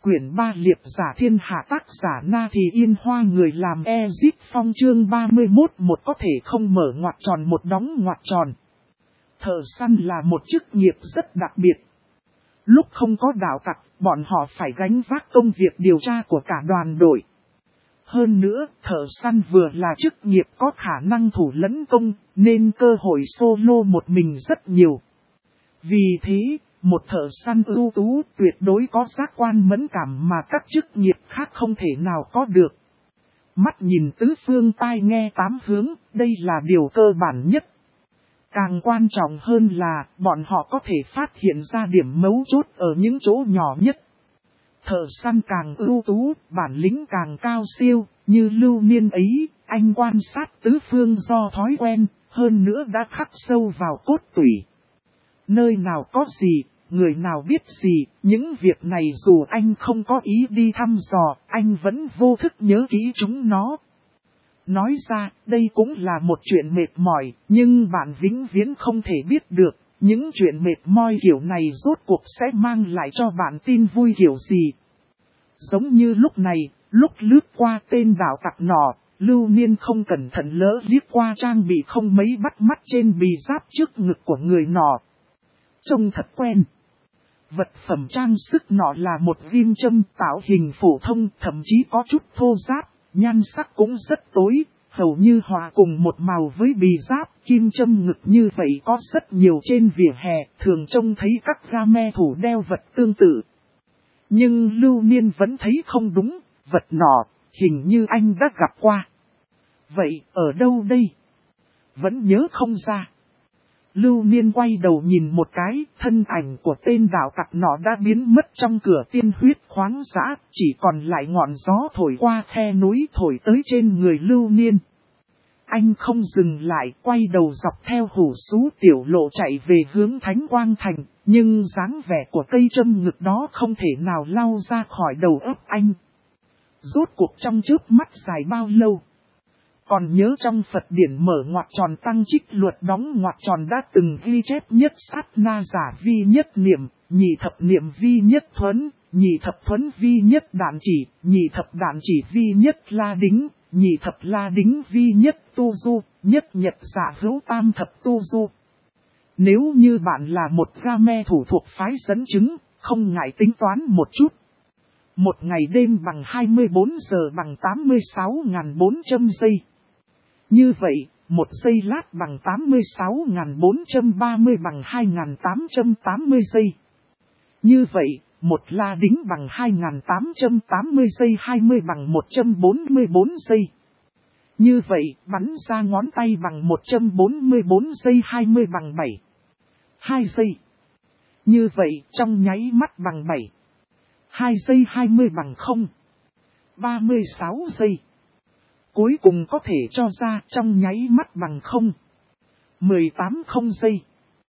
Quyển 3 liệp giả thiên hạ tác giả Na Thì Yên Hoa người làm Ezip Phong chương 31 một có thể không mở ngoặc tròn một đóng ngoặc tròn. Thợ săn là một chức nghiệp rất đặc biệt. Lúc không có đạo tặc, bọn họ phải gánh vác công việc điều tra của cả đoàn đội. Hơn nữa, thợ săn vừa là chức nghiệp có khả năng thủ lẫn công, nên cơ hội solo một mình rất nhiều. Vì thế, một thợ săn ưu tú tuyệt đối có giác quan mẫn cảm mà các chức nghiệp khác không thể nào có được. Mắt nhìn tứ phương tai nghe tám hướng, đây là điều cơ bản nhất. Càng quan trọng hơn là bọn họ có thể phát hiện ra điểm mấu chốt ở những chỗ nhỏ nhất. Thợ săn càng ưu tú, bản lĩnh càng cao siêu, như Lưu Niên ấy, anh quan sát tứ phương do thói quen, hơn nữa đã khắc sâu vào cốt tủy. Nơi nào có gì, người nào biết gì, những việc này dù anh không có ý đi thăm dò, anh vẫn vô thức nhớ kỹ chúng nó. Nói ra, đây cũng là một chuyện mệt mỏi, nhưng bạn vĩnh viễn không thể biết được, những chuyện mệt mỏi kiểu này rốt cuộc sẽ mang lại cho bạn tin vui kiểu gì. Giống như lúc này, lúc lướt qua tên đạo tặc nọ, Lưu Niên không cẩn thận lỡ liếc qua trang bị không mấy bắt mắt trên bì giáp trước ngực của người nọ. Trông thật quen. Vật phẩm trang sức nọ là một ghim châm tạo hình phổ thông, thậm chí có chút thô ráp, nhan sắc cũng rất tối, hầu như hòa cùng một màu với bì giáp. Kim châm ngực như vậy có rất nhiều trên vỉa hè, thường trông thấy các game thủ đeo vật tương tự. Nhưng Lưu Niên vẫn thấy không đúng, vật nọ, hình như anh đã gặp qua. Vậy, ở đâu đây? Vẫn nhớ không ra. Lưu Niên quay đầu nhìn một cái, thân ảnh của tên đạo tặc nọ đã biến mất trong cửa tiên huyết khoáng dã, chỉ còn lại ngọn gió thổi qua khe núi thổi tới trên người Lưu Niên. Anh không dừng lại, quay đầu dọc theo hủ xú tiểu lộ chạy về hướng Thánh Quang Thành, nhưng dáng vẻ của cây châm ngực đó không thể nào lau ra khỏi đầu óc anh. Rốt cuộc trong chớp mắt dài bao lâu? Còn nhớ trong Phật điển mở ngoặc tròn tăng trích luật đóng ngoặc tròn đã từng ghi chép nhất sát na giả vi nhất niệm, nhị thập niệm vi nhất thuấn, nhị thập thuấn vi nhất đạn chỉ, nhị thập đạn chỉ vi nhất la đính, nhị thập la đính vi nhất tu du, nhất nhật giả hữu tam thập tu du. Nếu như bạn là một game thủ thuộc phái dẫn chứng, không ngại tính toán một chút. Một ngày đêm bằng 24 giờ bằng 86.400 giây. Như vậy, một giây lát bằng 86.430 bằng 2.880 giây. Như vậy, một la đính bằng 2.880 giây 20 bằng 144 giây. Như vậy, bắn ra ngón tay bằng 144 giây 20 bằng 2 giây. Như vậy, trong nháy mắt bằng 2 giây 20 bằng 36 giây. Cuối cùng có thể cho ra trong nháy mắt bằng 18 giây.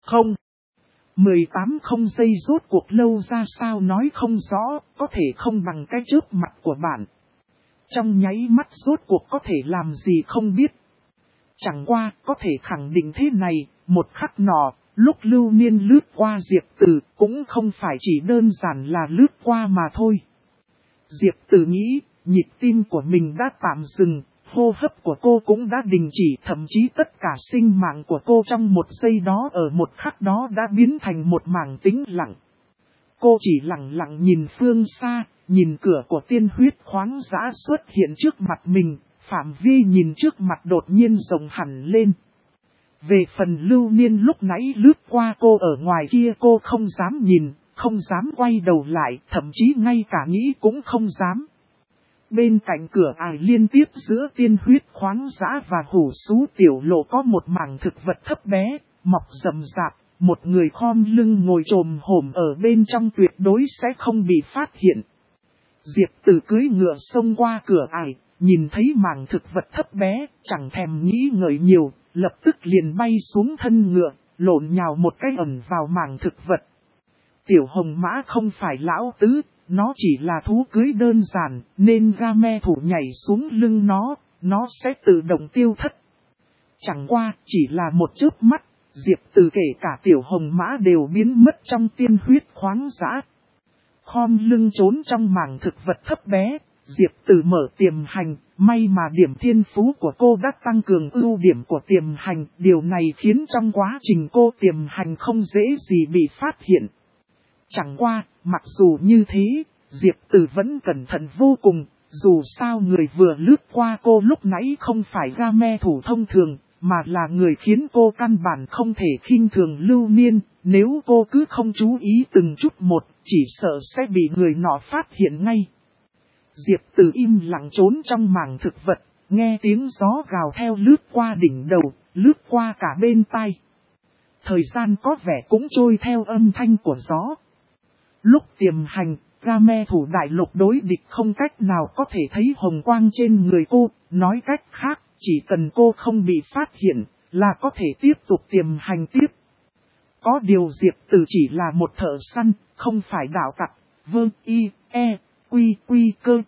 18 giây rốt cuộc lâu ra sao nói không rõ, có thể không bằng cái chớp mặt của bạn. Trong nháy mắt rốt cuộc có thể làm gì không biết. Chẳng qua có thể khẳng định thế này, một khắc nọ, lúc Lưu Niên lướt qua Diệp Tử cũng không phải chỉ đơn giản là lướt qua mà thôi. Diệp Tử nghĩ, nhịp tim của mình đã tạm dừng, hô hấp của cô cũng đã đình chỉ, thậm chí tất cả sinh mạng của cô trong một giây đó ở một khắc đó đã biến thành một mảng tĩnh lặng. Cô chỉ lặng lặng nhìn phương xa, nhìn cửa của tiên huyết khoáng dã xuất hiện trước mặt mình, phạm vi nhìn trước mặt đột nhiên rộng hẳn lên. Về phần Lưu Niên lúc nãy lướt qua cô ở ngoài kia cô không dám nhìn, không dám quay đầu lại, thậm chí ngay cả nghĩ cũng không dám. Bên cạnh cửa ải liên tiếp giữa tiên huyết khoáng dã và hủ xú tiểu lộ có một mảng thực vật thấp bé, mọc rậm rạp, một người khom lưng ngồi chồm hổm ở bên trong tuyệt đối sẽ không bị phát hiện. Diệp Tử cưỡi ngựa xông qua cửa ải, nhìn thấy mảng thực vật thấp bé, chẳng thèm nghĩ ngợi nhiều, lập tức liền bay xuống thân ngựa, lộn nhào một cái ẩn vào mảng thực vật. Tiểu hồng mã không phải lão tứ, nó chỉ là thú cưới đơn giản, nên game thủ nhảy xuống lưng nó sẽ tự động tiêu thất. Chẳng qua, chỉ là một chớp mắt, Diệp Tử kể cả tiểu hồng mã đều biến mất trong tiên huyết khoáng dã. khom lưng trốn trong mảng thực vật thấp bé. Diệp Từ mở tiềm hành, may mà điểm thiên phú của cô đã tăng cường ưu điểm của tiềm hành. Điều này khiến trong quá trình cô tiềm hành không dễ gì bị phát hiện. Chẳng qua, mặc dù như thế, Diệp Từ vẫn cẩn thận vô cùng. Dù sao người vừa lướt qua cô lúc nãy không phải game thủ thông thường, mà là người khiến cô căn bản không thể khinh thường Lưu Niên. Nếu cô cứ không chú ý từng chút một, chỉ sợ sẽ bị người nọ phát hiện ngay. Diệp Từ im lặng trốn trong mảng thực vật, nghe tiếng gió gào theo lướt qua đỉnh đầu, lướt qua cả bên tai. Thời gian có vẻ cũng trôi theo âm thanh của gió. Lúc tiềm hành, game thủ đại lục đối địch không cách nào có thể thấy hồng quang trên người cô, nói cách khác, chỉ cần cô không bị phát hiện, là có thể tiếp tục tiềm hành tiếp. Có điều Diệp Từ chỉ là một thợ săn, không phải đạo tặc. Cơ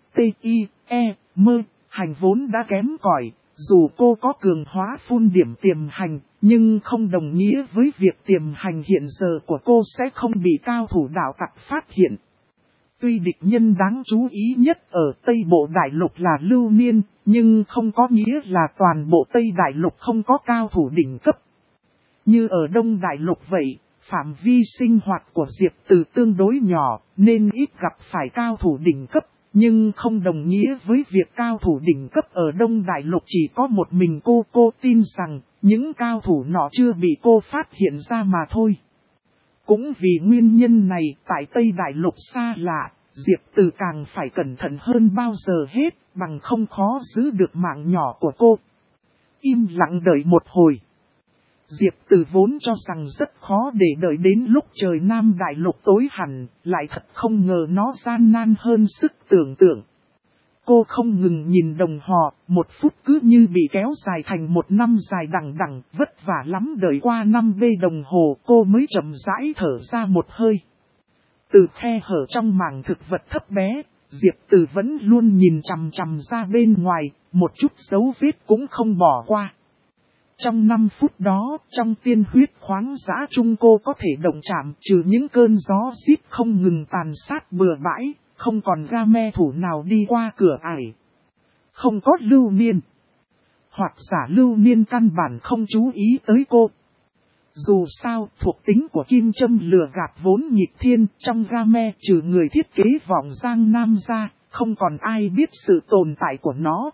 mơ, hành vốn đã kém cỏi. Dù cô có cường hóa phun điểm tiềm hành, nhưng không đồng nghĩa với việc tiềm hành hiện giờ của cô sẽ không bị cao thủ đạo tặc phát hiện. Tuy địch nhân đáng chú ý nhất ở Tây Bộ Đại Lục là Lưu Niên, nhưng không có nghĩa là toàn bộ Tây Đại Lục không có cao thủ đỉnh cấp. Như ở Đông Đại Lục vậy, phạm vi sinh hoạt của Diệp Từ tương đối nhỏ, nên ít gặp phải cao thủ đỉnh cấp. Nhưng không đồng nghĩa với việc cao thủ đỉnh cấp ở Đông Đại Lục chỉ có một mình cô tin rằng những cao thủ nọ chưa bị cô phát hiện ra mà thôi. Cũng vì nguyên nhân này tại Tây Đại Lục xa lạ, Diệp Từ càng phải cẩn thận hơn bao giờ hết, bằng không khó giữ được mạng nhỏ của cô. Im lặng đợi một hồi. Diệp Từ vốn cho rằng rất khó để đợi đến lúc trời Nam Đại Lục tối hẳn, lại thật không ngờ nó gian nan hơn sức tưởng tượng. Cô không ngừng nhìn đồng hồ, 1 phút cứ như bị kéo dài thành 1 năm dài đằng đằng, vất vả lắm đợi qua 5 đồng hồ cô mới chậm rãi thở ra một hơi. Từ khe hở trong mảng thực vật thấp bé, Diệp Từ vẫn luôn nhìn chằm chằm ra bên ngoài, một chút dấu vết cũng không bỏ qua. Trong 5 phút đó, trong tiên huyết khoáng dã chung cô có thể động chạm trừ những cơn gió rít không ngừng tàn sát bừa bãi, không còn game thủ nào đi qua cửa ải. Không có Lưu Niên. Hoặc giả Lưu Niên căn bản không chú ý tới cô. Dù sao, thuộc tính của kim châm lừa gạt vốn nghịch thiên, trong game trừ người thiết kế vọng Giang Nam ra, không còn ai biết sự tồn tại của nó.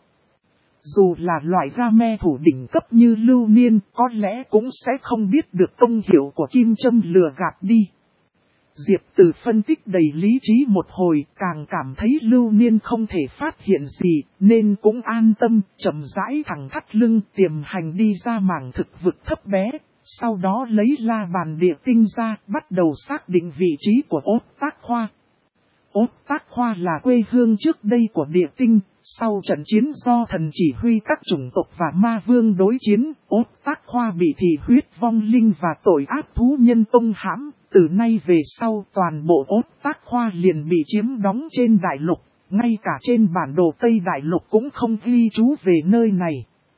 Dù là loại game thủ đỉnh cấp như Lưu Niên, có lẽ cũng sẽ không biết được công hiệu của kim châm lừa gạt đi. Diệp Từ phân tích đầy lý trí một hồi, càng cảm thấy Lưu Niên không thể phát hiện gì, nên cũng an tâm, chậm rãi thẳng thắt lưng tiềm hành đi ra mảng thực vực thấp bé. Sau đó lấy la bàn địa tinh ra, bắt đầu xác định vị trí của Ốt Tác Khoa. Ốt Tác Khoa là quê hương trước đây của địa tinh, sau trận chiến do thần chỉ huy các chủng tộc và ma vương đối chiến, Ốt Tác Khoa bị thị huyết vong linh và tội ác thú nhân tông hãm. Từ nay về sau toàn bộ Ốt Tác Khoa liền bị chiếm đóng trên đại lục, ngay cả trên bản đồ Tây Đại Lục cũng không ghi chú về nơi này.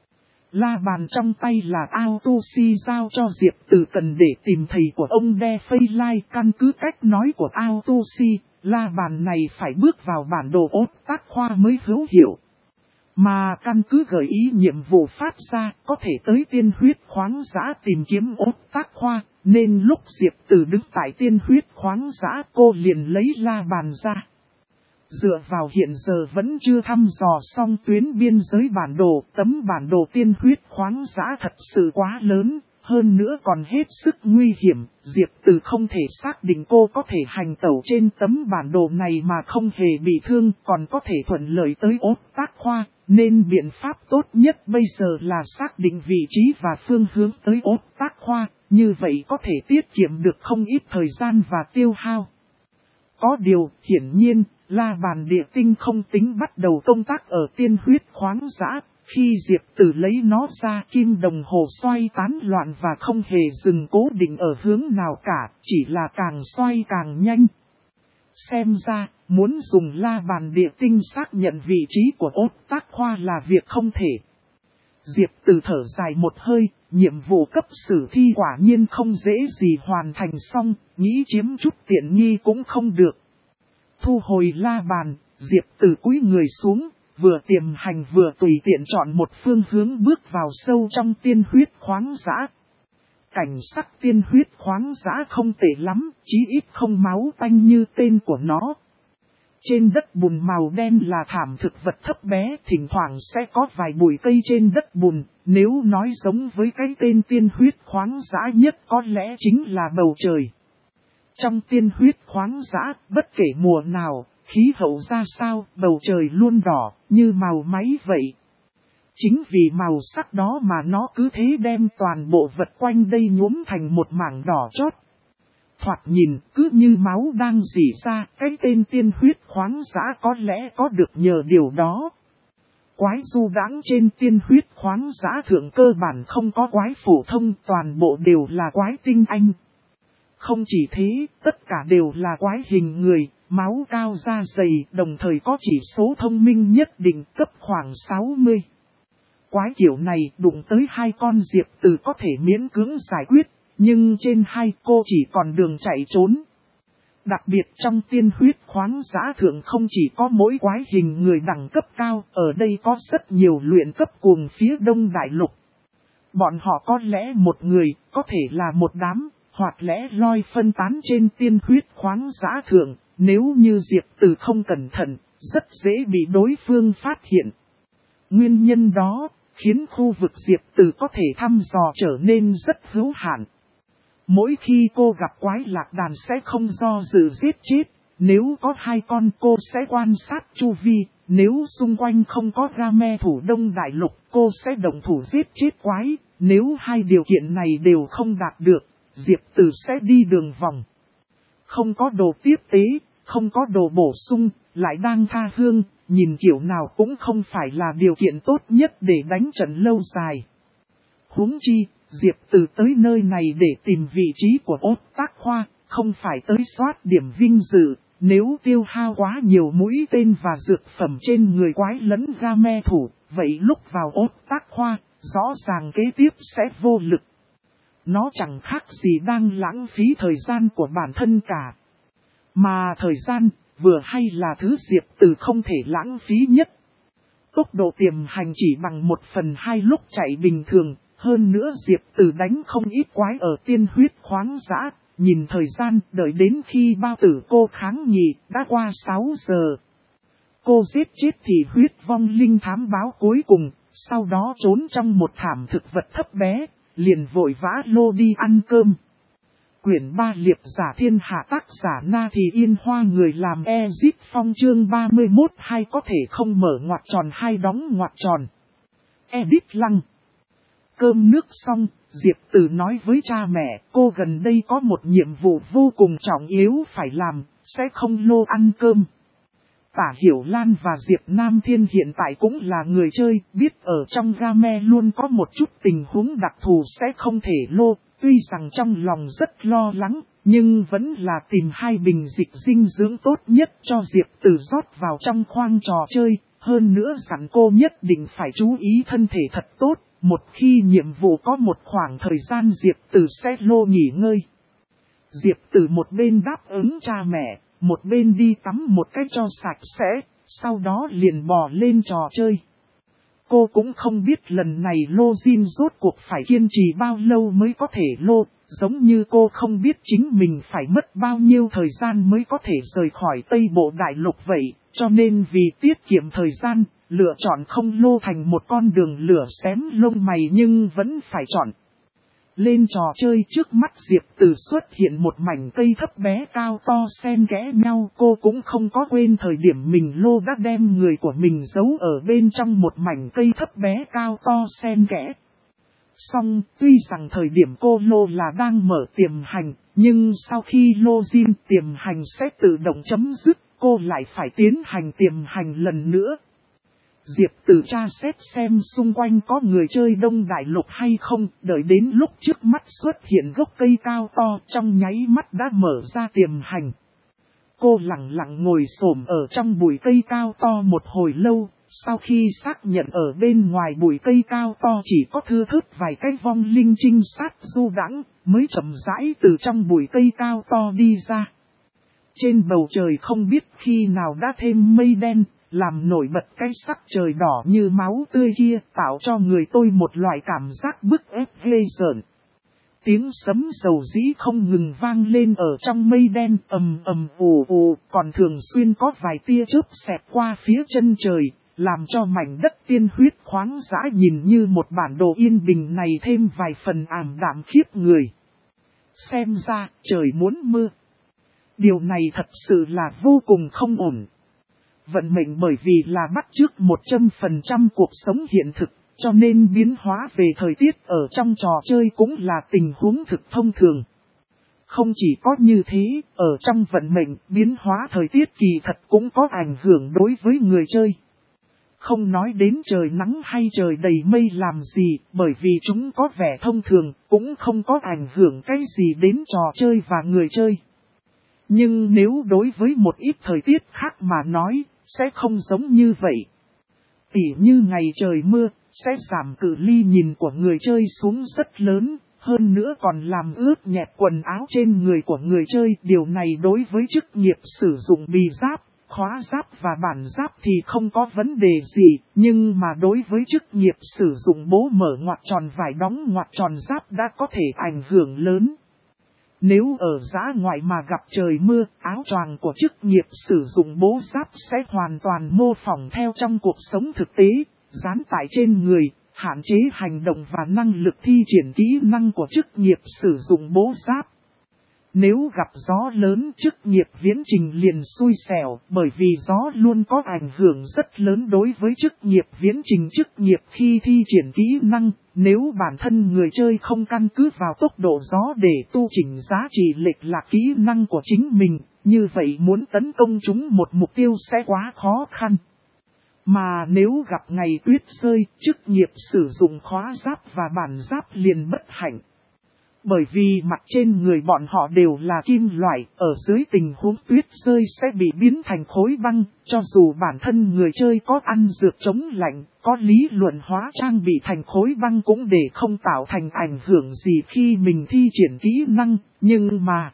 La bàn trong tay là Autosi giao cho Diệp Từ cần để tìm thầy của ông De Phây Lai. Căn cứ cách nói của Autosi, la bàn này phải bước vào bản đồ Ốt Tác Khoa mới hữu hiệu. Mà căn cứ gợi ý nhiệm vụ phát ra có thể tới tiên huyết khoáng dã tìm kiếm Ốt Tác Khoa, nên lúc Diệp Từ đứng tại tiên huyết khoáng dã cô liền lấy la bàn ra. Dựa vào hiện giờ vẫn chưa thăm dò xong tuyến biên giới bản đồ, tấm bản đồ tiên huyết khoáng dã thật sự quá lớn, hơn nữa còn hết sức nguy hiểm, Diệp Từ không thể xác định cô có thể hành tẩu trên tấm bản đồ này mà không hề bị thương, còn có thể thuận lợi tới Ốt Tác Khoa, nên biện pháp tốt nhất bây giờ là xác định vị trí và phương hướng tới Ốt Tác Khoa, như vậy có thể tiết kiệm được không ít thời gian và tiêu hao. Có điều, hiển nhiên, la bàn địa tinh không tính bắt đầu công tác ở tiên huyết khoáng dã. Khi Diệp Từ lấy nó ra, kim đồng hồ xoay tán loạn và không hề dừng cố định ở hướng nào cả, chỉ là càng xoay càng nhanh. Xem ra, muốn dùng la bàn địa tinh xác nhận vị trí của Ốt Tác Khoa là việc không thể. Diệp Từ thở dài một hơi, nhiệm vụ cấp sử thi quả nhiên không dễ gì hoàn thành xong, nghĩ chiếm chút tiện nghi cũng không được. Thu hồi la bàn, Diệp Tử cúi người xuống, vừa tiềm hành vừa tùy tiện chọn một phương hướng bước vào sâu trong tiên huyết khoáng dã. Cảnh sắc tiên huyết khoáng dã không tệ lắm, chí ít không máu tanh như tên của nó. Trên đất bùn màu đen là thảm thực vật thấp bé, thỉnh thoảng sẽ có vài bụi cây trên đất bùn, nếu nói giống với cái tên tiên huyết khoáng dã nhất có lẽ chính là bầu trời. Trong tiên huyết khoáng dã, bất kể mùa nào, khí hậu ra sao, bầu trời luôn đỏ, như màu máy vậy. Chính vì màu sắc đó mà nó cứ thế đem toàn bộ vật quanh đây nhuốm thành một mảng đỏ chót. Thoạt nhìn cứ như máu đang rỉ ra, cái tên tiên huyết khoáng dã có lẽ có được nhờ điều đó. Quái du đãng trên tiên huyết khoáng dã thượng cơ bản không có quái phổ thông, toàn bộ đều là quái tinh anh. Không chỉ thế, tất cả đều là quái hình người, máu cao da dày, đồng thời có chỉ số thông minh nhất định cấp khoảng 60. Quái kiểu này đụng tới hai con Diệp Tử có thể miễn cưỡng giải quyết, nhưng trên hai cô chỉ còn đường chạy trốn. Đặc biệt trong tiên huyết khoáng dã thượng không chỉ có mỗi quái hình người đẳng cấp cao, ở đây có rất nhiều luyện cấp cuồng phía đông đại lục. Bọn họ có lẽ một người, có thể là một đám, hoặc lẽ loi phân tán trên tiên huyết khoáng dã thượng, nếu như Diệp Tử không cẩn thận, rất dễ bị đối phương phát hiện. Nguyên nhân đó khiến khu vực Diệp Tử có thể thăm dò trở nên rất hữu hạn. Mỗi khi cô gặp quái lạc đàn sẽ không do dự giết chết, nếu có hai con cô sẽ quan sát chu vi, nếu xung quanh không có game thủ đông đại lục cô sẽ đồng thủ giết chết quái, nếu hai điều kiện này đều không đạt được, Diệp Tử sẽ đi đường vòng. Không có đồ tiếp tế, không có đồ bổ sung, lại đang tha hương, nhìn kiểu nào cũng không phải là điều kiện tốt nhất để đánh trận lâu dài. Huống chi, Diệp Tử tới nơi này để tìm vị trí của Ốt Tác Khoa, không phải tới soát điểm vinh dự, nếu tiêu hao quá nhiều mũi tên và dược phẩm trên người quái lẫn game thủ, vậy lúc vào Ốt Tác Khoa, rõ ràng kế tiếp sẽ vô lực. Nó chẳng khác gì đang lãng phí thời gian của bản thân cả. Mà thời gian, vừa hay là thứ Diệp Tử không thể lãng phí nhất. Tốc độ tiềm hành chỉ bằng 1/2 lúc chạy bình thường, hơn nữa Diệp Tử đánh không ít quái ở tiên huyết khoáng dã, nhìn thời gian đợi đến khi bao tử cô kháng nghị đã qua 6 giờ. Cô giết chết thì huyết vong linh thám báo cuối cùng, sau đó trốn trong một thảm thực vật thấp bé, liền vội vã lô đi ăn cơm. Quyển 3 liệp giả thiên hạ tác giả Na Thì Yên Hoa người làm Ezip Phong chương 31 hay có thể không mở ngoặc tròn hay đóng ngoặc tròn. Edit Lăng. Cơm nước xong, Diệp Tử nói với cha mẹ cô gần đây có một nhiệm vụ vô cùng trọng yếu phải làm, sẽ không lô ăn cơm. Tả Hiểu Lan và Diệp Nam Thiên hiện tại cũng là người chơi, biết ở trong game luôn có một chút tình huống đặc thù sẽ không thể lô. Tuy rằng trong lòng rất lo lắng, nhưng vẫn là tìm 2 bình dịch dinh dưỡng tốt nhất cho Diệp Tử rót vào trong khoang trò chơi, hơn nữa dặn cô nhất định phải chú ý thân thể thật tốt, một khi nhiệm vụ có một khoảng thời gian Diệp Tử sẽ lô nghỉ ngơi. Diệp Tử một bên đáp ứng cha mẹ, một bên đi tắm một cái cho sạch sẽ, sau đó liền bò lên trò chơi. Cô cũng không biết lần này lô Jin rốt cuộc phải kiên trì bao lâu mới có thể lô, giống như cô không biết chính mình phải mất bao nhiêu thời gian mới có thể rời khỏi Tây Bộ Đại Lục vậy, cho nên vì tiết kiệm thời gian, lựa chọn không lô thành một con đường lửa xém lông mày nhưng vẫn phải chọn. Lên trò chơi trước mắt Diệp Tử xuất hiện một mảnh cây thấp bé cao to xen kẽ nhau, cô cũng không có quên thời điểm mình lô đã đem người của mình giấu ở bên trong một mảnh cây thấp bé cao to xen kẽ. Song, tuy rằng thời điểm cô lô là đang mở tiềm hành, nhưng sau khi lô Jin tiềm hành sẽ tự động chấm dứt, cô lại phải tiến hành tiềm hành lần nữa. Diệp Tử tra xét xem xung quanh có người chơi đông đại lục hay không, đợi đến lúc trước mắt xuất hiện gốc cây cao to trong nháy mắt đã mở ra tiềm hành. Cô lặng lặng ngồi xổm ở trong bụi cây cao to một hồi lâu, sau khi xác nhận ở bên ngoài bụi cây cao to chỉ có thưa thớt vài cái vong linh trinh sát du đãng mới chậm rãi từ trong bụi cây cao to đi ra. Trên bầu trời không biết khi nào đã thêm mây đen, làm nổi bật cái sắc trời đỏ như máu tươi kia, tạo cho người tôi một loại cảm giác bức ép ghê rợn. Tiếng sấm dầu dĩ không ngừng vang lên ở trong mây đen, ầm ầm ù ù, còn thường xuyên có vài tia chớp xẹt qua phía chân trời, làm cho mảnh đất tiên huyết khoáng dã nhìn như một bản đồ yên bình này thêm vài phần ảm đạm khiếp người. Xem ra, trời muốn mưa. Điều này thật sự là vô cùng không ổn. Vận mệnh bởi vì là bắt chước 100% cuộc sống hiện thực, cho nên biến hóa về thời tiết ở trong trò chơi cũng là tình huống thực thông thường. Không chỉ có như thế, ở trong vận mệnh, biến hóa thời tiết kỳ thật cũng có ảnh hưởng đối với người chơi. Không nói đến trời nắng hay trời đầy mây làm gì, bởi vì chúng có vẻ thông thường, cũng không có ảnh hưởng cái gì đến trò chơi và người chơi. Nhưng nếu đối với một ít thời tiết khác mà nói, sẽ không giống như vậy. Tỉ như ngày trời mưa, sẽ giảm cự ly nhìn của người chơi xuống rất lớn, hơn nữa còn làm ướt nhẹp quần áo trên người của người chơi. Điều này đối với chức nghiệp sử dụng bì giáp, khóa giáp và bản giáp thì không có vấn đề gì, nhưng mà đối với chức nghiệp sử dụng bố mở ngoặc tròn vải đóng ngoặc tròn giáp đã có thể ảnh hưởng lớn. Nếu ở dã ngoại mà gặp trời mưa, áo choàng của chức nghiệp sử dụng bố giáp sẽ hoàn toàn mô phỏng theo trong cuộc sống thực tế, dán tại trên người, hạn chế hành động và năng lực thi triển kỹ năng của chức nghiệp sử dụng bố giáp. Nếu gặp gió lớn, chức nghiệp viễn trình liền xui xẻo, bởi vì gió luôn có ảnh hưởng rất lớn đối với chức nghiệp viễn trình. Chức nghiệp khi thi triển kỹ năng, nếu bản thân người chơi không căn cứ vào tốc độ gió để tu chỉnh giá trị lệch lạc kỹ năng của chính mình, như vậy muốn tấn công chúng một mục tiêu sẽ quá khó khăn. Mà nếu gặp ngày tuyết rơi, chức nghiệp sử dụng khóa giáp và bản giáp liền bất hạnh. Bởi vì mặt trên người bọn họ đều là kim loại, ở dưới tình huống tuyết rơi sẽ bị biến thành khối băng, cho dù bản thân người chơi có ăn dược chống lạnh, có lý luận hóa trang bị thành khối băng cũng để không tạo thành ảnh hưởng gì khi mình thi triển kỹ năng, nhưng mà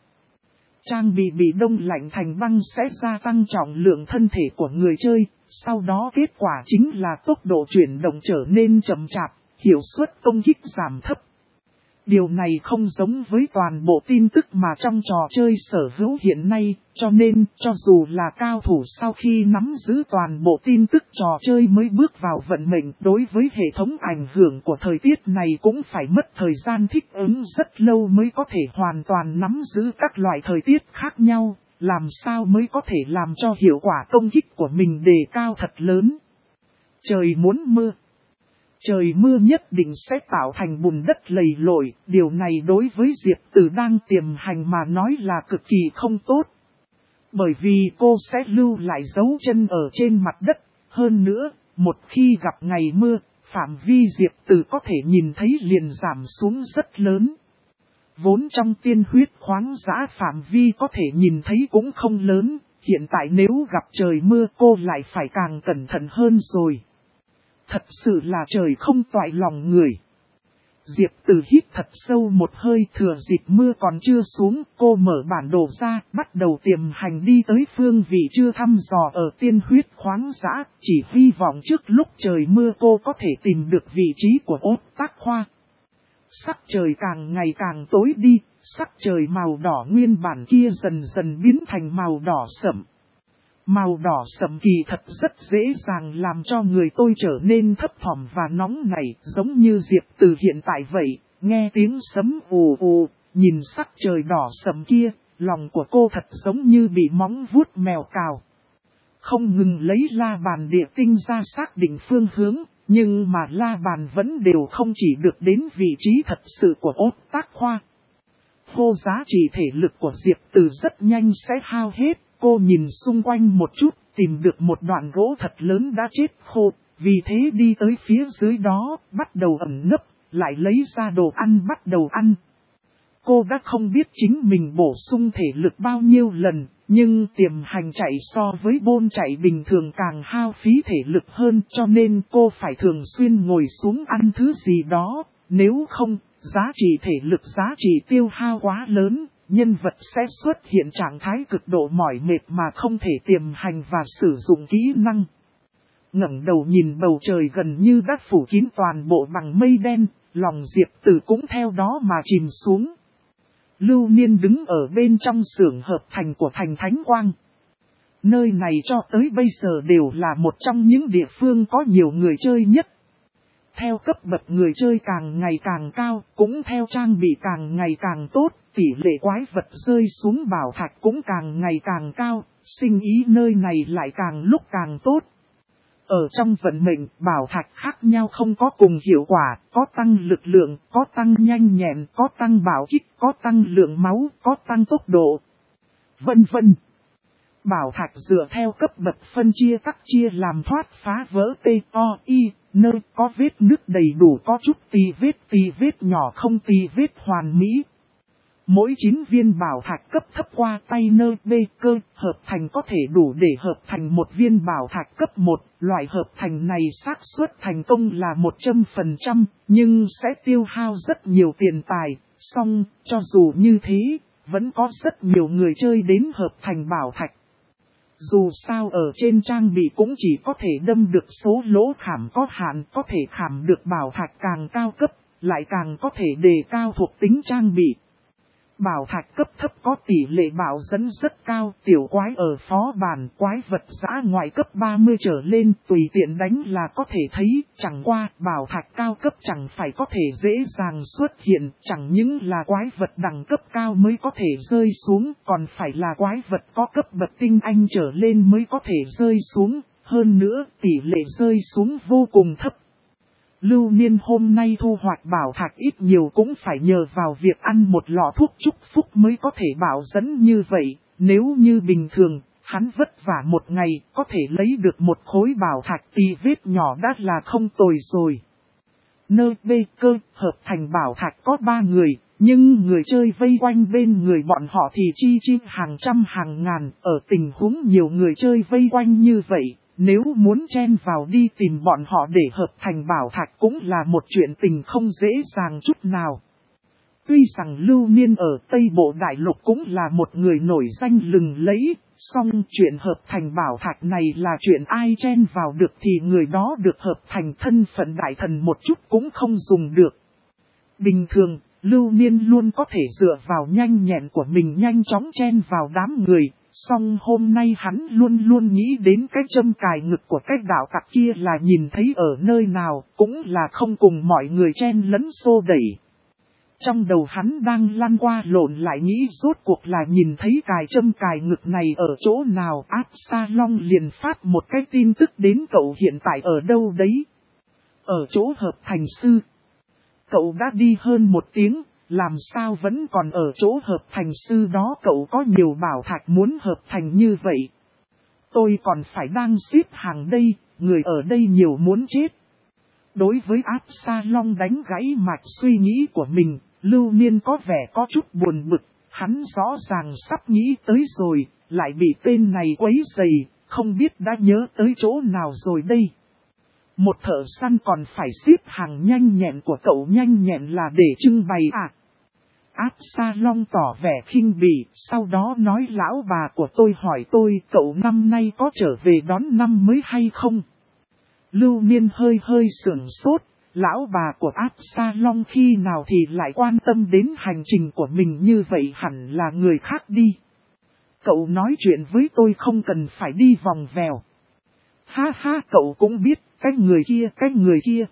trang bị đông lạnh thành băng sẽ gia tăng trọng lượng thân thể của người chơi, sau đó kết quả chính là tốc độ chuyển động trở nên chậm chạp, hiệu suất công kích giảm thấp. Điều này không giống với toàn bộ tin tức mà trong trò chơi sở hữu hiện nay, cho nên cho dù là cao thủ sau khi nắm giữ toàn bộ tin tức trò chơi mới bước vào vận mệnh, đối với hệ thống ảnh hưởng của thời tiết này cũng phải mất thời gian thích ứng rất lâu mới có thể hoàn toàn nắm giữ các loại thời tiết khác nhau, làm sao mới có thể làm cho hiệu quả công kích của mình đề cao thật lớn. Trời muốn mưa. Trời mưa nhất định sẽ tạo thành bùn đất lầy lội, điều này đối với Diệp Tử đang tiềm hành mà nói là cực kỳ không tốt. Bởi vì cô sẽ lưu lại dấu chân ở trên mặt đất, hơn nữa, một khi gặp ngày mưa, phạm vi Diệp Tử có thể nhìn thấy liền giảm xuống rất lớn. Vốn trong tiên huyết khoáng dã phạm vi có thể nhìn thấy cũng không lớn, hiện tại nếu gặp trời mưa cô lại phải càng cẩn thận hơn rồi. Thật sự là trời không toại lòng người. Diệp Tử hít thật sâu một hơi, thừa dịp mưa còn chưa xuống, cô mở bản đồ ra, bắt đầu tiềm hành đi tới phương vị chưa thăm dò ở tiên huyết khoáng dã, chỉ hy vọng trước lúc trời mưa cô có thể tìm được vị trí của Ốt Tác Khoa. Sắc trời càng ngày càng tối đi, sắc trời màu đỏ nguyên bản kia dần dần biến thành màu đỏ sẫm. Màu đỏ sẫm kỳ thật rất dễ dàng làm cho người tôi trở nên thấp thỏm và nóng nảy, giống như Diệp Tử hiện tại vậy, nghe tiếng sấm ù ù, nhìn sắc trời đỏ sẫm kia, lòng của cô thật giống như bị móng vuốt mèo cào. Không ngừng lấy la bàn địa tinh ra xác định phương hướng, nhưng mà la bàn vẫn đều không chỉ được đến vị trí thật sự của Ốt Tác Khoa. Khô giá trị thể lực của Diệp Tử rất nhanh sẽ hao hết. Cô nhìn xung quanh một chút, tìm được một đoạn gỗ thật lớn đã chết khô, vì thế đi tới phía dưới đó, bắt đầu ẩn nấp, lại lấy ra đồ ăn bắt đầu ăn. Cô đã không biết chính mình bổ sung thể lực bao nhiêu lần, nhưng tiềm hành chạy so với bôn chạy bình thường càng hao phí thể lực hơn, cho nên cô phải thường xuyên ngồi xuống ăn thứ gì đó, nếu không, giá trị thể lực giá trị tiêu hao quá lớn. nhân vật sẽ xuất hiện trạng thái cực độ mỏi mệt mà không thể tiềm hành và sử dụng kỹ năng. Ngẩng đầu nhìn bầu trời gần như đã phủ kín toàn bộ bằng mây đen, lòng Diệp Tử cũng theo đó mà chìm xuống. Lưu Niên đứng ở bên trong xưởng hợp thành của thành Thánh Quang. Nơi này cho tới bây giờ đều là một trong những địa phương có nhiều người chơi nhất. Theo cấp bậc người chơi càng ngày càng cao, cũng theo trang bị càng ngày càng tốt, tỷ lệ quái vật rơi xuống bảo thạch cũng càng ngày càng cao, sinh ý nơi này lại càng lúc càng tốt. Ở trong vận mệnh, bảo thạch khác nhau không có cùng hiệu quả, có tăng lực lượng, có tăng nhanh nhẹn, có tăng bảo kích, có tăng lượng máu, có tăng tốc độ, vân vân. Bảo thạch dựa theo cấp bậc phân chia các chia làm thoát phá vỡ T-O-I, nơi có vết nứt đầy đủ có chút tì vết nhỏ không tì vết hoàn mỹ. Mỗi 9 viên bảo thạch cấp thấp qua tay nơi B cơ hợp thành có thể đủ để hợp thành một viên bảo thạch cấp 1. Loại hợp thành này xác suất thành công là 100%, nhưng sẽ tiêu hao rất nhiều tiền tài. Song, cho dù như thế, vẫn có rất nhiều người chơi đến hợp thành bảo thạch. Dù sao ở trên trang bị cũng chỉ có thể đâm được số lỗ khảm có hạn, có thể khảm được bảo thạch càng cao cấp, lại càng có thể đề cao thuộc tính trang bị. Bảo thạch cấp thấp có tỷ lệ bảo dẫn rất cao, tiểu quái ở phó bản, quái vật dã ngoại cấp 30 trở lên, tùy tiện đánh là có thể thấy, chẳng qua, bảo thạch cao cấp chẳng phải có thể dễ dàng xuất hiện, chẳng những là quái vật đẳng cấp cao mới có thể rơi xuống, còn phải là quái vật có cấp bậc tinh anh trở lên mới có thể rơi xuống, hơn nữa, tỷ lệ rơi xuống vô cùng thấp. Lưu Niên hôm nay thu hoạch bảo thạch ít nhiều cũng phải nhờ vào việc ăn một lọ thuốc chúc phúc mới có thể bảo dẫn như vậy. Nếu như bình thường, hắn vất vả một ngày có thể lấy được một khối bảo thạch tì vết nhỏ đã là không tồi rồi. Nơi B cơ hợp thành bảo thạch có 3 người, nhưng người chơi vây quanh bên người bọn họ thì chi hàng trăm hàng ngàn. Ở tình huống nhiều người chơi vây quanh như vậy, nếu muốn chen vào đi tìm bọn họ để hợp thành bảo thạch cũng là một chuyện tình không dễ dàng chút nào. Tuy rằng Lưu Niên ở Tây Bộ Đại Lục cũng là một người nổi danh lừng lẫy, song chuyện hợp thành bảo thạch này là chuyện ai chen vào được thì người đó được hợp thành thân phận đại thần một chút cũng không dùng được. Bình thường, Lưu Niên luôn có thể dựa vào nhanh nhẹn của mình nhanh chóng chen vào đám người. Song hôm nay hắn luôn luôn nghĩ đến cái châm cài ngực của cái đạo tặc kia là nhìn thấy ở nơi nào, cũng là không cùng mọi người chen lấn xô đẩy. Trong đầu hắn đang lăn qua lộn lại nghĩ rốt cuộc là nhìn thấy cài châm cài ngực này ở chỗ nào. Absalom liền phát một cái tin tức đến cậu hiện tại ở đâu đấy. Ở chỗ hợp thành sư. Cậu đã đi hơn 1 tiếng. Làm sao vẫn còn ở chỗ hợp thành sư đó, cậu có nhiều bảo thạch muốn hợp thành như vậy. Tôi còn phải đang xếp hàng đây, người ở đây nhiều muốn chết. Đối với Absalom đánh gãy mạch suy nghĩ của mình, Lưu Niên có vẻ có chút buồn bực, hắn rõ ràng sắp nghĩ tới rồi, lại bị tên này quấy rầy, không biết đã nhớ tới chỗ nào rồi đây. Một thợ săn còn phải xếp hàng nhanh nhẹn của cậu nhanh nhẹn là để trưng bày à? Absalom tỏ vẻ khinh bỉ, sau đó nói lão bà của tôi hỏi tôi cậu năm nay có trở về đón năm mới hay không? Lưu Niên hơi sửng sốt, lão bà của Absalom khi nào thì lại quan tâm đến hành trình của mình như vậy, hẳn là người khác đi. Cậu nói chuyện với tôi không cần phải đi vòng vèo. Ha ha, cậu cũng biết, cái người kia.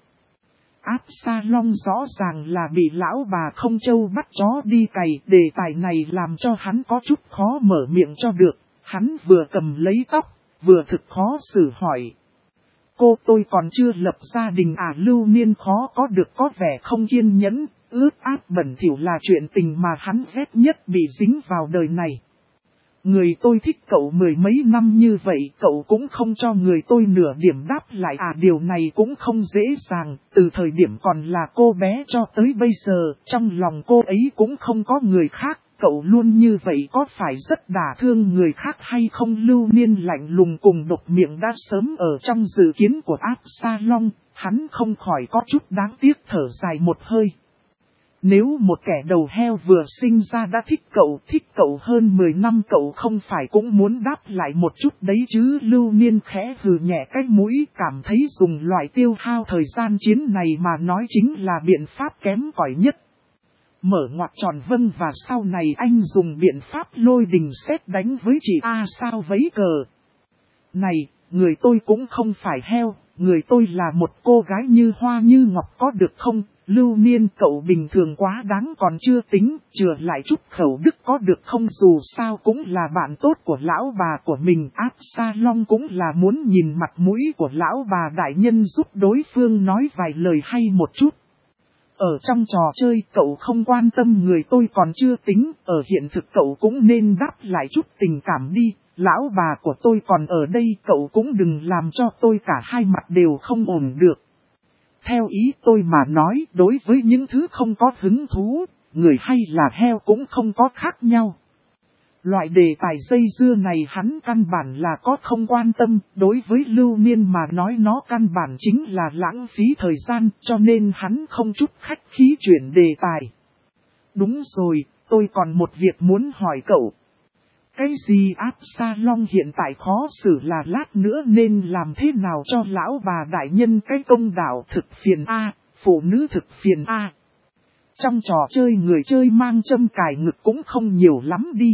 Absalom rõ ràng là bị lão bà không trâu bắt chó đi cày, đề tài này làm cho hắn có chút khó mở miệng cho được, hắn vừa cầm lấy tóc, vừa thực khó xử hỏi. Cô tôi còn chưa lập gia đình à? Lưu Niên khó có được có vẻ không kiên nhẫn, ướt át bẩn thỉu là chuyện tình mà hắn ghét nhất bị dính vào đời này. Người tôi thích cậu 10 mấy năm như vậy, cậu cũng không cho người tôi nửa điểm đáp lại à? Điều này cũng không dễ dàng, từ thời điểm còn là cô bé cho tới bây giờ, trong lòng cô ấy cũng không có người khác, cậu luôn như vậy có phải rất đả thương người khác hay không? Lưu Niên lạnh lùng cùng độc miệng đã sớm ở trong dự kiến của Absalom, hắn không khỏi có chút đáng tiếc thở dài một hơi. Nếu một kẻ đầu heo vừa sinh ra đã thích cậu hơn 10 năm cậu không phải cũng muốn đáp lại một chút đấy chứ. Lưu Niên khẽ hừ nhẹ cái mũi, cảm thấy dùng loại tiêu hao thời gian chiến này mà nói chính là biện pháp kém cỏi nhất. Mở ngoặc tròn vâng, và sau này anh dùng biện pháp lôi đình sét đánh với chị A sao vấy cờ. Này, người tôi cũng không phải heo, người tôi là một cô gái như hoa như ngọc có được không? Lưu Niên cậu bình thường quá đáng còn chưa tính, chừa lại chút khẩu đức có được không? Dù sao cũng là bạn tốt của lão bà của mình, Absalom cũng là muốn nhìn mặt mũi của lão bà đại nhân giúp đối phương nói vài lời hay một chút. Ở trong trò chơi cậu không quan tâm người tôi còn chưa tính, ở hiện thực cậu cũng nên đáp lại chút tình cảm đi. Lão bà của tôi còn ở đây, cậu cũng đừng làm cho tôi cả hai mặt đều không ổn được. Theo ý tôi mà nói, đối với những thứ không có hứng thú, người hay là heo cũng không có khác nhau. Loại đề tài dây dưa này hắn căn bản là có không quan tâm, đối với Lưu Niên mà nói nó căn bản chính là lãng phí thời gian, cho nên hắn không chút khách khí chuyển đề tài. Đúng rồi, tôi còn một việc muốn hỏi cậu. Cái gì Absalom hiện tại khó xử là lát nữa nên làm thế nào cho lão bà đại nhân cái công đạo thực phiền A, phụ nữ thực phiền A. Trong trò chơi người chơi mang châm cài ngực cũng không nhiều lắm đi.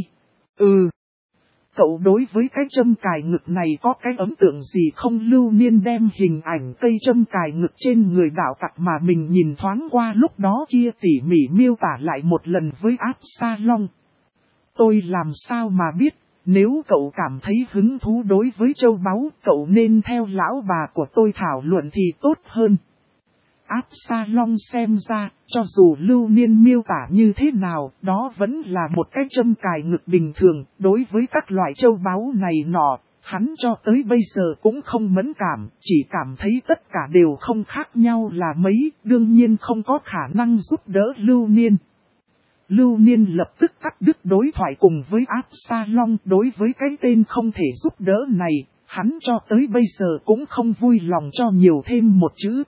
Cậu đối với cái châm cài ngực này có cái ấn tượng gì không? Lưu Niên đem hình ảnh cây châm cài ngực trên người đạo tặc mà mình nhìn thoáng qua lúc đó kia tỉ mỉ miêu tả lại một lần với Absalom. Tôi làm sao mà biết, nếu cậu cảm thấy hứng thú đối với châu báu, cậu nên theo lão bà của tôi thảo luận thì tốt hơn. Absalom xem ra, cho dù Lưu Niên miêu tả như thế nào, đó vẫn là một cái châm cài ngực bình thường, đối với các loại châu báu này nọ, hắn cho tới bây giờ cũng không mẫn cảm, chỉ cảm thấy tất cả đều không khác nhau là mấy, đương nhiên không có khả năng giúp đỡ Lưu Niên. Lưu Niên lập tức cắt đứt đối thoại cùng với Absalom. Đối với cái tên không thể giúp đỡ này, hắn cho tới bây giờ cũng không vui lòng cho nhiều thêm một chữ.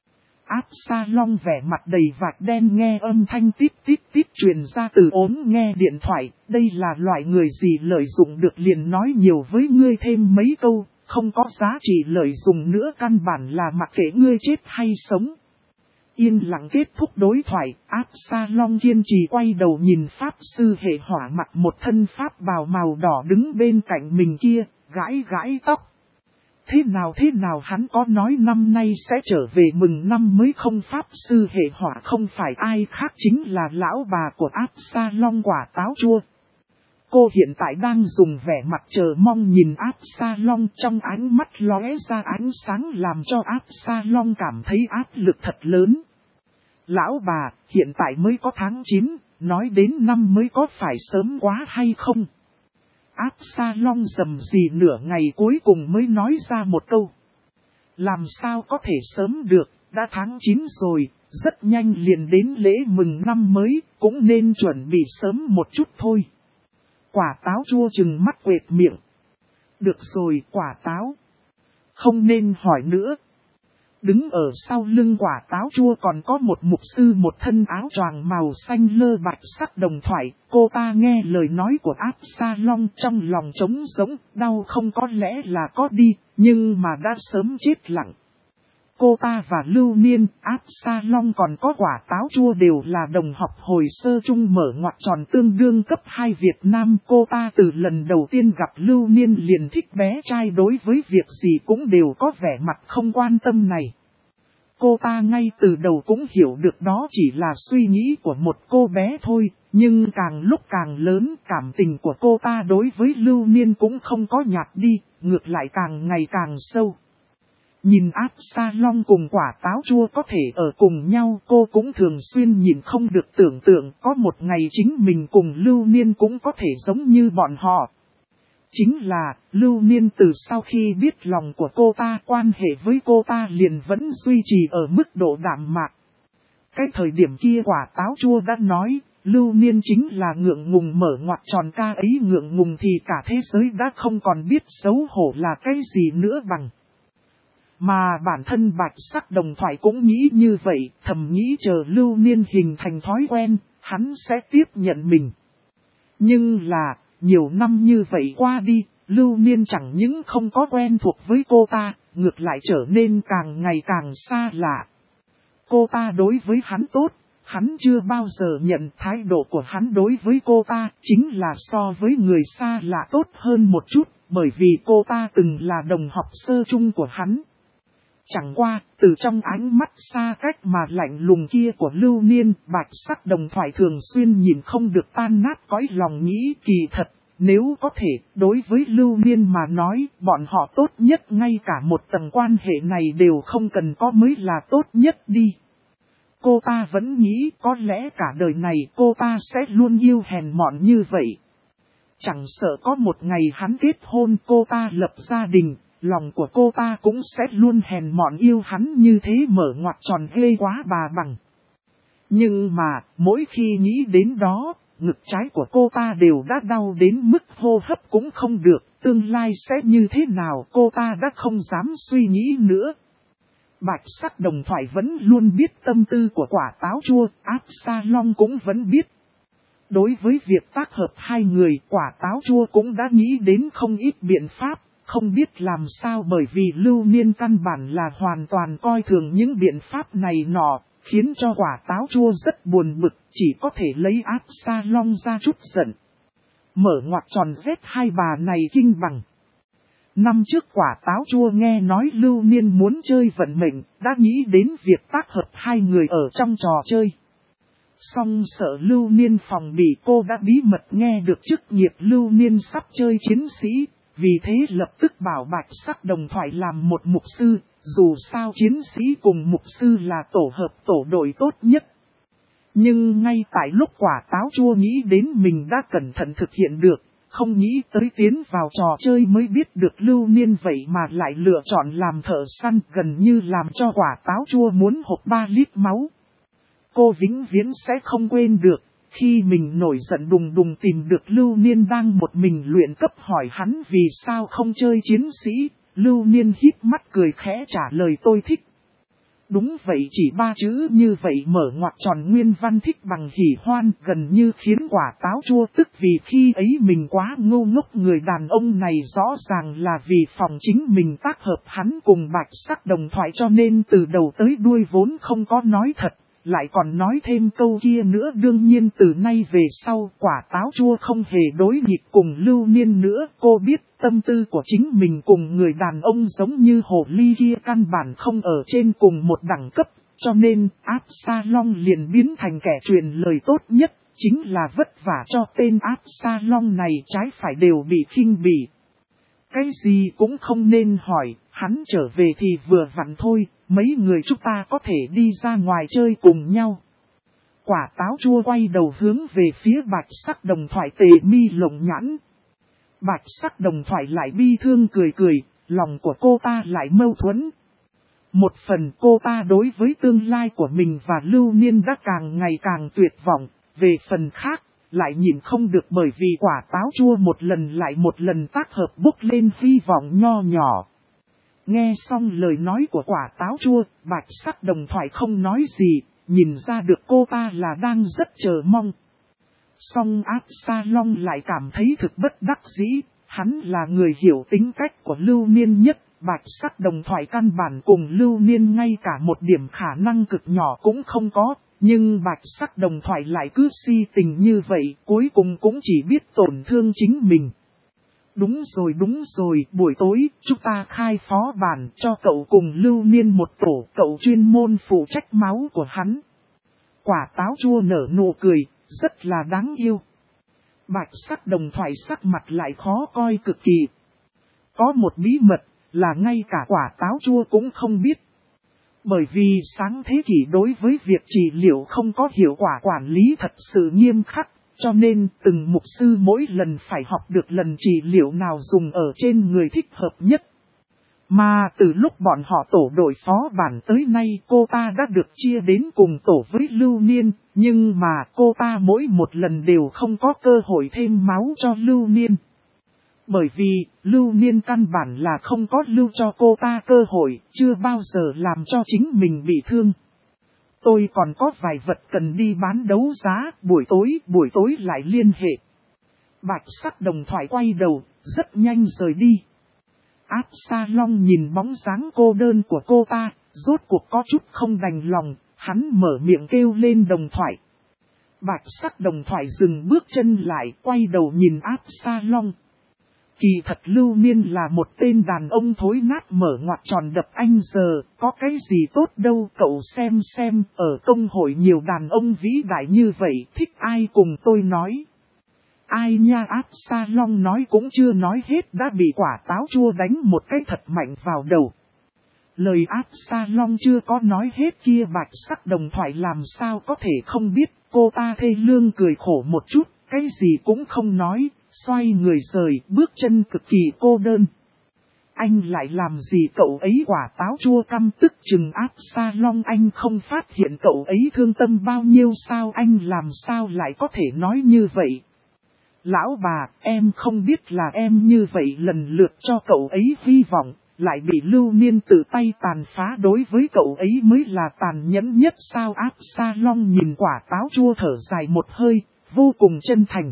Absalom vẻ mặt đầy vạch đen nghe âm thanh tít tít tít truyền ra từ ốm nghe điện thoại. Đây là loại người gì lợi dụng được liền nói nhiều với ngươi thêm mấy câu, không có giá trị lợi dụng nữa, căn bản là mặc kệ ngươi chết hay sống. Yên lặng kết thúc đối thoại, Absalom kiên trì quay đầu nhìn pháp sư hệ hỏa mặc một thân pháp bào màu đỏ đứng bên cạnh mình kia, gãi gãi tóc. Thế nào hắn có nói năm nay sẽ trở về mừng năm mới không? Pháp sư hệ hỏa không phải ai khác chính là lão bà của Absalom, Quả Táo Chua. Cô hiện tại đang dùng vẻ mặt chờ mong nhìn Absalom, trong ánh mắt lóe ra ánh sáng làm cho Absalom cảm thấy áp lực thật lớn. Lão bà, hiện tại mới có tháng 9, nói đến năm mới có phải sớm quá hay không? Absalom rầm rì nửa ngày cuối cùng mới nói ra một câu. Làm sao có thể sớm được, đã tháng 9 rồi, rất nhanh liền đến lễ mừng năm mới, cũng nên chuẩn bị sớm một chút thôi. Quả Táo Chua chừng mắt quệt miệng. Được rồi Quả Táo, không nên hỏi nữa. Đứng ở sau lưng Quả Táo Chua còn có một mục sư một thân áo choàng màu xanh lơ bạch sắc đồng thoại. Cô ta nghe lời nói của Absalom trong lòng trống rỗng, đau không có lẽ là có đi, nhưng mà đã sớm chết lặng. Cô ta và Lưu Niên, Absalom còn có Quả Táo Chua đều là đồng học hồi sơ trung mở ngoặc tròn tương đương cấp 2 Việt Nam. Cô ta từ lần đầu tiên gặp Lưu Niên liền thích bé trai, đối với việc gì cũng đều có vẻ mặt không quan tâm này. Cô ta ngay từ đầu cũng hiểu được đó chỉ là suy nghĩ của một cô bé thôi, nhưng càng lúc càng lớn cảm tình của cô ta đối với Lưu Niên cũng không có nhạt đi, ngược lại càng ngày càng sâu. Nhìn Absalom cùng Quả Táo Chua có thể ở cùng nhau, cô cũng thường xuyên nhìn không được tưởng tượng có một ngày chính mình cùng Lưu Niên cũng có thể giống như bọn họ. Chính là, Lưu Niên từ sau khi biết lòng của cô ta, quan hệ với cô ta liền vẫn duy trì ở mức độ đạm mạc. Cái thời điểm kia Quả Táo Chua đã nói, Lưu Niên chính là ngượng ngùng mở ngoặc tròn, ca ấy ngượng ngùng thì cả thế giới đã không còn biết xấu hổ là cái gì nữa bằng. Mà bản thân Bạch Sắc Đồng Thoại cũng nghĩ như vậy, thầm nghĩ chờ Lưu Niên hình thành thói quen, hắn sẽ tiếp nhận mình. Nhưng là, nhiều năm như vậy qua đi, Lưu Niên chẳng những không có quen thuộc với cô ta, ngược lại trở nên càng ngày càng xa lạ. Cô ta đối với hắn tốt, hắn chưa bao giờ nhận thái độ của hắn đối với cô ta chính là so với người xa lạ tốt hơn một chút, bởi vì cô ta từng là đồng học sơ chung của hắn. Chẳng qua, từ trong ánh mắt xa cách mà lạnh lùng kia của Lưu Niên, Bạch Sắc Đồng Thoại thường xuyên nhìn không được tan nát cõi lòng nghĩ kỳ thật. Nếu có thể, đối với Lưu Niên mà nói, bọn họ tốt nhất ngay cả một tầng quan hệ này đều không cần có mới là tốt nhất đi. Cô ta vẫn nghĩ có lẽ cả đời này cô ta sẽ luôn yêu hèn mọn như vậy. Chẳng sợ có một ngày hắn kết hôn cô ta lập gia đình, lòng của cô ta cũng sẽ luôn hèn mọn yêu hắn như thế mở ngoặc tròn ghê quá bà bằng. Nhưng mà, mỗi khi nghĩ đến đó, ngực trái của cô ta đều đã đau đến mức hô hấp cũng không được, tương lai sẽ như thế nào cô ta đã không dám suy nghĩ nữa. Bạch Sắc Đồng Thoại vẫn luôn biết tâm tư của quả táo chua, Absalom cũng vẫn biết. Đối với việc tác hợp hai người, quả táo chua cũng đã nghĩ đến không ít biện pháp, không biết làm sao bởi vì Lưu Niên căn bản là hoàn toàn coi thường những biện pháp này nọ, khiến cho quả táo chua rất buồn bực, chỉ có thể lấy Absalom ra chút giận. Mở ngoặc tròn Z hai bà này kinh bằng. Năm trước quả táo chua nghe nói Lưu Niên muốn chơi vận mệnh, đã nghĩ đến việc tác hợp hai người ở trong trò chơi. Song sợ Lưu Niên phòng bị cô đã bí mật nghe được chức nghiệp Lưu Niên sắp chơi chiến sĩ, vì thế lập tức bảo Bạch Sắc Đồng Thoại làm một mục sư, dù sao chiến sĩ cùng mục sư là tổ hợp tổ đội tốt nhất. Nhưng ngay tại lúc quả táo chua nghĩ đến mình đã cẩn thận thực hiện được, không nghĩ tới tiến vào trò chơi mới biết được Lưu Niên vậy mà lại lựa chọn làm thợ săn, gần như làm cho quả táo chua muốn hộc 3 lít máu. Cô vĩnh viễn sẽ không quên được, khi mình nổi giận đùng đùng tìm được Lưu Niên đang một mình luyện cấp hỏi hắn vì sao không chơi chiến sĩ, Lưu Niên híp mắt cười khẽ trả lời tôi thích. Đúng vậy, chỉ 3 chữ như vậy mở ngoặc tròn nguyên văn thích bằng hỉ hoan, gần như khiến quả táo chua tức vì khi ấy mình quá ngu ngốc. Người đàn ông này rõ ràng là vì phòng chính mình tác hợp hắn cùng Bạch Sắc Đồng Thoại cho nên từ đầu tới đuôi vốn không có nói thật. Lại còn nói thêm câu kia nữa, đương nhiên từ nay về sau quả táo chua không hề đối nghịch cùng Lưu Niên nữa. Cô biết tâm tư của chính mình cùng người đàn ông giống như hồ ly kia căn bản không ở trên cùng một đẳng cấp, cho nên Absalom liền biến thành kẻ truyền lời tốt nhất, chính là vất vả cho tên Absalom này trái phải đều bị khinh bỉ. Cái gì cũng không nên hỏi, hắn trở về thì vừa vặn thôi, mấy người chúng ta có thể đi ra ngoài chơi cùng nhau. Quả táo chua quay đầu hướng về phía Bạch Sắc Đồng Thoại tề mi lồng nhãn. Bạch Sắc Đồng Thoại lại bi thương cười cười, lòng của cô ta lại mâu thuẫn. Một phần cô ta đối với tương lai của mình và Lưu Niên đã càng ngày càng tuyệt vọng, về phần khác, lại nhìn không được bởi vì quả táo chua một lần lại một lần tác hợp bốc lên hy vọng nho nhỏ. Nghe xong lời nói của quả táo chua, Bạch Sắc Đồng Thoại không nói gì, nhìn ra được cô ta là đang rất chờ mong. Song Absalom lại cảm thấy thực bất đắc dĩ, hắn là người hiểu tính cách của Lưu Niên nhất. Bạch Sắc Đồng Thoại căn bản cùng Lưu Niên ngay cả một điểm khả năng cực nhỏ cũng không có, nhưng Bạch Sắc Đồng Thoại lại cứ si tình như vậy, cuối cùng cũng chỉ biết tổn thương chính mình. Đúng rồi, buổi tối chúng ta khai phó bản cho cậu cùng Lưu Niên một tổ, cậu chuyên môn phụ trách máu của hắn. Quả táo chua nở nụ cười, rất là đáng yêu. Bạch Sắc Đồng Thoại sắc mặt lại khó coi cực kỳ. Có một bí mật là ngay cả quả táo chua cũng không biết. Bởi vì sáng thế kỷ đối với việc trị liệu không có hiệu quả quản lý thật sự nghiêm khắc, cho nên từng mục sư mỗi lần phải học được lần trị liệu nào dùng ở trên người thích hợp nhất. Mà từ lúc bọn họ tổ đội phó bản tới nay cô ta đã được chia đến cùng tổ với Lưu Niên, nhưng mà cô ta mỗi một lần đều không có cơ hội thêm máu cho Lưu Niên. Bởi vì, Lưu Niên căn bản là không có lưu cho cô ta cơ hội, chưa bao giờ làm cho chính mình bị thương. Tôi còn có vài vật cần đi bán đấu giá, buổi tối lại liên hệ. Bạch Sắc Đồng Thoại quay đầu, rất nhanh rời đi. Áp Sa Long nhìn bóng dáng cô đơn của cô ta, rốt cuộc có chút không đành lòng, hắn mở miệng kêu lên Đồng Thoại. Bạch Sắc Đồng Thoại dừng bước chân lại, quay đầu nhìn Áp Sa Long. Kỳ thật Lưu Niên là một tên đàn ông thối nát mở ngoặt tròn đập anh giờ, có cái gì tốt đâu, cậu xem, ở công hội nhiều đàn ông vĩ đại như vậy, thích ai cùng tôi nói. Ai nha, Áp Sa Long nói cũng chưa nói hết đã bị quả táo chua đánh một cái thật mạnh vào đầu. Lời Áp Sa Long chưa có nói hết kia Bạch Sắc Đồng Thoại làm sao có thể không biết, cô ta thê lương cười khổ một chút, cái gì cũng không nói, xoay người rời, bước chân cực kỳ cô đơn. Anh lại làm gì cậu ấy, quả táo chua căm tức chừng Áp Sa Long, anh không phát hiện cậu ấy thương tâm bao nhiêu sao, anh làm sao lại có thể nói như vậy. Lão bà, em không biết là em như vậy lần lượt cho cậu ấy hy vọng, lại bị Lưu Niên tự tay tàn phá, đối với cậu ấy mới là tàn nhẫn nhất sao. Áp Sa Long nhìn quả táo chua thở dài một hơi, vô cùng chân thành.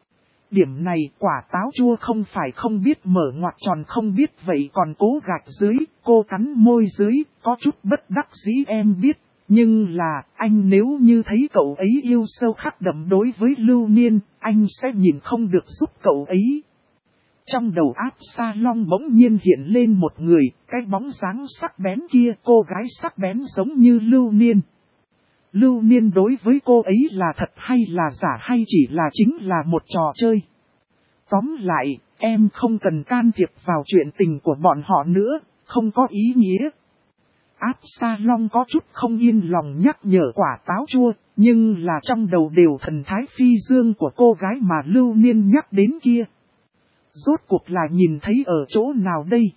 Điểm này quả táo chua không phải không biết mở ngoặt tròn không biết vậy còn cố gạch dưới, cô cắn môi dưới, có chút bất đắc dĩ em biết. Nhưng là, anh nếu như thấy cậu ấy yêu sâu khắc đậm đối với Lưu Niên, anh sẽ nhìn không được giúp cậu ấy. Trong đầu Áp Sa Long bỗng nhiên hiện lên một người, cái bóng dáng sắc bén kia, cô gái sắc bén giống như Lưu Niên. Lưu Niên đối với cô ấy là thật hay là giả hay chỉ là chính là một trò chơi. Tóm lại, em không cần can thiệp vào chuyện tình của bọn họ nữa, không có ý nghĩa. Áp Sa Long có chút không yên lòng nhắc nhở quả táo chua, nhưng là trong đầu đều thần thái phi dương của cô gái mà Lưu Niên nhắc đến kia. Rốt cuộc là nhìn thấy ở chỗ nào đây?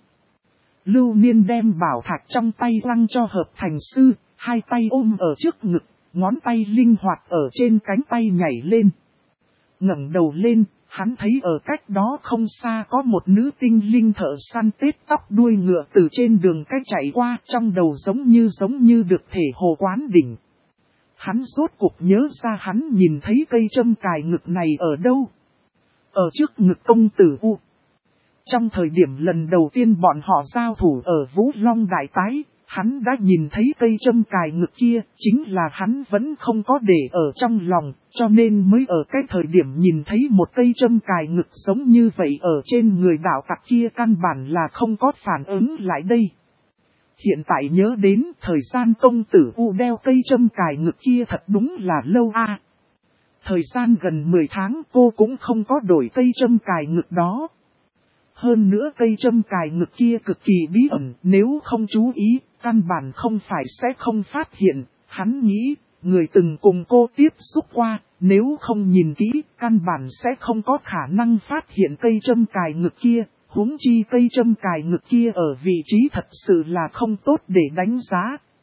Lưu Niên đem bảo thạch trong tay lăng cho hợp thành sư, hai tay ôm ở trước ngực, ngón tay linh hoạt ở trên cánh tay nhảy lên. Ngẩng đầu lên, hắn thấy ở cách đó không xa có một nữ tinh linh thợ săn tết tóc đuôi ngựa từ trên đường cách chạy qua, trong đầu giống như được thể hồ quán đỉnh. Hắn rốt cuộc nhớ ra hắn nhìn thấy cây châm cài ngực này ở đâu? Ở trước ngực công tử U. Trong thời điểm lần đầu tiên bọn họ giao thủ ở Vũ Long Đại Tái, hắn đã nhìn thấy cây châm cài ngực kia, chính là hắn vẫn không có để ở trong lòng, cho nên mới ở cái thời điểm nhìn thấy một cây châm cài ngực giống như vậy ở trên người đạo tặc kia căn bản là không có phản ứng lại đây. Hiện tại nhớ đến thời gian công tử U đeo cây châm cài ngực kia thật đúng là lâu a. Thời gian gần 10 tháng cô cũng không có đổi cây châm cài ngực đó. Hơn nữa cây châm cài ngực kia cực kỳ bí ẩn, nếu không chú ý, căn bản không phải sẽ không phát hiện. Hắn nghĩ, người từng cùng cô tiếp xúc qua, nếu không nhìn kỹ, căn bản sẽ không có khả năng phát hiện cây châm cài ngực kia. Huống chi cây châm cài ngực kia ở vị trí thật sự là không tốt để đánh giá.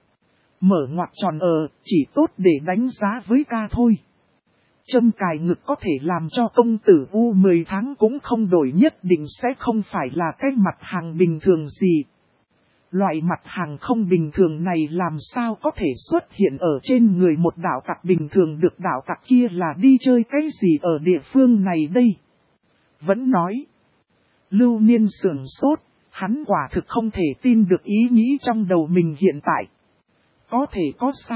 Mở ngoặc tròn chỉ tốt để đánh giá với ca thôi. Châm cài ngực có thể làm cho công tử U 10 tháng cũng không đổi, nhất định sẽ không phải là cái mặt hàng bình thường gì. Loại mặt hàng không bình thường này làm sao có thể xuất hiện ở trên người một đạo tặc bình thường được, đạo tặc kia là đi chơi cái gì ở địa phương này đây? Vẫn nói. Lưu Niên sửng sốt, hắn quả thực không thể tin được ý nghĩ trong đầu mình hiện tại. Có thể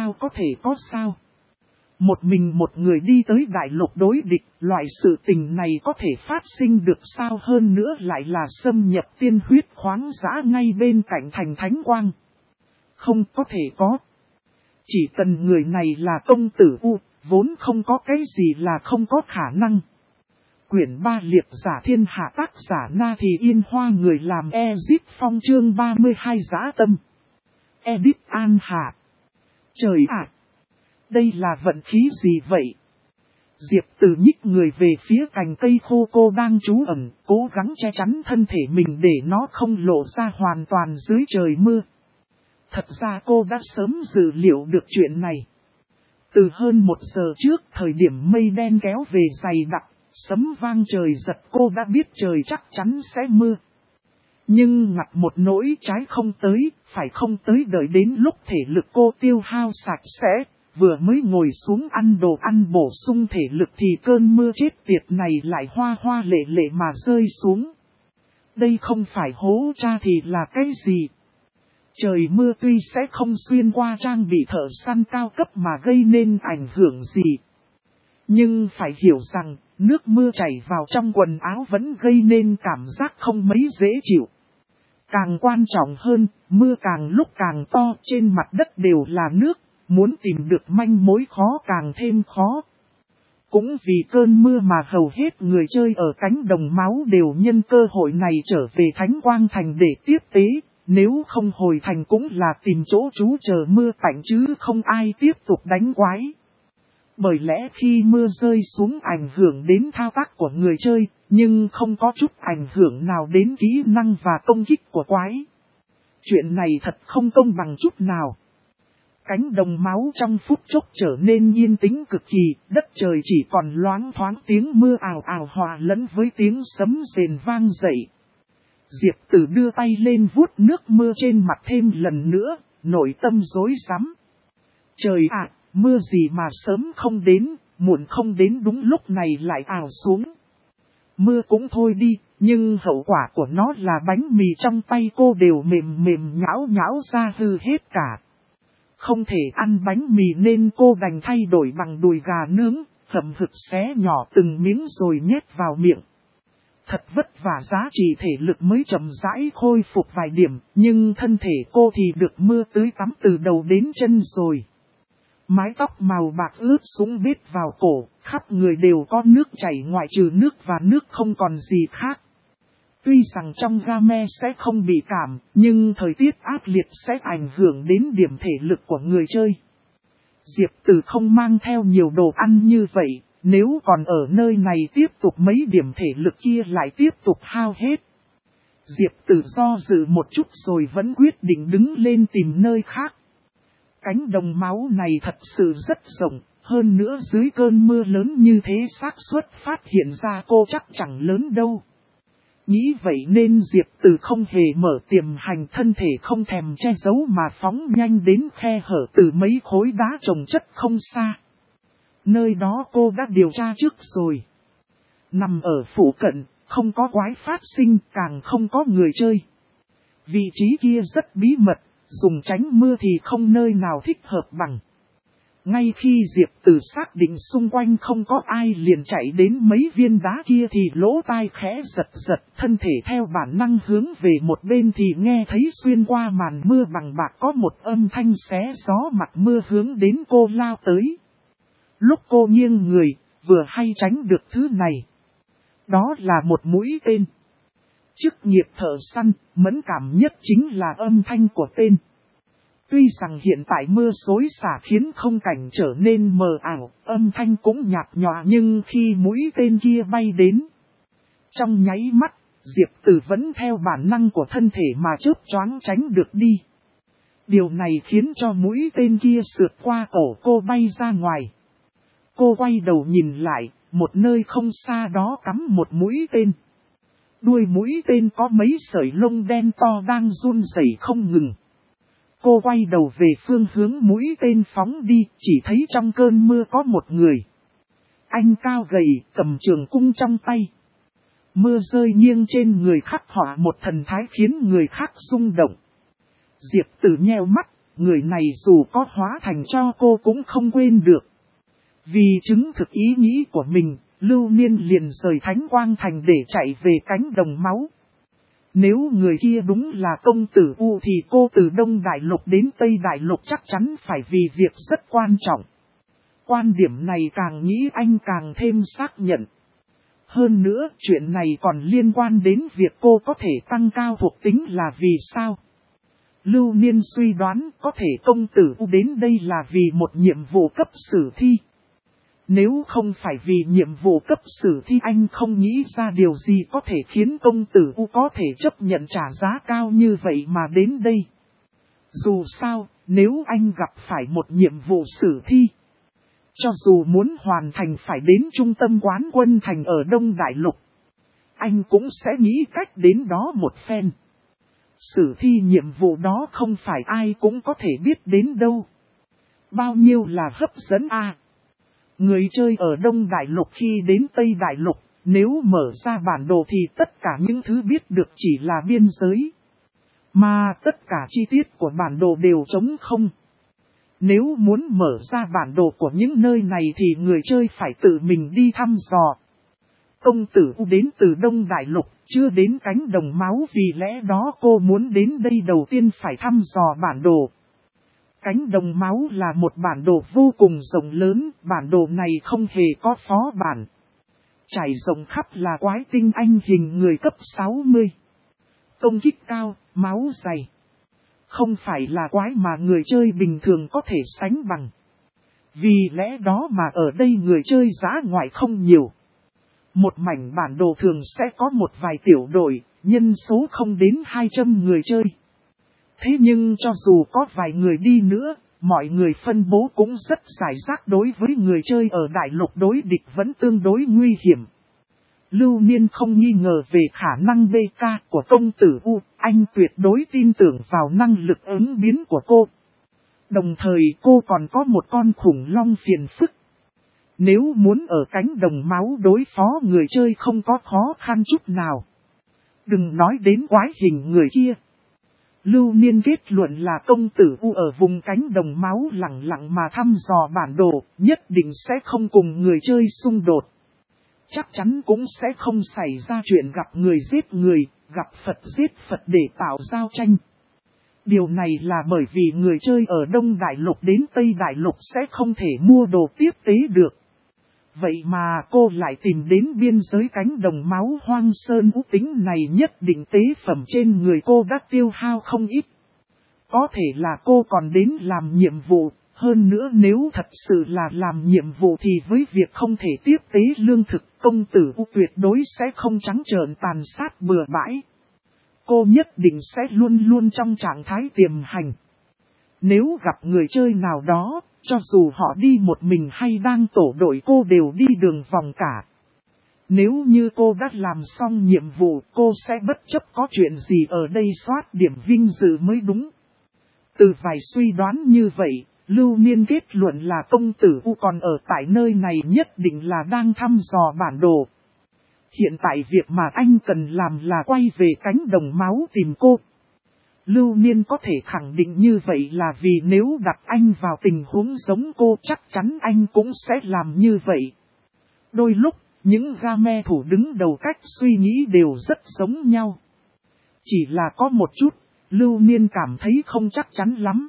có sao. Một mình một người đi tới đại lục đối địch, loại sự tình này có thể phát sinh được sao, hơn nữa lại là xâm nhập tiên huyết khoáng dã ngay bên cạnh thành Thánh Quang. Không có thể có. Chỉ cần người này là công tử U, vốn không có cái gì là không có khả năng. Quyển 3 liệt giả thiên hạ, tác giả Na Thì Yên Hoa, người làm Ezip Phong, chương 32 dã tâm. Edit An Hạ. Trời ạ! Đây là vận khí gì vậy? Diệp Từ nhích người về phía cành cây khô cô đang trú ẩn, cố gắng che chắn thân thể mình để nó không lộ ra hoàn toàn dưới trời mưa. Thật ra cô đã sớm dự liệu được chuyện này. Từ hơn 1 giờ trước, thời điểm mây đen kéo về dày đặc, Sấm vang trời giật, cô đã biết trời chắc chắn sẽ mưa. Nhưng ngặt một nỗi trái không tới, phải không tới đợi đến lúc thể lực cô tiêu hao sạch sẽ, vừa mới ngồi xuống ăn đồ ăn bổ sung thể lực thì cơn mưa chết tiệt này lại hoa hoa lệ lệ mà rơi xuống. Đây không phải hố cha thì là cái gì? Trời mưa tuy sẽ không xuyên qua trang bị thợ săn cao cấp mà gây nên ảnh hưởng gì. Nhưng phải hiểu rằng, nước mưa chảy vào trong quần áo vẫn gây nên cảm giác không mấy dễ chịu. Càng quan trọng hơn, mưa càng lúc càng to, trên mặt đất đều là nước, muốn tìm được manh mối khó càng thêm khó. Cũng vì cơn mưa mà hầu hết người chơi ở cánh đồng máu đều nhân cơ hội này trở về Thánh Quang Thành để tiếp tế, nếu không hồi thành cũng là tìm chỗ trú chờ mưa tạnh chứ không ai tiếp tục đánh quái. Bởi lẽ khi mưa rơi xuống ảnh hưởng đến thao tác của người chơi, nhưng không có chút ảnh hưởng nào đến kỹ năng và công kích của quái. Chuyện này thật không công bằng chút nào. Cánh đồng máu trong phút chốc trở nên yên tĩnh cực kỳ, đất trời chỉ còn loáng thoáng tiếng mưa ào ào hòa lẫn với tiếng sấm rền vang dậy. Diệp Tử đưa tay lên vuốt nước mưa trên mặt thêm lần nữa, nội tâm rối rắm. Trời ạ, mưa gì mà sớm không đến, muộn không đến đúng lúc này lại ào xuống. Mưa cũng thôi đi, nhưng hậu quả của nó là bánh mì trong tay cô đều mềm mềm nhão nhão ra hư hết cả. Không thể ăn bánh mì nên cô đành thay đổi bằng đùi gà nướng, hậm hực xé nhỏ từng miếng rồi nhét vào miệng. Thật vất vả giá trị thể lực mới chậm rãi khôi phục vài điểm, nhưng thân thể cô thì được mưa tưới tắm từ đầu đến chân rồi. Mái tóc màu bạc ướt sũng bết vào cổ, khắp người đều có nước chảy ngoại trừ nước và nước không còn gì khác. Tuy rằng trong game sẽ không bị cảm, nhưng thời tiết ác liệt sẽ ảnh hưởng đến điểm thể lực của người chơi. Diệp Tử không mang theo nhiều đồ ăn như vậy, nếu còn ở nơi này tiếp tục mấy điểm thể lực kia lại tiếp tục hao hết. Diệp Tử do dự một chút rồi vẫn quyết định đứng lên tìm nơi khác. Cánh đồng máu này thật sự rất rộng, hơn nữa dưới cơn mưa lớn như thế xác suất phát hiện ra cô chắc chẳng lớn đâu. Nghĩ vậy nên Diệp Tử không hề mở tiềm hành, thân thể không thèm che giấu mà phóng nhanh đến khe hở từ mấy khối đá chồng chất không xa. Nơi đó cô đã điều tra trước rồi. Nằm ở phụ cận, không có quái phát sinh, càng không có người chơi. Vị trí kia rất bí mật, dùng tránh mưa thì không nơi nào thích hợp bằng. Ngay khi Diệp Tử xác định xung quanh không có ai liền chạy đến mấy viên đá kia thì lỗ tai khẽ giật giật, thân thể theo bản năng hướng về một bên thì nghe thấy xuyên qua màn mưa bằng bạc có một âm thanh xé gió mặt mưa hướng đến cô lao tới. Lúc cô nghiêng người, vừa hay tránh được thứ này. Đó là một mũi tên. Chức nghiệp thợ săn, mẫn cảm nhất chính là âm thanh của tên. Tuy rằng hiện tại mưa xối xả khiến không cảnh trở nên mờ ảo, âm thanh cũng nhạt nhòa nhưng khi mũi tên kia bay đến, trong nháy mắt, Diệp Tử vẫn theo bản năng của thân thể mà chớp choáng tránh được đi. Điều này khiến cho mũi tên kia sượt qua cổ cô bay ra ngoài. Cô quay đầu nhìn lại, một nơi không xa đó cắm một mũi tên. Đuôi mũi tên có mấy sợi lông đen to đang run rẩy không ngừng. Cô quay đầu về phương hướng mũi tên phóng đi, chỉ thấy trong cơn mưa có một người. Anh cao gầy, cầm trường cung trong tay. Mưa rơi nghiêng trên người khắc họa một thần thái khiến người khác rung động. Diệp Tử nheo mắt, người này dù có hóa thành cho cô cũng không quên được. Vì chứng thực ý nghĩ của mình, Lưu Niên liền rời Thánh Quang Thành để chạy về cánh đồng máu. Nếu người kia đúng là công tử U thì cô từ Đông Đại Lục đến Tây Đại Lục chắc chắn phải vì việc rất quan trọng. Quan điểm này càng nghĩ anh càng thêm xác nhận. Hơn nữa, chuyện này còn liên quan đến việc cô có thể tăng cao thuộc tính là vì sao? Lưu Niên suy đoán có thể công tử U đến đây là vì một nhiệm vụ cấp sử thi. Nếu không phải vì nhiệm vụ cấp sử thi anh không nghĩ ra điều gì có thể khiến công tử U có thể chấp nhận trả giá cao như vậy mà đến đây. Dù sao, nếu anh gặp phải một nhiệm vụ sử thi, Cho dù muốn hoàn thành phải đến trung tâm quán quân thành ở Đông Đại Lục, anh cũng sẽ nghĩ cách đến đó một phen. Sử thi nhiệm vụ đó không phải ai cũng có thể biết đến đâu. Bao nhiêu là hấp dẫn a. Người chơi ở Đông Đại Lục khi đến Tây Đại Lục, nếu mở ra bản đồ thì tất cả những thứ biết được chỉ là biên giới. Mà tất cả chi tiết của bản đồ đều trống không. Nếu muốn mở ra bản đồ của những nơi này thì người chơi phải tự mình đi thăm dò. Công tử U đến từ Đông Đại Lục, chưa đến cánh đồng máu, vì lẽ đó cô muốn đến đây đầu tiên phải thăm dò bản đồ. Cánh đồng máu là một bản đồ vô cùng rộng lớn, bản đồ này không hề có phó bản. Trải rộng khắp là quái tinh anh hình người cấp 60. Công kích cao, máu dày. Không phải là quái mà người chơi bình thường có thể sánh bằng. Vì lẽ đó mà ở đây người chơi dã ngoại không nhiều. Một mảnh bản đồ thường sẽ có một vài tiểu đội, nhân số không đến 200 người chơi. Thế nhưng cho dù có vài người đi nữa, mọi người phân bố cũng rất rải rác, đối với người chơi ở Đại Lục đối địch vẫn tương đối nguy hiểm. Lưu Niên không nghi ngờ về khả năng BK của công tử U, anh tuyệt đối tin tưởng vào năng lực ứng biến của cô. Đồng thời cô còn có một con khủng long phiền phức. Nếu muốn ở cánh đồng máu đối phó người chơi không có khó khăn chút nào. Đừng nói đến quái hình người kia. Lưu Niên kết luận là công tử U ở vùng cánh đồng máu lặng lặng mà thăm dò bản đồ, nhất định sẽ không cùng người chơi xung đột. Chắc chắn cũng sẽ không xảy ra chuyện gặp người giết người, gặp Phật giết Phật để tạo giao tranh. Điều này là bởi vì người chơi ở Đông Đại Lục đến Tây Đại Lục sẽ không thể mua đồ tiếp tế được. Vậy mà cô lại tìm đến biên giới cánh đồng máu hoang sơn ú tính này, nhất định tế phẩm trên người cô đã tiêu hao không ít. Có thể là cô còn đến làm nhiệm vụ, hơn nữa nếu thật sự là làm nhiệm vụ thì với việc không thể tiếp tế lương thực, công tử U tuyệt đối sẽ không trắng trợn tàn sát bừa bãi. Cô nhất định sẽ luôn luôn trong trạng thái tiềm hành. Nếu gặp người chơi nào đó, cho dù họ đi một mình hay đang tổ đội, cô đều đi đường vòng cả. Nếu như cô đã làm xong nhiệm vụ, cô sẽ bất chấp có chuyện gì ở đây soát điểm vinh dự mới đúng. Từ vài suy đoán như vậy, Lưu Niên kết luận là công tử U còn ở tại nơi này nhất định là đang thăm dò bản đồ. Hiện tại việc mà anh cần làm là quay về cánh đồng máu tìm cô. Lưu Niên có thể khẳng định như vậy là vì nếu đặt anh vào tình huống giống cô chắc chắn anh cũng sẽ làm như vậy. Đôi lúc, những game thủ đứng đầu cách suy nghĩ đều rất giống nhau. Chỉ là có một chút, Lưu Niên cảm thấy không chắc chắn lắm.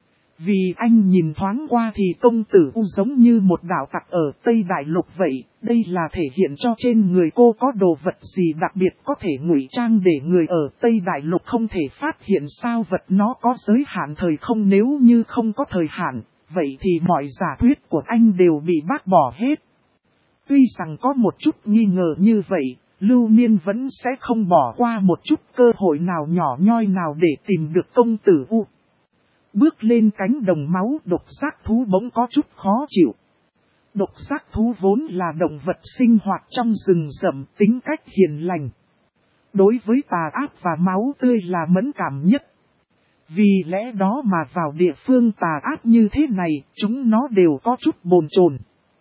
Vì anh nhìn thoáng qua thì công tử U giống như một đạo tặc ở Tây Đại Lục vậy. Đây là thể hiện cho trên người cô có đồ vật gì đặc biệt có thể ngụy trang để người ở Tây Đại Lục không thể phát hiện. Sao vật nó có giới hạn thời không, nếu như không có thời hạn, vậy thì mọi giả thuyết của anh đều bị bác bỏ hết. Tuy rằng có một chút nghi ngờ như vậy, Lưu Niên vẫn sẽ không bỏ qua một chút cơ hội nào nhỏ nhoi nào để tìm được công tử U. Bước lên cánh đồng máu, độc giác thú bỗng có chút khó chịu. Độc giác thú vốn là động vật sinh hoạt trong rừng rậm, tính cách hiền lành. Đối với tà ác và máu tươi là mẫn cảm nhất. Vì lẽ đó mà vào địa phương tà ác như thế này, chúng nó đều có chút bồn chồn.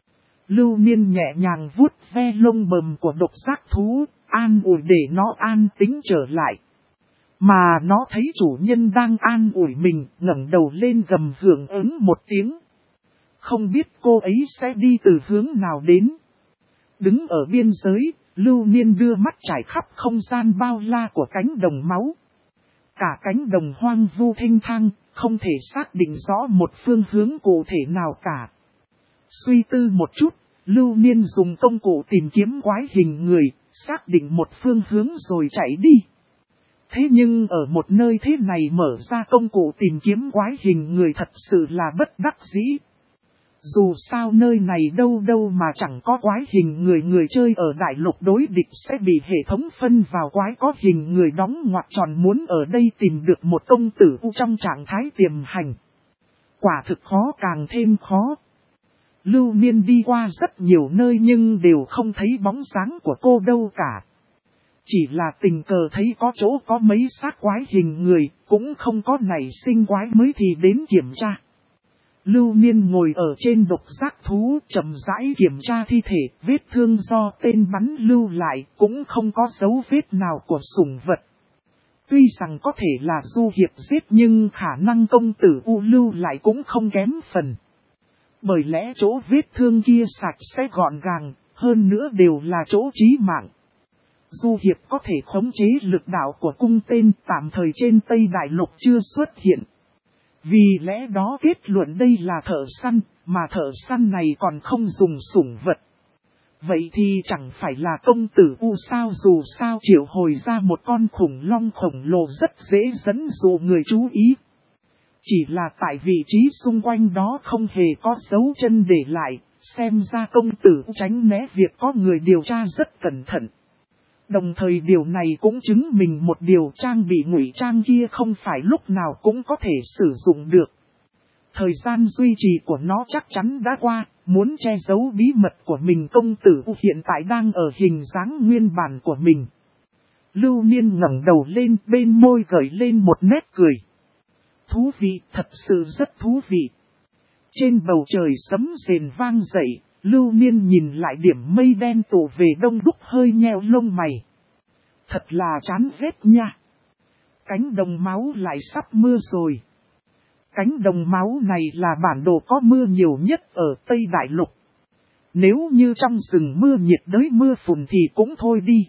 Lưu Niên nhẹ nhàng vuốt ve lông bầm của độc giác thú, an ủi để nó an tĩnh trở lại. Mà nó thấy chủ nhân đang an ủi mình, ngẩng đầu lên gầm hưởng ứng một tiếng. Không biết cô ấy sẽ đi từ hướng nào đến. Đứng ở biên giới, Lưu Niên đưa mắt trải khắp không gian bao la của cánh đồng máu. Cả cánh đồng hoang vu thênh thang, không thể xác định rõ một phương hướng cụ thể nào cả. Suy tư một chút, Lưu Niên dùng công cụ tìm kiếm quái hình người, xác định một phương hướng rồi chạy đi. Thế nhưng ở một nơi thế này mở ra công cụ tìm kiếm quái hình người thật sự là bất đắc dĩ. Dù sao nơi này đâu đâu mà chẳng có quái hình người, người chơi ở Đại Lục đối địch sẽ bị hệ thống phân vào quái có hình người đóng ngoặc tròn, muốn ở đây tìm được một công tử U trong trạng thái tiềm hành. Quả thực khó càng thêm khó. Lưu Niên đi qua rất nhiều nơi nhưng đều không thấy bóng dáng của cô đâu cả. Chỉ là tình cờ thấy có chỗ có mấy xác quái hình người, cũng không có nảy sinh quái mới thì đến kiểm tra. Lưu Niên ngồi ở trên độc giác thú chậm rãi kiểm tra thi thể, vết thương do tên bắn lưu lại cũng không có dấu vết nào của sủng vật. Tuy rằng có thể là Du Hiệp giết nhưng khả năng công tử U lưu lại cũng không kém phần. Bởi lẽ chỗ vết thương kia sạch sẽ gọn gàng, hơn nữa đều là chỗ chí mạng. Du Hiệp có thể khống chế lực đạo của cung tên tạm thời trên Tây Đại Lục chưa xuất hiện. Vì lẽ đó kết luận đây là thợ săn, mà thợ săn này còn không dùng sủng vật. Vậy thì chẳng phải là công tử U sao, dù sao triệu hồi ra một con khủng long khổng lồ rất dễ dẫn dụ người chú ý. Chỉ là tại vị trí xung quanh đó không hề có dấu chân để lại, xem ra công tử tránh né việc có người điều tra rất cẩn thận. Đồng thời điều này cũng chứng minh một điều, trang bị ngụy trang kia không phải lúc nào cũng có thể sử dụng được. Thời gian duy trì của nó chắc chắn đã qua, muốn che giấu bí mật của mình công tử hiện tại đang ở hình dáng nguyên bản của mình. Lưu Niên ngẩng đầu lên, bên môi gợi lên một nét cười. Thú vị, thật sự rất thú vị. Trên bầu trời sấm rền vang dậy, Lưu Niên nhìn lại điểm mây đen tụ về đông đúc hơi nheo lông mày. Thật là chán ghét nha. Cánh đồng máu lại sắp mưa rồi. Cánh đồng máu này là bản đồ có mưa nhiều nhất ở Tây Đại Lục. Nếu như trong rừng mưa nhiệt đới mưa phùn thì cũng thôi đi.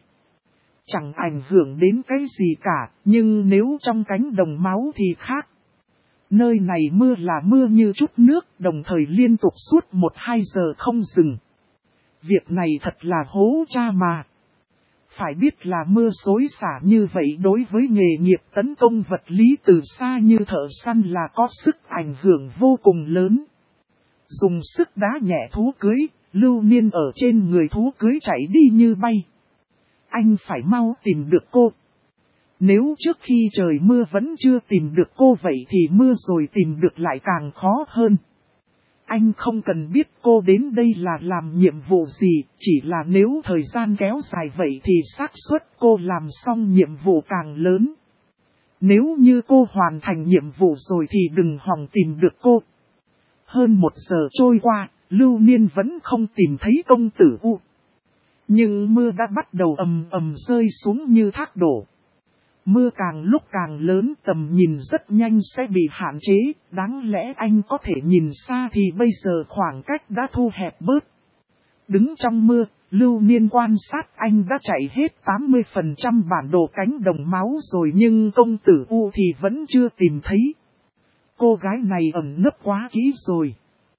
Chẳng ảnh hưởng đến cái gì cả, nhưng nếu trong cánh đồng máu thì khác. Nơi này mưa là mưa như chút nước, đồng thời liên tục suốt 1-2 giờ không dừng. Việc này thật là hố cha mà. Phải biết là mưa xối xả như vậy đối với nghề nghiệp tấn công vật lý từ xa như thợ săn là có sức ảnh hưởng vô cùng lớn. Dùng sức đá nhẹ thú cưới, Lưu Niên ở trên người thú cưới chạy đi như bay. Anh phải mau tìm được cô. Nếu trước khi trời mưa vẫn chưa tìm được cô vậy thì mưa rồi tìm được lại càng khó hơn. Anh không cần biết cô đến đây là làm nhiệm vụ gì, chỉ là nếu thời gian kéo dài vậy thì xác suất cô làm xong nhiệm vụ càng lớn. Nếu như cô hoàn thành nhiệm vụ rồi thì đừng hòng tìm được cô. Hơn 1 giờ trôi qua, Lưu Niên vẫn không tìm thấy công tử U. Nhưng mưa đã bắt đầu ầm ầm rơi xuống như thác đổ. Mưa càng lúc càng lớn, tầm nhìn rất nhanh sẽ bị hạn chế, đáng lẽ anh có thể nhìn xa thì bây giờ khoảng cách đã thu hẹp bớt. Đứng trong mưa, Lưu Niên quan sát anh đã chạy hết 80% bản đồ cánh đồng máu rồi nhưng công tử U thì vẫn chưa tìm thấy. Cô gái này ẩn nấp quá kỹ rồi.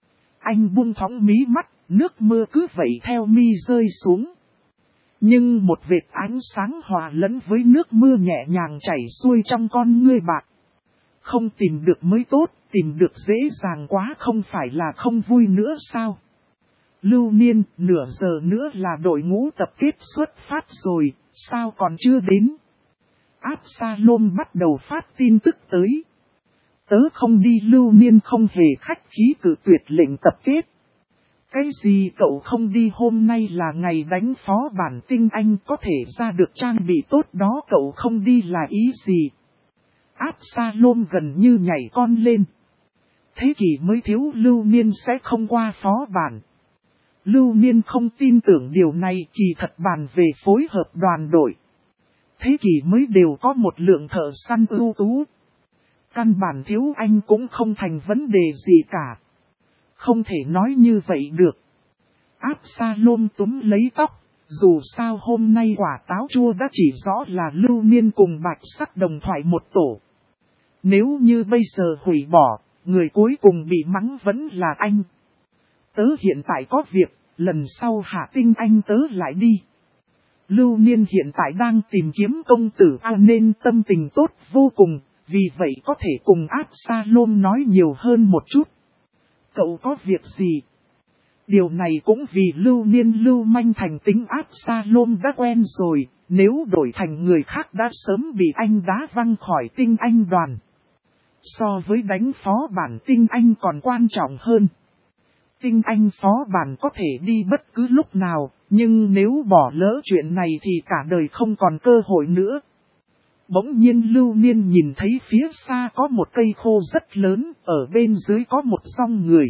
Anh buông thõng mí mắt, nước mưa cứ vậy theo mi rơi xuống. Nhưng một vệt ánh sáng hòa lẫn với nước mưa nhẹ nhàng chảy xuôi trong con ngươi bạc. Không tìm được mới tốt, tìm được dễ dàng quá không phải là không vui nữa sao? Lưu Niên, nửa giờ nữa là đội ngũ tập kết xuất phát rồi, sao còn chưa đến? Absalom bắt đầu phát tin tức tới. Tớ không đi, Lưu Niên không hề khách khí cự tuyệt lệnh tập kết. Cái gì cậu không đi, hôm nay là ngày đánh phó bản tinh anh có thể ra được trang bị tốt đó, cậu không đi là ý gì? Absalom gần như nhảy con lên. Thế kỷ mới thiếu Lưu Niên sẽ không qua phó bản. Lưu Niên không tin tưởng điều này, kỳ thật bàn về phối hợp đoàn đội. Thế kỷ mới đều có một lượng thợ săn ưu tú. Căn bản thiếu anh cũng không thành vấn đề gì cả. Không thể nói như vậy được. Absalom túm lấy tóc, dù sao hôm nay quả táo chua đã chỉ rõ là Lưu Niên cùng Bạch Sắc đồng thoại một tổ. Nếu như bây giờ hủy bỏ, người cuối cùng bị mắng vẫn là anh. Tớ hiện tại có việc, lần sau hạ tinh anh tớ lại đi. Lưu Niên hiện tại đang tìm kiếm công tử A nên tâm tình tốt vô cùng, vì vậy có thể cùng Absalom nói nhiều hơn một chút. Cậu có việc gì? Điều này cũng vì Lưu Niên lưu manh thành tính Absalom đã quen rồi, nếu đổi thành người khác đã sớm bị anh đá văng khỏi tinh anh đoàn. So với đánh phó bản tinh anh còn quan trọng hơn. Tinh Anh phó bản có thể đi bất cứ lúc nào, nhưng nếu bỏ lỡ chuyện này thì cả đời không còn cơ hội nữa. Bỗng nhiên Lưu Niên nhìn thấy phía xa có một cây khô rất lớn, ở bên dưới có một dòng người.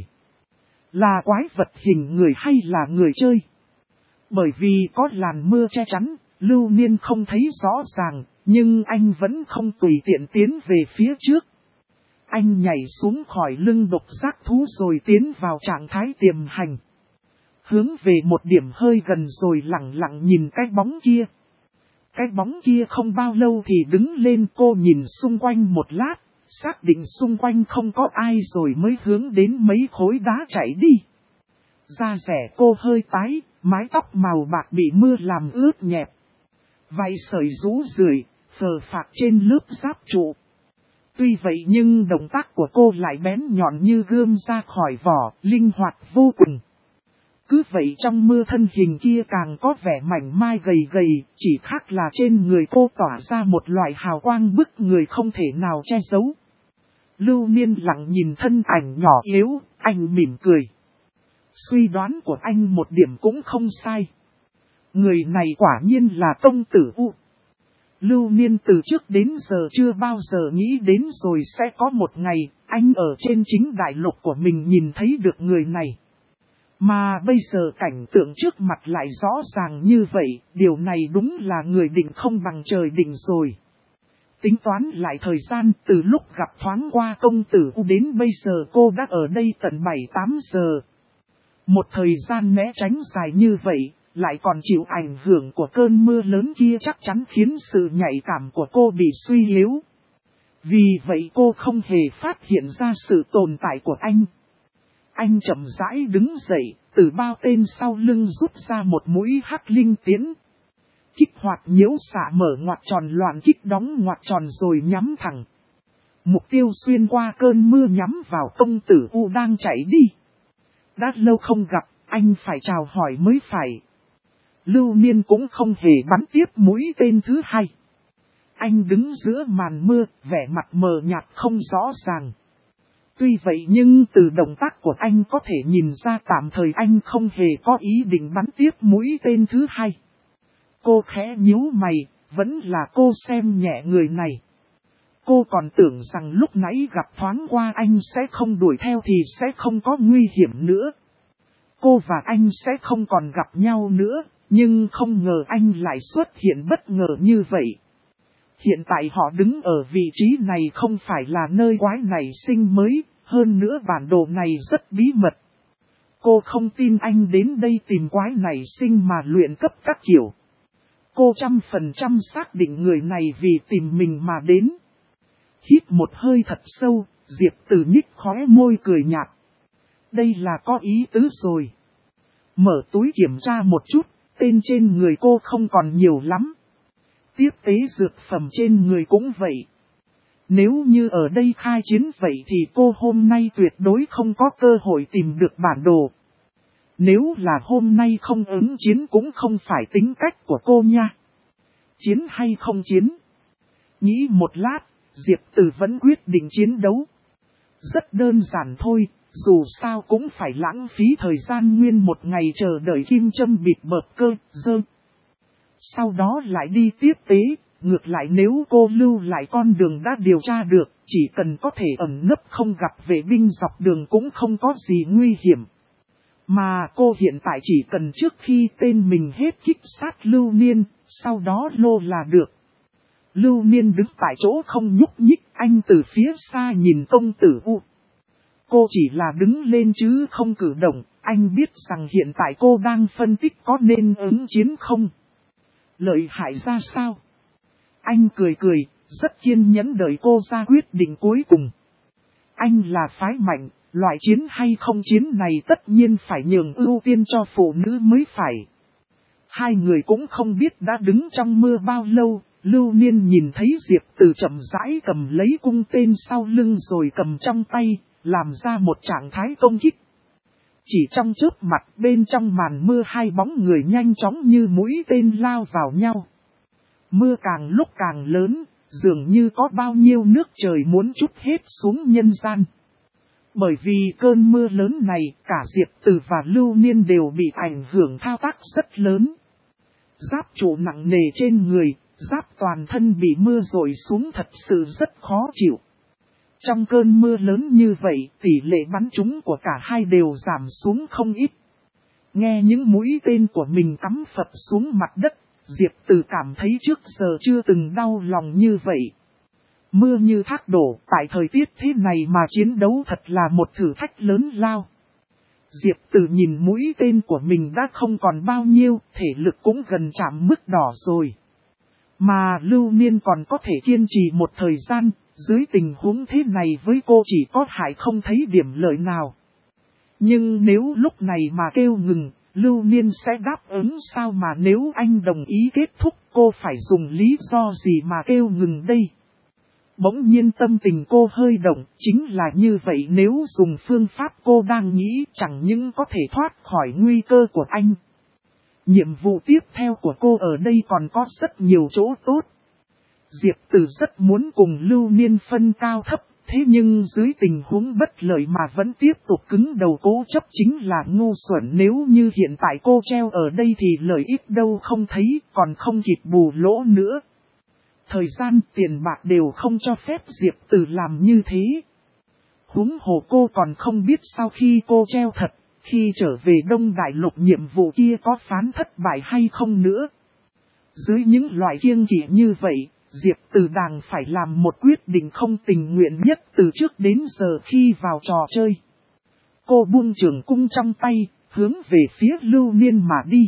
Là quái vật hình người hay là người chơi? Bởi vì có làn mưa che chắn, Lưu Niên không thấy rõ ràng, nhưng anh vẫn không tùy tiện tiến về phía trước. Anh nhảy xuống khỏi lưng độc giác thú rồi tiến vào trạng thái tiềm hành. Hướng về một điểm hơi gần rồi lặng lặng nhìn cái bóng kia. Cái bóng kia không bao lâu thì đứng lên, cô nhìn xung quanh một lát, xác định xung quanh không có ai rồi mới hướng đến mấy khối đá chạy đi. Da rẻ cô hơi tái, mái tóc màu bạc bị mưa làm ướt nhẹp. Vài sợi rũ rượi, phờ phạc trên lớp giáp trụ. Tuy vậy nhưng động tác của cô lại bén nhọn như gươm ra khỏi vỏ, linh hoạt vô cùng. Cứ vậy trong mưa thân hình kia càng có vẻ mảnh mai gầy gầy, chỉ khác là trên người cô tỏa ra một loại hào quang bức người không thể nào che giấu. Lưu Niên lặng nhìn thân ảnh nhỏ yếu, anh mỉm cười. Suy đoán của anh một điểm cũng không sai. Người này quả nhiên là công tử U. Lưu Niên từ trước đến giờ chưa bao giờ nghĩ đến rồi sẽ có một ngày, anh ở trên chính đại lục của mình nhìn thấy được người này. Mà bây giờ cảnh tượng trước mặt lại rõ ràng như vậy, điều này đúng là người định không bằng trời định rồi. Tính toán lại thời gian từ lúc gặp thoáng qua công tử U đến bây giờ cô đã ở đây tận 7-8 giờ. Một thời gian né tránh dài như vậy, lại còn chịu ảnh hưởng của cơn mưa lớn kia chắc chắn khiến sự nhạy cảm của cô bị suy yếu. Vì vậy cô không hề phát hiện ra sự tồn tại của anh. Anh chậm rãi đứng dậy, từ bao tên sau lưng rút ra một mũi hắc linh tiễn. Kích hoạt nhiễu xạ mở ngoặc tròn loạn kích đóng ngoặc tròn rồi nhắm thẳng. Mục tiêu xuyên qua cơn mưa nhắm vào công tử U đang chạy đi. Đã lâu không gặp, anh phải chào hỏi mới phải. Lưu Niên cũng không hề bắn tiếp mũi tên thứ hai. Anh đứng giữa màn mưa, vẻ mặt mờ nhạt không rõ ràng. Tuy vậy nhưng từ động tác của anh có thể nhìn ra tạm thời anh không hề có ý định bắn tiếp mũi tên thứ hai. Cô khẽ nhíu mày, vẫn là cô xem nhẹ người này. Cô còn tưởng rằng lúc nãy gặp thoáng qua anh sẽ không đuổi theo thì sẽ không có nguy hiểm nữa. Cô và anh sẽ không còn gặp nhau nữa, nhưng không ngờ anh lại xuất hiện bất ngờ như vậy. Hiện tại họ đứng ở vị trí này không phải là nơi quái này sinh mới, hơn nữa bản đồ này rất bí mật. Cô không tin anh đến đây tìm quái này sinh mà luyện cấp các kiểu. Cô 100% xác định người này vì tìm mình mà đến. Hít một hơi thật sâu, Diệp Tử nhích khóe môi cười nhạt. Đây là có ý tứ rồi. Mở túi kiểm tra một chút, tên trên người cô không còn nhiều lắm. Tiếp tế dược phẩm trên người cũng vậy. Nếu như ở đây khai chiến vậy thì cô hôm nay tuyệt đối không có cơ hội tìm được bản đồ. Nếu là hôm nay không ứng chiến cũng không phải tính cách của cô nha. Chiến hay không chiến? Nghĩ một lát, Diệp Tử vẫn quyết định chiến đấu. Rất đơn giản thôi, dù sao cũng phải lãng phí thời gian nguyên một ngày chờ đợi kim châm bịt bợp cơ, dơ. Sau đó lại đi tiếp tế, ngược lại nếu cô lưu lại con đường đã điều tra được, chỉ cần có thể ẩn nấp không gặp vệ binh dọc đường cũng không có gì nguy hiểm. Mà cô hiện tại chỉ cần trước khi tên mình hết kích sát Lưu Niên, sau đó lô là được. Lưu Niên đứng tại chỗ không nhúc nhích, anh từ phía xa nhìn công tử U. Cô chỉ là đứng lên chứ không cử động, anh biết rằng hiện tại cô đang phân tích có nên ứng chiến không. Lợi hại ra sao? Anh cười cười, rất kiên nhẫn đợi cô ra quyết định cuối cùng. Anh là phái mạnh, loại chiến hay không chiến này tất nhiên phải nhường ưu tiên cho phụ nữ mới phải. Hai người cũng không biết đã đứng trong mưa bao lâu, Lưu Niên nhìn thấy Diệp Tử chậm rãi cầm lấy cung tên sau lưng rồi cầm trong tay, làm ra một trạng thái công kích. Chỉ trong chớp mặt bên trong màn mưa hai bóng người nhanh chóng như mũi tên lao vào nhau. Mưa càng lúc càng lớn, dường như có bao nhiêu nước trời muốn trút hết xuống nhân gian. Bởi vì cơn mưa lớn này, cả Diệp Từ và Lưu Niên đều bị ảnh hưởng thao tác rất lớn. Giáp trụ nặng nề trên người, giáp toàn thân bị mưa rội xuống thật sự rất khó chịu. Trong cơn mưa lớn như vậy, tỷ lệ bắn trúng của cả hai đều giảm xuống không ít. Nghe những mũi tên của mình cắm phập xuống mặt đất, Diệp Từ cảm thấy trước giờ chưa từng đau lòng như vậy. Mưa như thác đổ, tại thời tiết thế này mà chiến đấu thật là một thử thách lớn lao. Diệp Từ nhìn mũi tên của mình đã không còn bao nhiêu, thể lực cũng gần chạm mức đỏ rồi. Mà Lưu Niên còn có thể kiên trì một thời gian, dưới tình huống thế này với cô chỉ có hại không thấy điểm lợi nào. Nhưng nếu lúc này mà kêu ngừng, Lưu Niên sẽ đáp ứng sao mà nếu anh đồng ý kết thúc cô phải dùng lý do gì mà kêu ngừng đây? Bỗng nhiên tâm tình cô hơi động, chính là như vậy nếu dùng phương pháp cô đang nghĩ chẳng những có thể thoát khỏi nguy cơ của anh. Nhiệm vụ tiếp theo của cô ở đây còn có rất nhiều chỗ tốt. Diệp Từ rất muốn cùng Lưu Niên phân cao thấp, thế nhưng dưới tình huống bất lợi mà vẫn tiếp tục cứng đầu cố chấp chính là ngu xuẩn. Nếu như hiện tại cô treo ở đây thì lợi ích đâu không thấy, còn không kịp bù lỗ nữa. Thời gian tiền bạc đều không cho phép Diệp Từ làm như thế. Huống hồ cô còn không biết sau khi cô treo thật, khi trở về Đông Đại Lục nhiệm vụ kia có phán thất bại hay không nữa. Dưới những loại kiêng kỵ như vậy, Diệp Từ đành phải làm một quyết định không tình nguyện nhất từ trước đến giờ khi vào trò chơi. Cô buông trường cung trong tay, hướng về phía Lưu Niên mà đi.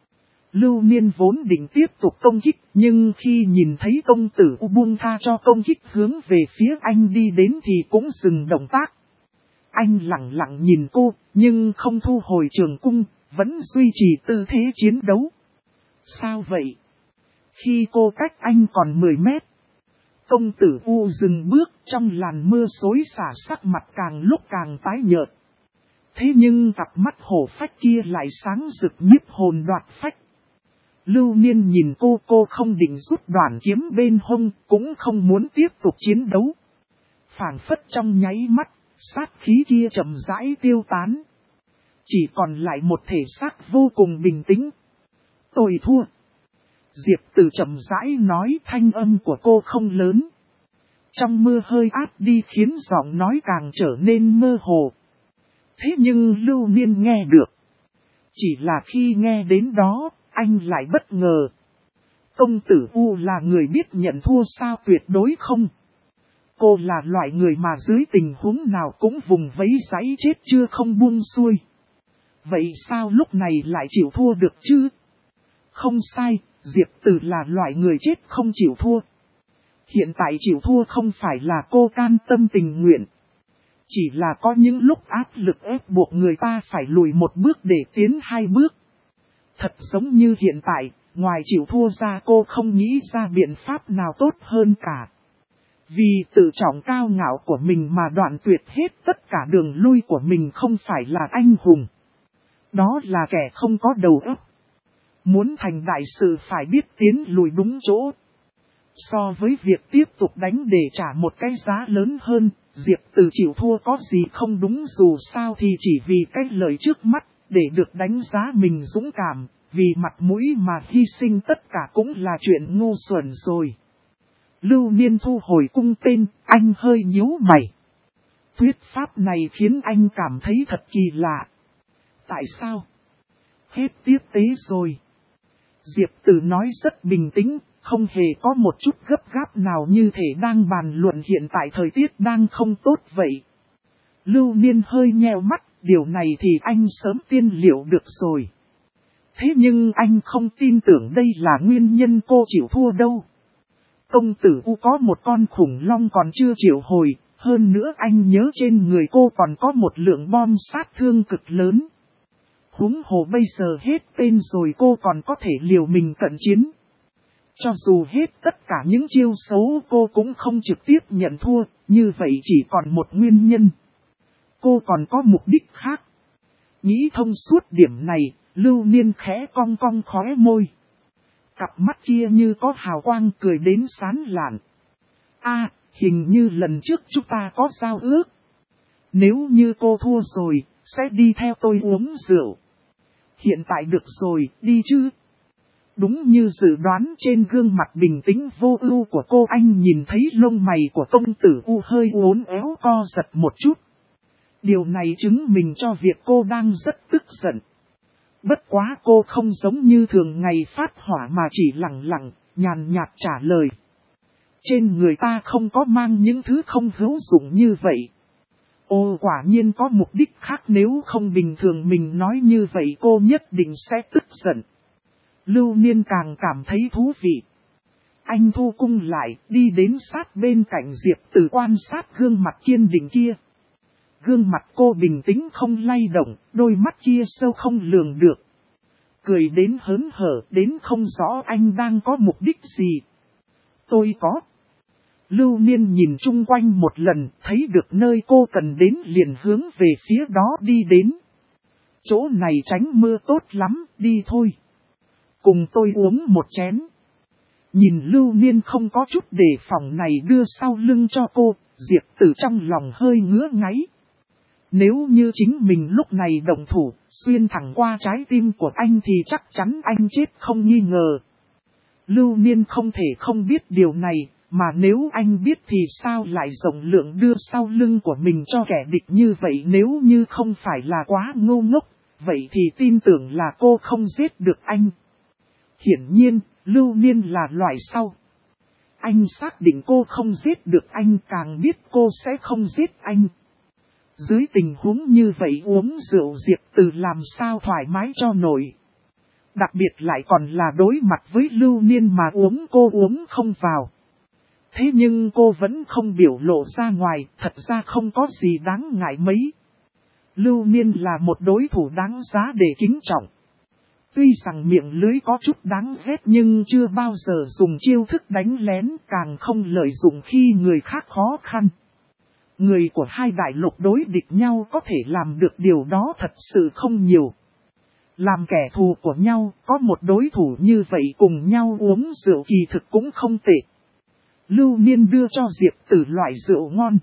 Lưu Niên vốn định tiếp tục công kích, nhưng khi nhìn thấy công tử buông tha cho công kích hướng về phía anh đi đến thì cũng dừng động tác. Anh lặng lặng nhìn cô, nhưng không thu hồi trường cung, vẫn duy trì tư thế chiến đấu. Sao vậy? Khi cô cách anh còn 10 mét, công tử U dừng bước, trong làn mưa xối xả sắc mặt càng lúc càng tái nhợt. Thế nhưng cặp mắt hổ phách kia lại sáng rực nhiếp hồn đoạt phách. Lưu Niên nhìn cô không định rút đoạn kiếm bên hông, cũng không muốn tiếp tục chiến đấu. Phảng phất trong nháy mắt, sát khí kia chậm rãi tiêu tán. Chỉ còn lại một thể xác vô cùng bình tĩnh. Tôi thua. Diệp Từ chậm rãi nói, thanh âm của cô không lớn. Trong mưa hơi át đi khiến giọng nói càng trở nên mơ hồ. Thế nhưng Lưu Niên nghe được. Chỉ là khi nghe đến đó, anh lại bất ngờ. Công tử U là người biết nhận thua sao tuyệt đối không? Cô là loại người mà dưới tình huống nào cũng vùng vẫy giấy chết chưa không buông xuôi. Vậy sao lúc này lại chịu thua được chứ? Không sai, Diệp Từ là loại người chết không chịu thua. Hiện tại chịu thua không phải là cô can tâm tình nguyện. Chỉ là có những lúc áp lực ép buộc người ta phải lùi một bước để tiến hai bước. Thật giống như hiện tại, ngoài chịu thua ra cô không nghĩ ra biện pháp nào tốt hơn cả. Vì tự trọng cao ngạo của mình mà đoạn tuyệt hết tất cả đường lui của mình không phải là anh hùng. Đó là kẻ không có đầu óc. Muốn thành đại sự phải biết tiến lùi đúng chỗ. So với việc tiếp tục đánh để trả một cái giá lớn hơn, Diệp Từ chịu thua có gì không đúng, dù sao thì chỉ vì cái lời trước mắt, để được đánh giá mình dũng cảm, vì mặt mũi mà hy sinh tất cả cũng là chuyện ngu xuẩn rồi. Lưu Niên thu hồi cung tên, anh hơi nhíu mày. Thuyết pháp này khiến anh cảm thấy thật kỳ lạ. Tại sao? Hết tiếp tế rồi. Diệp Từ nói rất bình tĩnh, không hề có một chút gấp gáp nào, như thể đang bàn luận hiện tại thời tiết đang không tốt vậy. Lưu Niên hơi nheo mắt, điều này thì anh sớm tiên liệu được rồi. Thế nhưng anh không tin tưởng đây là nguyên nhân cô chịu thua đâu. Công tử U có một con khủng long còn chưa triệu hồi, hơn nữa anh nhớ trên người cô còn có một lượng bom sát thương cực lớn. Huống hồ bây giờ hết tên rồi cô còn có thể liều mình cận chiến. Cho dù hết tất cả những chiêu xấu cô cũng không trực tiếp nhận thua, như vậy chỉ còn một nguyên nhân. Cô còn có mục đích khác. Nghĩ thông suốt điểm này, Lưu Niên khẽ cong cong khóe môi. Cặp mắt kia như có hào quang cười đến sán lạn. Hình như lần trước chúng ta có giao ước. Nếu như cô thua rồi, sẽ đi theo tôi uống rượu. Hiện tại được rồi, đi chứ. Đúng như dự đoán, trên gương mặt bình tĩnh vô ưu của cô, anh nhìn thấy lông mày của công tử U hơi uốn éo co giật một chút. Điều này chứng minh cho việc cô đang rất tức giận. Bất quá cô không giống như thường ngày phát hỏa mà chỉ lặng lặng, nhàn nhạt trả lời. Trên người ta không có mang những thứ không hữu dụng như vậy. Ô, quả nhiên có mục đích khác, nếu không bình thường mình nói như vậy cô nhất định sẽ tức giận. Lưu Niên càng cảm thấy thú vị. Anh thu cung lại, đi đến sát bên cạnh Diệp Tử quan sát gương mặt kiên định kia. Gương mặt cô bình tĩnh không lay động, đôi mắt kia sâu không lường được. Cười đến hớn hở, đến không rõ anh đang có mục đích gì. Tôi có. Lưu Niên nhìn chung quanh một lần, thấy được nơi cô cần đến liền hướng về phía đó đi đến. Chỗ này tránh mưa tốt lắm, đi thôi. Cùng tôi uống một chén. Nhìn Lưu Niên không có chút đề phòng này đưa sau lưng cho cô, Diệp Tử trong lòng hơi ngứa ngáy. Nếu như chính mình lúc này động thủ, xuyên thẳng qua trái tim của anh thì chắc chắn anh chết không nghi ngờ. Lưu Niên không thể không biết điều này, mà nếu anh biết thì sao lại rộng lượng đưa sau lưng của mình cho kẻ địch như vậy. Nếu như không phải là quá ngu ngốc, vậy thì tin tưởng là cô không giết được anh. Hiển nhiên, Lưu Niên là loại sau. Anh xác định cô không giết được anh, càng biết cô sẽ không giết anh. Dưới tình huống như vậy uống rượu Diệp Tử làm sao thoải mái cho nổi. Đặc biệt lại còn là đối mặt với Lưu Niên mà cô uống không vào. Thế nhưng cô vẫn không biểu lộ ra ngoài, thật ra không có gì đáng ngại mấy. Lưu Niên là một đối thủ đáng giá để kính trọng. Tuy rằng miệng lưới có chút đáng ghét nhưng chưa bao giờ dùng chiêu thức đánh lén, càng không lợi dụng khi người khác khó khăn. Người của hai đại lục đối địch nhau có thể làm được điều đó thật sự không nhiều. Làm kẻ thù của nhau, có một đối thủ như vậy cùng nhau uống rượu kỳ thực cũng không tệ. Lưu Niên đưa cho Diệp Tử loại rượu ngon.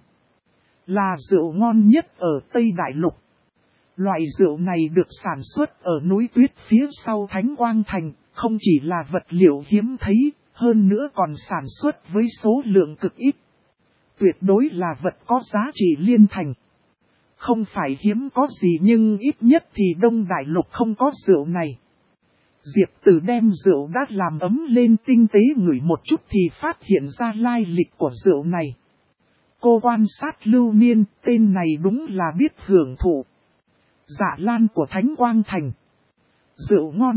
Là rượu ngon nhất ở Tây Đại Lục. Loại rượu này được sản xuất ở núi tuyết phía sau Thánh Quang Thành, không chỉ là vật liệu hiếm thấy, hơn nữa còn sản xuất với số lượng cực ít. Tuyệt đối là vật có giá trị liên thành. Không phải hiếm có gì nhưng ít nhất thì Đông Đại Lục không có rượu này. Diệp Tử đem rượu đã làm ấm lên tinh tế ngửi một chút thì phát hiện ra lai lịch của rượu này. Cô quan sát Lưu Niên, tên này đúng là biết hưởng thụ. Dạ Lan của Thánh Quang Thành. Rượu ngon.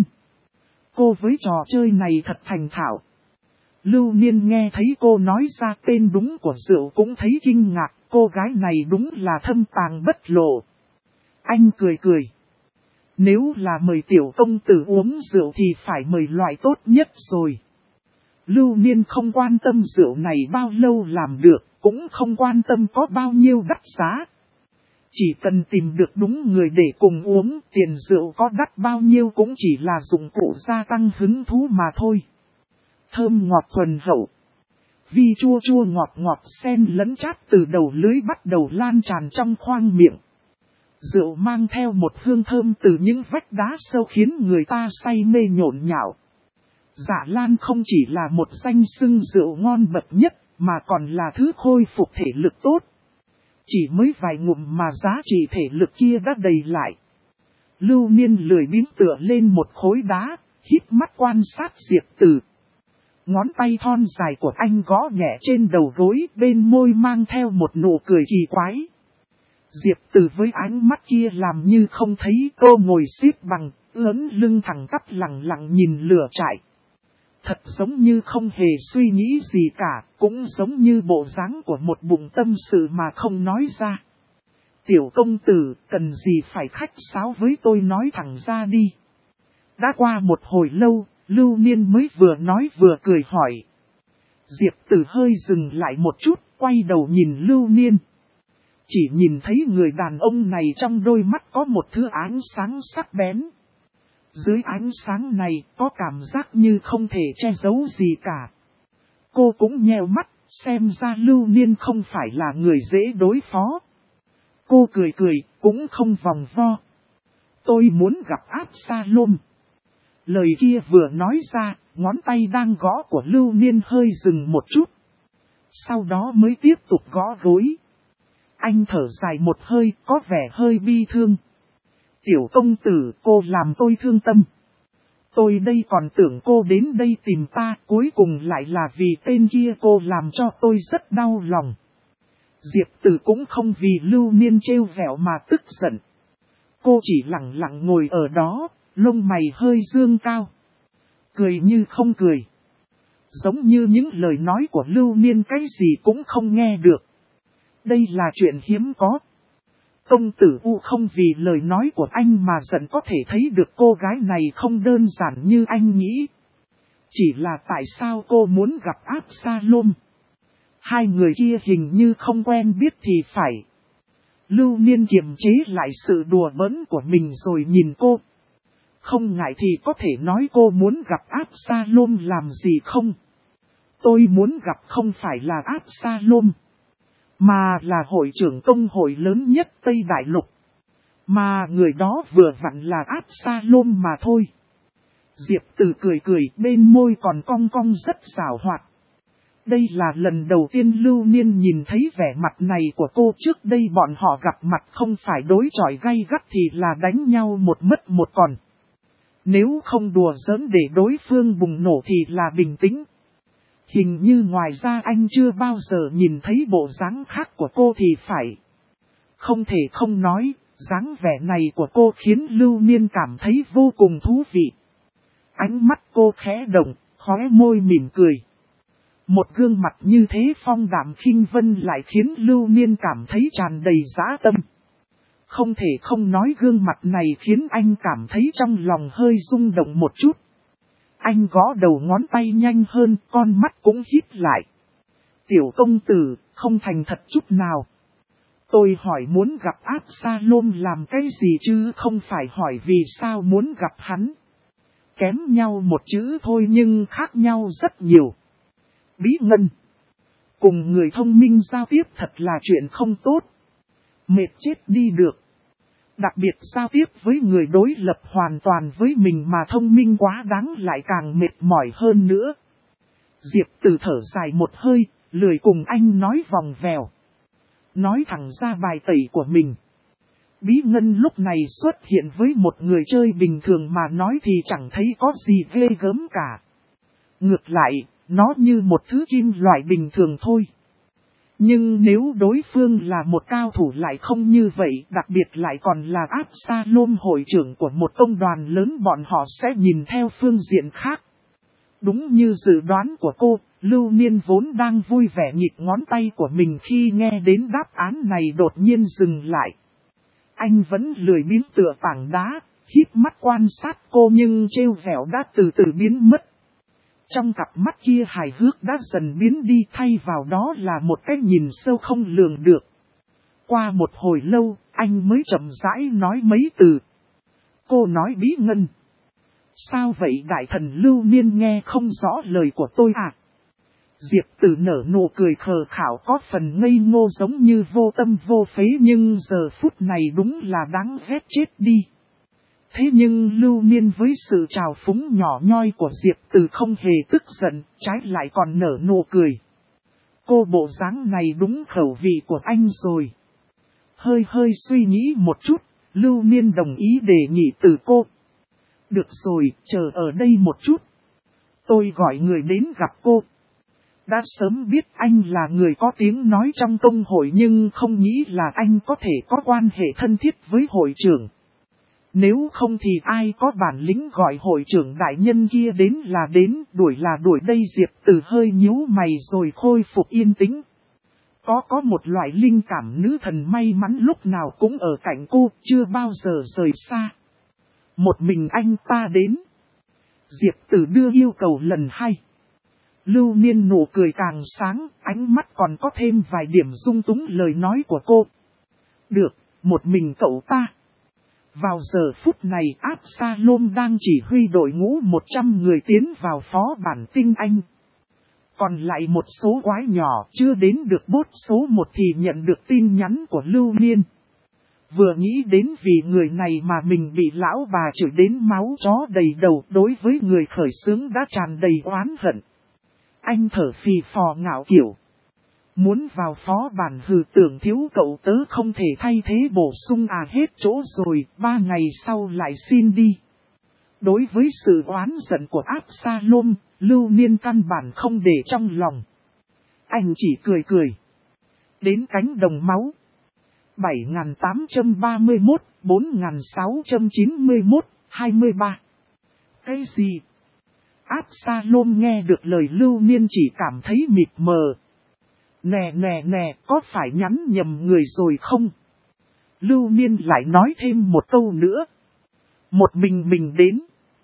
Cô với trò chơi này thật thành thạo. Lưu Niên nghe thấy cô nói ra tên đúng của rượu cũng thấy kinh ngạc, cô gái này đúng là thâm tàng bất lộ. Anh cười cười. Nếu là mời tiểu công tử uống rượu thì phải mời loại tốt nhất rồi. Lưu Niên không quan tâm rượu này bao lâu làm được, cũng không quan tâm có bao nhiêu đắt giá. Chỉ cần tìm được đúng người để cùng uống, tiền rượu có đắt bao nhiêu cũng chỉ là dụng cụ gia tăng hứng thú mà thôi. Thơm ngọt thuần hậu. Vi chua chua ngọt ngọt xen lẫn chát từ đầu lưới bắt đầu lan tràn trong khoang miệng. Rượu mang theo một hương thơm từ những vách đá sâu khiến người ta say mê nhộn nhạo. Dạ Lan không chỉ là một danh xưng rượu ngon bậc nhất, mà còn là thứ khôi phục thể lực tốt. Chỉ mới vài ngụm mà giá trị thể lực kia đã đầy lại. Lưu Niên lười biếng tựa lên một khối đá, híp mắt quan sát Diệp Tử. Ngón tay thon dài của anh gõ nhẹ trên đầu gối, bên môi mang theo một nụ cười kỳ quái. Diệp Tử với ánh mắt kia làm như không thấy, cô ngồi xếp bằng, ướn lưng thẳng tắp lặng lặng nhìn lửa trại. Thật giống như không hề suy nghĩ gì cả, cũng giống như bộ dáng của một bụng tâm sự mà không nói ra. Tiểu công tử, cần gì phải khách sáo với tôi, nói thẳng ra đi. Đã qua một hồi lâu, Lưu Niên mới vừa nói vừa cười hỏi. Diệp Tử hơi dừng lại một chút, quay đầu nhìn Lưu Niên. Chỉ nhìn thấy người đàn ông này trong đôi mắt có một thứ ánh sáng sắc bén. Dưới ánh sáng này có cảm giác như không thể che giấu gì cả. Cô cũng nheo mắt, xem ra Lưu Niên không phải là người dễ đối phó. Cô cười cười, cũng không vòng vo. Tôi muốn gặp Absalom. Lời kia vừa nói ra, ngón tay đang gõ của Lưu Niên hơi dừng một chút. Sau đó mới tiếp tục gõ gối. Anh thở dài một hơi, có vẻ hơi bi thương. Tiểu công tử, cô làm tôi thương tâm. Tôi đây còn tưởng cô đến đây tìm ta, cuối cùng lại là vì tên kia, cô làm cho tôi rất đau lòng. Diệp Tử cũng không vì Lưu Niên trêu vẹo mà tức giận. Cô chỉ lặng lặng ngồi ở đó, lông mày hơi dương cao. Cười như không cười. Giống như những lời nói của Lưu Niên cái gì cũng không nghe được. Đây là chuyện hiếm có. Công tử U không vì lời nói của anh mà giận, có thể thấy được cô gái này không đơn giản như anh nghĩ. Chỉ là tại sao cô muốn gặp Absalom? Hai người kia hình như không quen biết thì phải. Lưu Niên kiềm chế lại sự đùa bỡn của mình rồi nhìn cô. Không ngại thì có thể nói cô muốn gặp Absalom làm gì không? Tôi muốn gặp không phải là Absalom, mà là hội trưởng công hội lớn nhất Tây Đại Lục. Mà người đó vừa vặn là Absalom mà thôi. Diệp Tử cười cười, bên môi còn cong cong rất xảo hoạt. Đây là lần đầu tiên Lưu Niên nhìn thấy vẻ mặt này của cô. Trước đây bọn họ gặp mặt không phải đối chọi gay gắt thì là đánh nhau một mất một còn. Nếu không đùa giỡn để đối phương bùng nổ thì là bình tĩnh. Hình như ngoài ra anh chưa bao giờ nhìn thấy bộ dáng khác của cô thì phải. Không thể không nói, dáng vẻ này của cô khiến Lưu Niên cảm thấy vô cùng thú vị. Ánh mắt cô khẽ động, khóe môi mỉm cười. Một gương mặt như thế phong đạm khinh vân lại khiến Lưu Niên cảm thấy tràn đầy dã tâm. Không thể không nói gương mặt này khiến anh cảm thấy trong lòng hơi rung động một chút. Anh gõ đầu ngón tay nhanh hơn, con mắt cũng híp lại. Tiểu công tử, không thành thật chút nào. Tôi hỏi muốn gặp Absalom làm cái gì chứ không phải hỏi vì sao muốn gặp hắn. Kém nhau một chữ thôi nhưng khác nhau rất nhiều. Bí ngân. Cùng người thông minh giao tiếp thật là chuyện không tốt. Mệt chết đi được. Đặc biệt giao tiếp với người đối lập hoàn toàn với mình mà thông minh quá đáng lại càng mệt mỏi hơn nữa. Diệp Tử thở dài một hơi, lười cùng anh nói vòng vèo. Nói thẳng ra bài tẩy của mình. Bí ngân lúc này xuất hiện với một người chơi bình thường mà nói thì chẳng thấy có gì ghê gớm cả. Ngược lại, nó như một thứ kim loại bình thường thôi. Nhưng nếu đối phương là một cao thủ lại không như vậy, đặc biệt lại còn là Absalom hội trưởng của một công đoàn lớn, bọn họ sẽ nhìn theo phương diện khác. Đúng như dự đoán của cô, Lưu Niên vốn đang vui vẻ nhịp ngón tay của mình khi nghe đến đáp án này đột nhiên dừng lại. Anh vẫn lười biếng tựa tảng đá, híp mắt quan sát cô nhưng trêu vẻo đã từ từ biến mất. Trong cặp mắt kia hài hước đã dần biến đi, thay vào đó là một cái nhìn sâu không lường được. Qua một hồi lâu, anh mới chậm rãi nói mấy từ. Cô nói Bí Ngân. Sao vậy đại thần Lưu Niên nghe không rõ lời của tôi à? Diệp Tử nở nụ cười khờ khảo có phần ngây ngô giống như vô tâm vô phế nhưng giờ phút này đúng là đáng ghét chết đi. Thế nhưng Lưu Niên với sự trào phúng nhỏ nhoi của Diệp Tử không hề tức giận, trái lại còn nở nụ cười. Cô bộ dáng này đúng khẩu vị của anh rồi. Hơi suy nghĩ một chút, Lưu Niên đồng ý đề nghị từ cô. Được rồi, chờ ở đây một chút. Tôi gọi người đến gặp cô. Đã sớm biết anh là người có tiếng nói trong công hội nhưng không nghĩ là anh có thể có quan hệ thân thiết với hội trưởng. Nếu không thì ai có bản lĩnh gọi hội trưởng đại nhân kia đến là đến, đuổi là đuổi đây. Diệp Tử hơi nhíu mày rồi khôi phục yên tĩnh. Có một loại linh cảm nữ thần may mắn lúc nào cũng ở cạnh cô, chưa bao giờ rời xa. Một mình anh ta đến. Diệp Tử đưa yêu cầu lần 2. Lưu Niên nụ cười càng sáng, ánh mắt còn có thêm vài điểm dung túng lời nói của cô. Được, một mình cậu ta. Vào giờ phút này Absalom đang chỉ huy đội ngũ 100 người tiến vào phó bản tinh anh. Còn lại một số quái nhỏ chưa đến được bốt số 1 thì nhận được tin nhắn của Lưu Niên. Vừa nghĩ đến vì người này mà mình bị lão bà chửi đến máu chó đầy đầu, đối với người khởi xướng đã tràn đầy oán hận. Anh thở phì phò ngạo kiểu. Muốn vào phó bản hừ, tưởng thiếu cậu tớ không thể thay thế bổ sung hết chỗ rồi, 3 ngày sau lại xin đi. Đối với sự oán giận của Absalom, Lưu Niên căn bản không để trong lòng. Anh chỉ cười cười. Đến cánh đồng máu. 7831, 4691, 23. Cái gì? Absalom nghe được lời Lưu Niên chỉ cảm thấy mịt mờ. Nè, có phải nhắn nhầm người rồi không? Lưu Niên lại nói thêm một câu nữa. Một mình đến.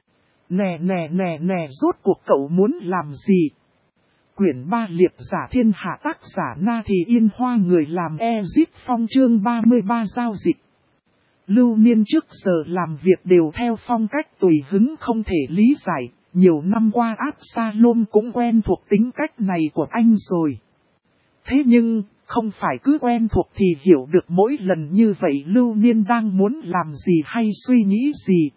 Nè, rốt cuộc cậu muốn làm gì? Quyển 3 liệp giả thiên hạ, tác giả Na Thì Yên Hoa, người làm Ezip Phong, chương 33 giao dịch. Lưu Niên trước giờ làm việc đều theo phong cách tùy hứng không thể lý giải. Nhiều năm qua Absalom cũng quen thuộc tính cách này của anh rồi. Thế nhưng, không phải cứ quen thuộc thì hiểu được mỗi lần như vậy Lưu Niên đang muốn làm gì hay suy nghĩ gì.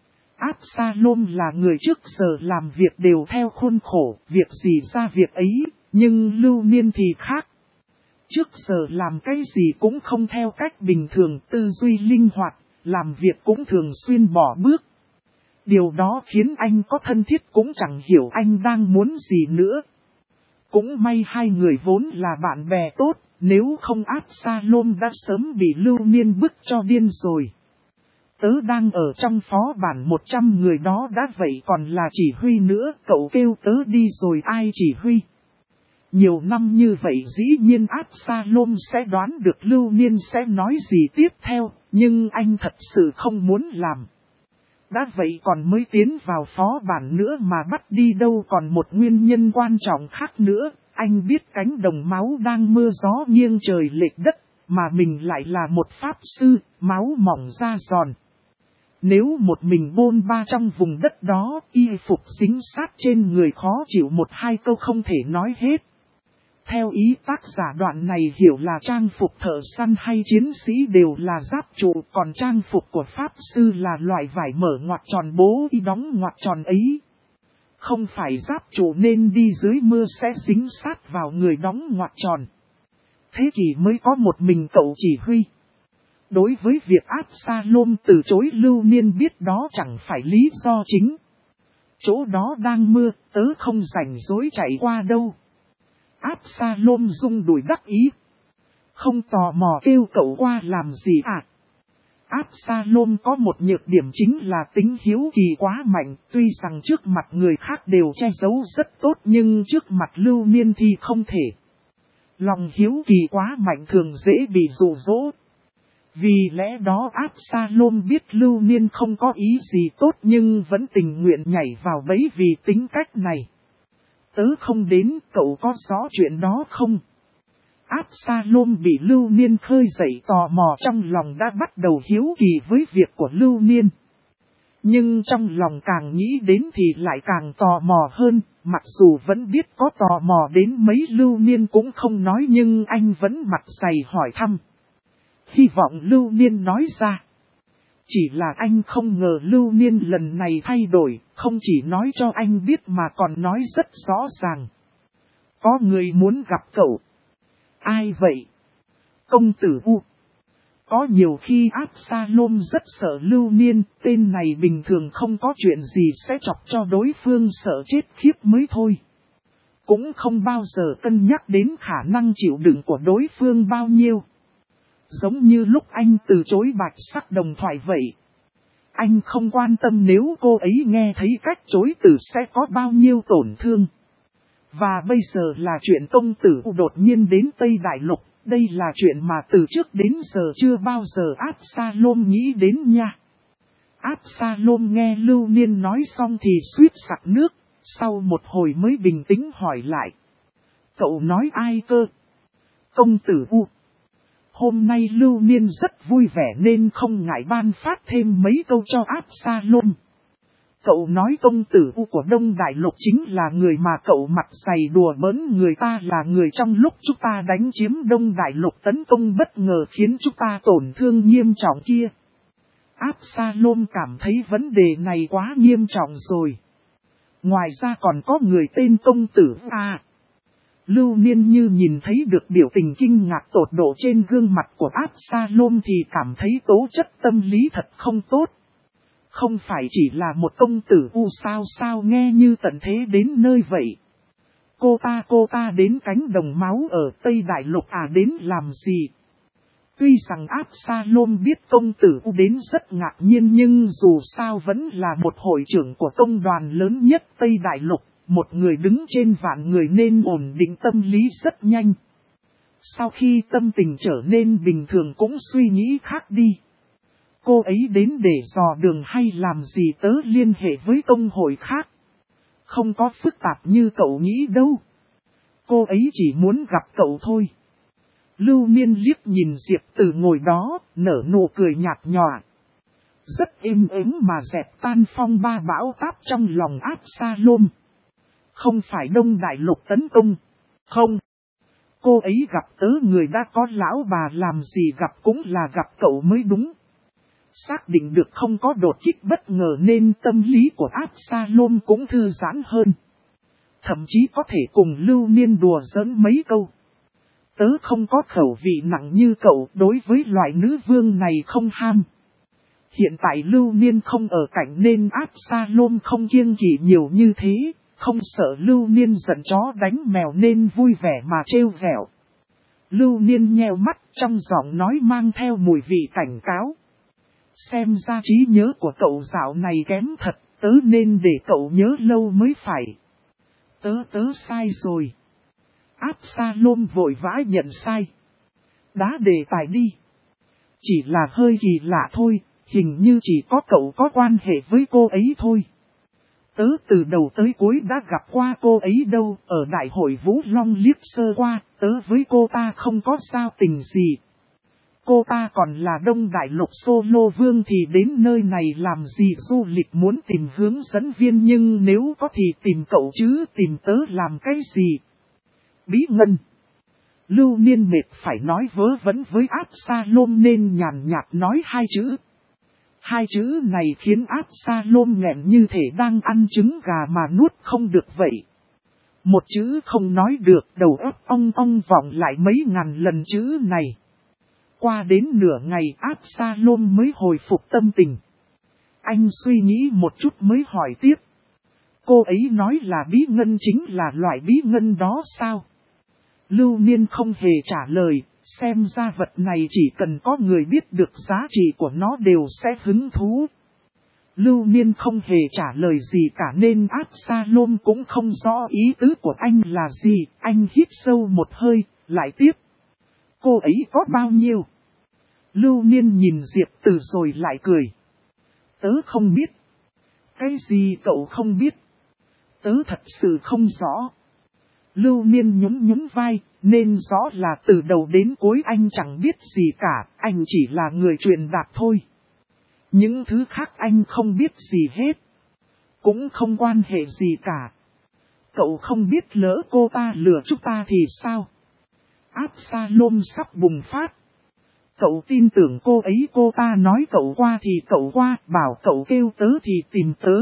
Absalom là người trước giờ làm việc đều theo khuôn khổ, việc gì ra việc ấy, nhưng Lưu Niên thì khác. Trước giờ làm cái gì cũng không theo cách bình thường, tư duy linh hoạt, làm việc cũng thường xuyên bỏ bước. Điều đó khiến anh có thân thiết cũng chẳng hiểu anh đang muốn gì nữa. Cũng may hai người vốn là bạn bè tốt, nếu không Absalom đã sớm bị Lưu Niên bức cho điên rồi. Tớ đang ở trong phó bản 100 người đó đã vậy còn là chỉ huy nữa, cậu kêu tớ đi rồi ai chỉ huy. Nhiều năm như vậy dĩ nhiên Absalom sẽ đoán được Lưu Niên sẽ nói gì tiếp theo, nhưng anh thật sự không muốn làm. Đã vậy còn mới tiến vào phó bản nữa mà bắt đi đâu, còn một nguyên nhân quan trọng khác nữa, anh biết cánh đồng máu đang mưa gió nghiêng trời lệch đất, mà mình lại là một pháp sư, máu mỏng da giòn. Nếu một mình bôn ba trong vùng đất đó, y phục dính sát trên người khó chịu một hai câu không thể nói hết. Theo ý tác giả đoạn này hiểu là trang phục thợ săn hay chiến sĩ đều là giáp trụ, còn trang phục của pháp sư là loại vải mở ngoặc tròn bố y đóng ngoặc tròn ấy. Không phải giáp trụ nên đi dưới mưa sẽ dính sát vào người đóng ngoặc tròn. Thế kỷ mới có một mình cậu chỉ huy. Đối với việc Absalom từ chối Lưu Niên biết đó chẳng phải lý do chính. Chỗ đó đang mưa, tớ không rảnh rỗi chạy qua đâu. Absalom rung đùi đắc ý. Không tò mò kêu cậu qua làm gì à? Absalom có một nhược điểm chính là tính hiếu kỳ quá mạnh, tuy rằng trước mặt người khác đều che giấu rất tốt nhưng trước mặt Lưu Niên thì không thể. Lòng hiếu kỳ quá mạnh thường dễ bị dụ dỗ. Vì lẽ đó Absalom biết Lưu Niên không có ý gì tốt nhưng vẫn tình nguyện nhảy vào bẫy vì tính cách này. Tớ không đến, cậu có rõ chuyện đó không? Absalom bị Lưu Niên khơi dậy tò mò trong lòng đã bắt đầu hiếu kỳ với việc của Lưu Niên. Nhưng trong lòng càng nghĩ đến thì lại càng tò mò hơn, mặc dù vẫn biết có tò mò đến mấy Lưu Niên cũng không nói nhưng anh vẫn mặt dày hỏi thăm. Hy vọng Lưu Niên nói ra. Chỉ là anh không ngờ Lưu Niên lần này thay đổi, không chỉ nói cho anh biết mà còn nói rất rõ ràng. Có người muốn gặp cậu. Ai vậy? Công tử U. Có nhiều khi Absalom rất sợ Lưu Niên, tên này bình thường không có chuyện gì sẽ chọc cho đối phương sợ chết khiếp mới thôi. Cũng không bao giờ cân nhắc đến khả năng chịu đựng của đối phương bao nhiêu. Giống như lúc anh từ chối Bạch Sắc Đồng thoại vậy. Anh không quan tâm nếu cô ấy nghe thấy cách chối từ sẽ có bao nhiêu tổn thương. Và bây giờ là chuyện công tử đột nhiên đến Tây Đại Lục. Đây là chuyện mà từ trước đến giờ chưa bao giờ Absalom nghĩ đến nha. Absalom nghe Lưu Niên nói xong thì suýt sặc nước. Sau một hồi mới bình tĩnh hỏi lại. Cậu nói ai cơ? Công tử U. Hôm nay Lưu Niên rất vui vẻ nên không ngại ban phát thêm mấy câu cho Absalom. Cậu nói công tử của Đông Đại Lục chính là người mà cậu mặt dày đùa bỡn người ta là người trong lúc chúng ta đánh chiếm Đông Đại Lục tấn công bất ngờ khiến chúng ta tổn thương nghiêm trọng kia. Absalom cảm thấy vấn đề này quá nghiêm trọng rồi. Ngoài ra còn có người tên công tử A. Lưu Niên như nhìn thấy được biểu tình kinh ngạc tột độ trên gương mặt của Absalom thì cảm thấy tố chất tâm lý thật không tốt. Không phải chỉ là một công tử sao nghe như tận thế đến nơi vậy. Cô ta đến cánh đồng máu ở Tây Đại Lục đến làm gì? Tuy rằng Absalom biết công tử đến rất ngạc nhiên nhưng dù sao vẫn là một hội trưởng của công đoàn lớn nhất Tây Đại Lục, một người đứng trên vạn người nên ổn định tâm lý rất nhanh. Sau khi tâm tình trở nên bình thường cũng suy nghĩ khác đi. Cô ấy đến để dò đường hay làm gì tớ liên hệ với công hội khác. Không có phức tạp như cậu nghĩ đâu. Cô ấy chỉ muốn gặp cậu thôi. Lưu Niên liếc nhìn Diệp Tử ngồi đó, nở nụ cười nhạt nhòa. Rất êm ấm mà dẹp tan phong ba bão táp trong lòng Absalom. Không phải Đông Đại Lục tấn công. Không. Cô ấy gặp tớ người đã có lão bà làm gì gặp cũng là gặp cậu mới đúng. Xác định được không có đột kích bất ngờ nên tâm lý của Absalom cũng thư giãn hơn. Thậm chí có thể cùng Lưu Niên đùa giỡn mấy câu. Tớ không có khẩu vị nặng như cậu đối với loại nữ vương này không ham. Hiện tại Lưu Niên không ở cạnh nên Absalom không kiêng kỵ nhiều như thế, không sợ Lưu Niên giận chó đánh mèo nên vui vẻ mà trêu ghẹo. Lưu Niên nheo mắt trong giọng nói mang theo mùi vị cảnh cáo. Xem ra trí nhớ của cậu dạo này kém thật, tớ nên để cậu nhớ lâu mới phải. Tớ sai rồi. Absalom vội vã nhận sai. Đá đề tài đi. Chỉ là hơi kỳ lạ thôi, hình như chỉ có cậu có quan hệ với cô ấy thôi. Tớ từ đầu tới cuối đã gặp qua cô ấy đâu, ở đại hội Vũ Long liếc sơ qua, tớ với cô ta không có giao tình gì. Cô ta còn là Đông Đại Lục solo vương thì đến nơi này làm gì du lịch muốn tìm hướng dẫn viên nhưng nếu có thì tìm cậu chứ tìm tớ làm cái gì. Bí ngân. Lưu Niên mệt phải nói vớ vẩn với Absalom nên nhàn nhạt nói hai chữ. Hai chữ này khiến Absalom nghẹn như thể đang ăn trứng gà mà nuốt không được vậy. Một chữ không nói được đầu óc ong vọng lại mấy ngàn lần chữ này. Qua đến nửa ngày Absalom mới hồi phục tâm tình. Anh suy nghĩ một chút mới hỏi tiếp. Cô ấy nói là bí ngân chính là loại bí ngân đó sao? Lưu Niên không hề trả lời, xem ra vật này chỉ cần có người biết được giá trị của nó đều sẽ hứng thú. Lưu Niên không hề trả lời gì cả nên Absalom cũng không rõ ý tứ của anh là gì, anh hít sâu một hơi, lại tiếp. Cô ấy có bao nhiêu? Lưu Niên nhìn Diệp Tử rồi lại cười. Tớ không biết. Cái gì cậu không biết? Tớ thật sự không rõ. Lưu Niên nhún vai, nên rõ là từ đầu đến cuối anh chẳng biết gì cả, anh chỉ là người truyền đạt thôi. Những thứ khác anh không biết gì hết. Cũng không quan hệ gì cả. Cậu không biết lỡ cô ta lừa chúng ta thì sao? Absalom sắp bùng phát. Cậu tin tưởng cô ta nói cậu qua thì cậu qua, bảo cậu kêu tớ thì tìm tớ.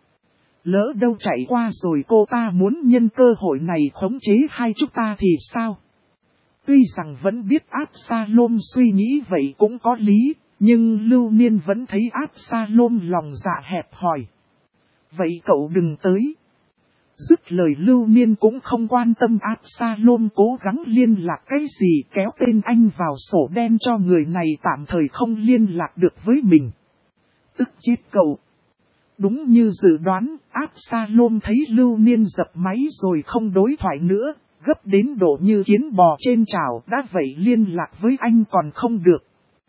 Lỡ đâu chạy qua rồi cô ta muốn nhân cơ hội này khống chế hai chúng ta thì sao? Tuy rằng vẫn biết Absalom suy nghĩ vậy cũng có lý, nhưng Lưu Niên vẫn thấy Absalom lòng dạ hẹp hòi. Vậy cậu đừng tới. Dứt lời Lưu Niên cũng không quan tâm Absalom cố gắng liên lạc cái gì kéo tên anh vào sổ đen cho người này tạm thời không liên lạc được với mình. Tức chết cậu. Đúng như dự đoán, Absalom thấy Lưu Niên dập máy rồi không đối thoại nữa, gấp đến độ như kiến bò trên chảo đã vậy liên lạc với anh còn không được.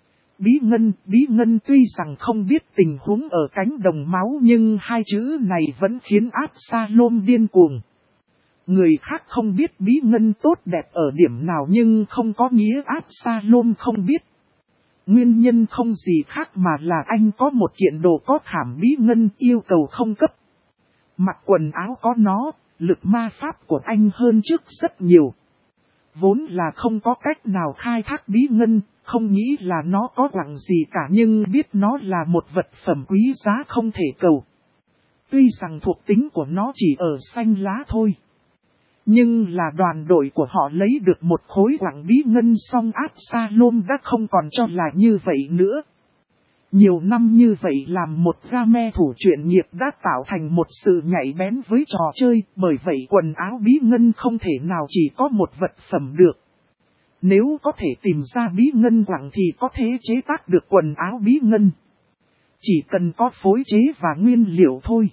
Bí ngân tuy rằng không biết tình huống ở cánh đồng máu nhưng hai chữ này vẫn khiến Absalom điên cuồng. Người khác không biết bí ngân tốt đẹp ở điểm nào nhưng không có nghĩa Absalom không biết. Nguyên nhân không gì khác mà là anh có một kiện đồ có khảm bí ngân yêu cầu không cấp. Mặc quần áo có nó, lực ma pháp của anh hơn trước rất nhiều. Vốn là không có cách nào khai thác bí ngân, không nghĩ là nó có quặng gì cả nhưng biết nó là một vật phẩm quý giá không thể cầu. Tuy rằng thuộc tính của nó chỉ ở xanh lá thôi. Nhưng là đoàn đội của họ lấy được một khối quặng bí ngân song Absalom đã không còn cho là như vậy nữa. Nhiều năm như vậy làm một game thủ truyện nghiệp đã tạo thành một sự nhạy bén với trò chơi, bởi vậy quần áo bí ngân không thể nào chỉ có một vật phẩm được. Nếu có thể tìm ra bí ngân quặng thì có thể chế tác được quần áo bí ngân. Chỉ cần có phối chế và nguyên liệu thôi.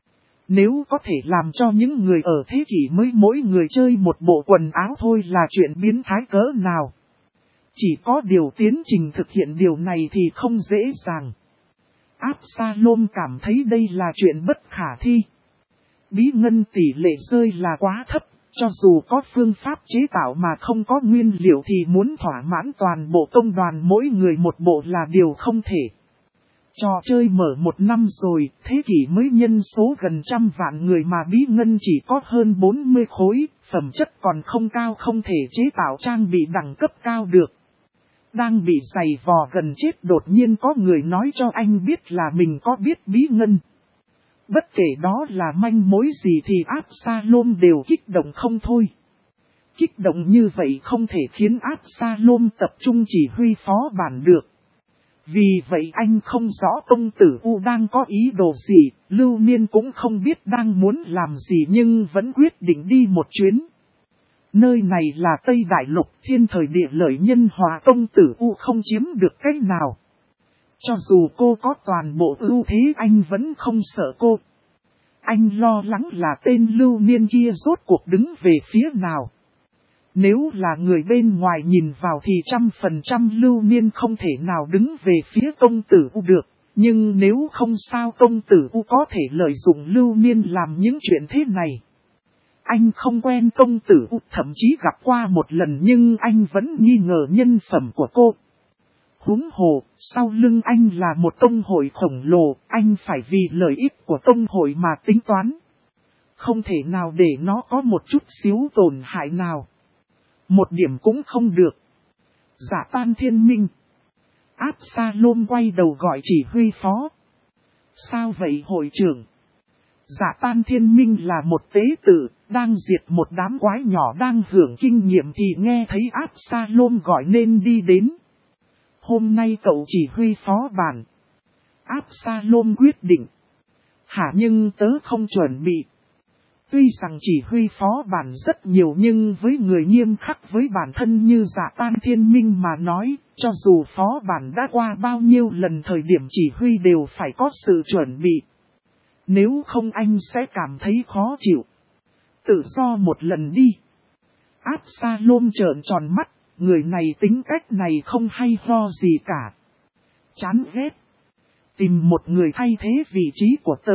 Nếu có thể làm cho những người ở thế kỷ mới mỗi người chơi một bộ quần áo thôi là chuyện biến thái cỡ nào. Chỉ có điều tiến trình thực hiện điều này thì không dễ dàng. Absalom cảm thấy đây là chuyện bất khả thi. Bí ngân tỷ lệ rơi là quá thấp, cho dù có phương pháp chế tạo mà không có nguyên liệu thì muốn thỏa mãn toàn bộ công đoàn mỗi người một bộ là điều không thể. Trò chơi mở 1 năm rồi, thế kỷ mới nhân số gần 100 vạn người mà bí ngân chỉ có hơn 40 khối, phẩm chất còn không cao không thể chế tạo trang bị đẳng cấp cao được. Đang bị giày vò gần chết đột nhiên có người nói cho anh biết là mình có biết bí ngân. Bất kể đó là manh mối gì thì Absalom đều kích động không thôi. Kích động như vậy không thể khiến Absalom tập trung chỉ huy phó bản được. Vì vậy anh không rõ công tử U đang có ý đồ gì, Lưu Niên cũng không biết đang muốn làm gì nhưng vẫn quyết định đi một chuyến. Nơi này là Tây Đại Lục, thiên thời địa lợi nhân hòa, công tử U không chiếm được cái nào. Cho dù cô có toàn bộ ưu thế anh vẫn không sợ cô. Anh lo lắng là tên Lưu Niên kia rốt cuộc đứng về phía nào. Nếu là người bên ngoài nhìn vào thì 100% Lưu Niên không thể nào đứng về phía công tử U được. Nhưng nếu không sao công tử U có thể lợi dụng Lưu Niên làm những chuyện thế này. Anh không quen công tử U, thậm chí gặp qua một lần nhưng anh vẫn nghi ngờ nhân phẩm của cô. Huống hồ, sau lưng anh là một tông hội khổng lồ, anh phải vì lợi ích của tông hội mà tính toán. Không thể nào để nó có một chút xíu tổn hại nào. Một điểm cũng không được. Giả tan thiên minh. Absalom quay đầu gọi chỉ huy phó. Sao vậy hội trưởng? Giả tan thiên minh là một tế tử, đang diệt một đám quái nhỏ đang hưởng kinh nghiệm thì nghe thấy Absalom gọi nên đi đến. Hôm nay cậu chỉ huy phó bản. Absalom quyết định. Hả nhưng tớ không chuẩn bị. Tuy rằng chỉ huy phó bản rất nhiều nhưng với người nghiêm khắc với bản thân như Giả tan thiên minh mà nói, cho dù phó bản đã qua bao nhiêu lần thời điểm chỉ huy đều phải có sự chuẩn bị. Nếu không anh sẽ cảm thấy khó chịu. Tự do một lần đi. Absalom trợn tròn mắt, người này tính cách này không hay ho gì cả. Chán ghét. Tìm một người thay thế vị trí của tớ.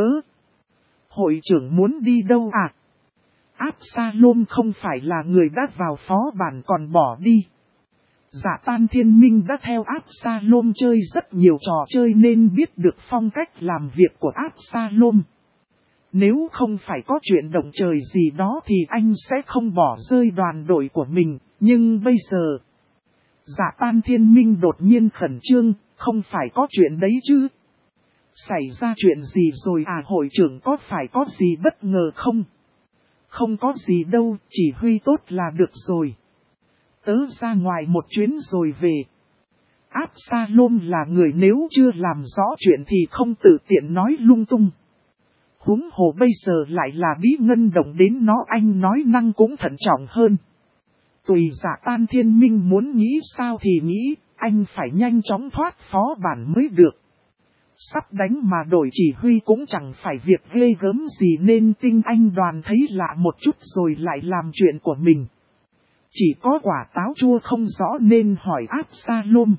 Hội trưởng muốn đi đâu à? Absalom không phải là người đã vào phó bản còn bỏ đi. Giả tan thiên minh đã theo Absalom chơi rất nhiều trò chơi nên biết được phong cách làm việc của Absalom. Nếu không phải có chuyện động trời gì đó thì anh sẽ không bỏ rơi đoàn đội của mình, nhưng bây giờ... Giả tan thiên minh đột nhiên khẩn trương, không phải có chuyện đấy chứ? Xảy ra chuyện gì rồi à hội trưởng có phải có gì bất ngờ không? Không có gì đâu, chỉ huy tốt là được rồi. Tớ ra ngoài một chuyến rồi về. Absalom là người nếu chưa làm rõ chuyện thì không tự tiện nói lung tung. Huống hồ bây giờ lại là bí ngân động đến nó anh nói năng cũng thận trọng hơn. Tùy Giả tan thiên minh muốn nghĩ sao thì nghĩ, anh phải nhanh chóng thoát phó bản mới được. Sắp đánh mà đổi chỉ huy cũng chẳng phải việc ghê gớm gì nên tinh anh đoàn thấy lạ một chút rồi lại làm chuyện của mình. Chỉ có quả táo chua không rõ nên hỏi Absalom.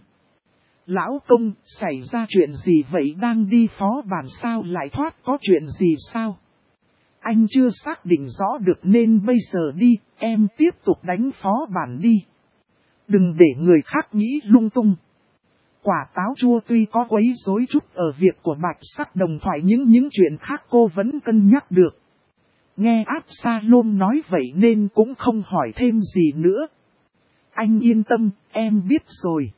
Lão công, xảy ra chuyện gì vậy đang đi phó bản sao lại thoát có chuyện gì sao? Anh chưa xác định rõ được nên bây giờ đi, em tiếp tục đánh phó bản đi. Đừng để người khác nghĩ lung tung. quả táo chua tuy có quấy rối chút ở việc của Bạch Sắc Đồng thoại nhưng những chuyện khác cô vẫn cân nhắc được. Nghe Absalom nói vậy nên cũng không hỏi thêm gì nữa. Anh yên tâm, em biết rồi.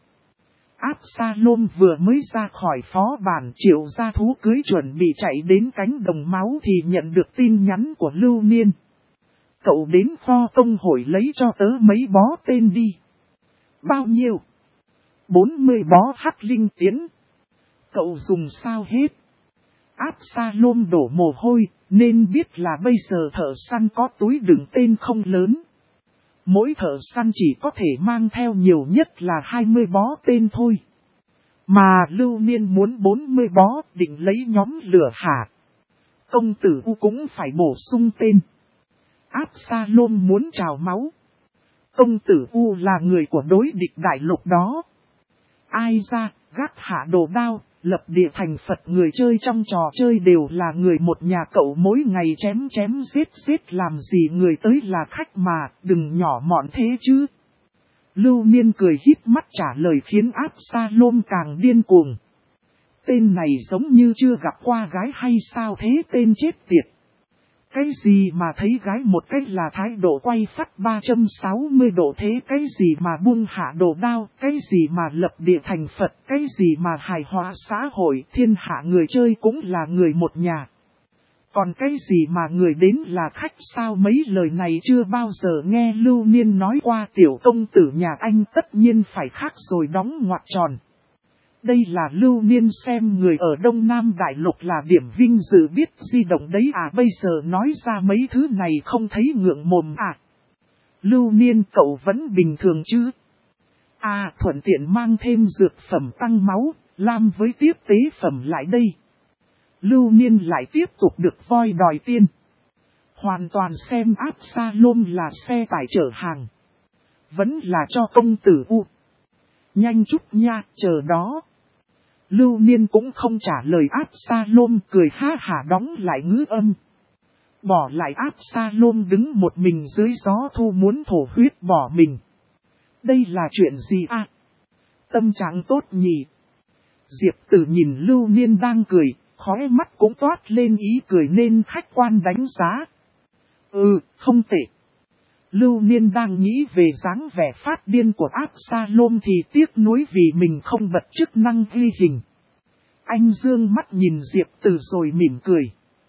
Absalom vừa mới ra khỏi phó bản Triệu gia thú cưới chuẩn bị chạy đến cánh đồng máu thì nhận được tin nhắn của Lưu Niên. Cậu đến kho công hội lấy cho tớ mấy bó tên đi. Bao nhiêu? 40 bó hắc linh tiến. Cậu dùng sao hết? Absalom đổ mồ hôi, nên biết là bây giờ thợ săn có túi đựng tên không lớn. Mỗi thợ săn chỉ có thể mang theo nhiều nhất là 20 bó tên thôi. Mà Lưu Niên muốn 40 bó định lấy nhóm lửa hả? Công tử U cũng phải bổ sung tên. Absalom muốn trào máu. Công tử U là người của đối địch đại lục đó. Ai ra, gác hạ đồ đao, lập địa thành Phật, người chơi trong trò chơi đều là người một nhà, cậu mỗi ngày chém giết làm gì người tới là khách mà, đừng nhỏ mọn thế chứ. Lưu Niên cười híp mắt trả lời khiến Absalom càng điên cuồng. Tên này giống như chưa gặp qua gái hay sao thế tên chết tiệt. Cái gì mà thấy gái một cách là thái độ quay phát 360 độ thế, cái gì mà buông hạ đồ đao, cái gì mà lập địa thành Phật, cái gì mà hài hòa xã hội, thiên hạ người chơi cũng là người một nhà. Còn cái gì mà người đến là khách sao, mấy lời này chưa bao giờ nghe Lưu Niên nói qua. Tiểu công tử nhà anh tất nhiên phải khác rồi, đóng ngoặc tròn. Đây là Lưu Niên xem người ở Đông Nam Đại Lục là điểm vinh dự biết di động đấy à, bây giờ nói ra mấy thứ này không thấy ngượng mồm à. Lưu Niên cậu vẫn bình thường chứ? À, thuận tiện mang thêm dược phẩm tăng máu, lam với tiếp tế phẩm lại đây. Lưu Niên lại tiếp tục được voi đòi tiền. Hoàn toàn xem Absalom là xe tải chở hàng. Vẫn là cho công tử U. Nhanh chút nha, chờ đó. Lưu Niên cũng không trả lời Absalom, cười ha hả đóng lại ngữ âm. Bỏ lại Absalom đứng một mình dưới gió thu muốn thổ huyết bỏ mình. Đây là chuyện gì à? Tâm trạng tốt nhỉ? Diệp Tử nhìn Lưu Niên đang cười, khóe mắt cũng toát lên ý cười nên khách quan đánh giá. Không tệ. Lưu Niên đang nghĩ về dáng vẻ phát điên của Absalom thì tiếc nuối vì mình không bật chức năng ghi hình. Anh dương mắt nhìn Diệp Tử rồi mỉm cười.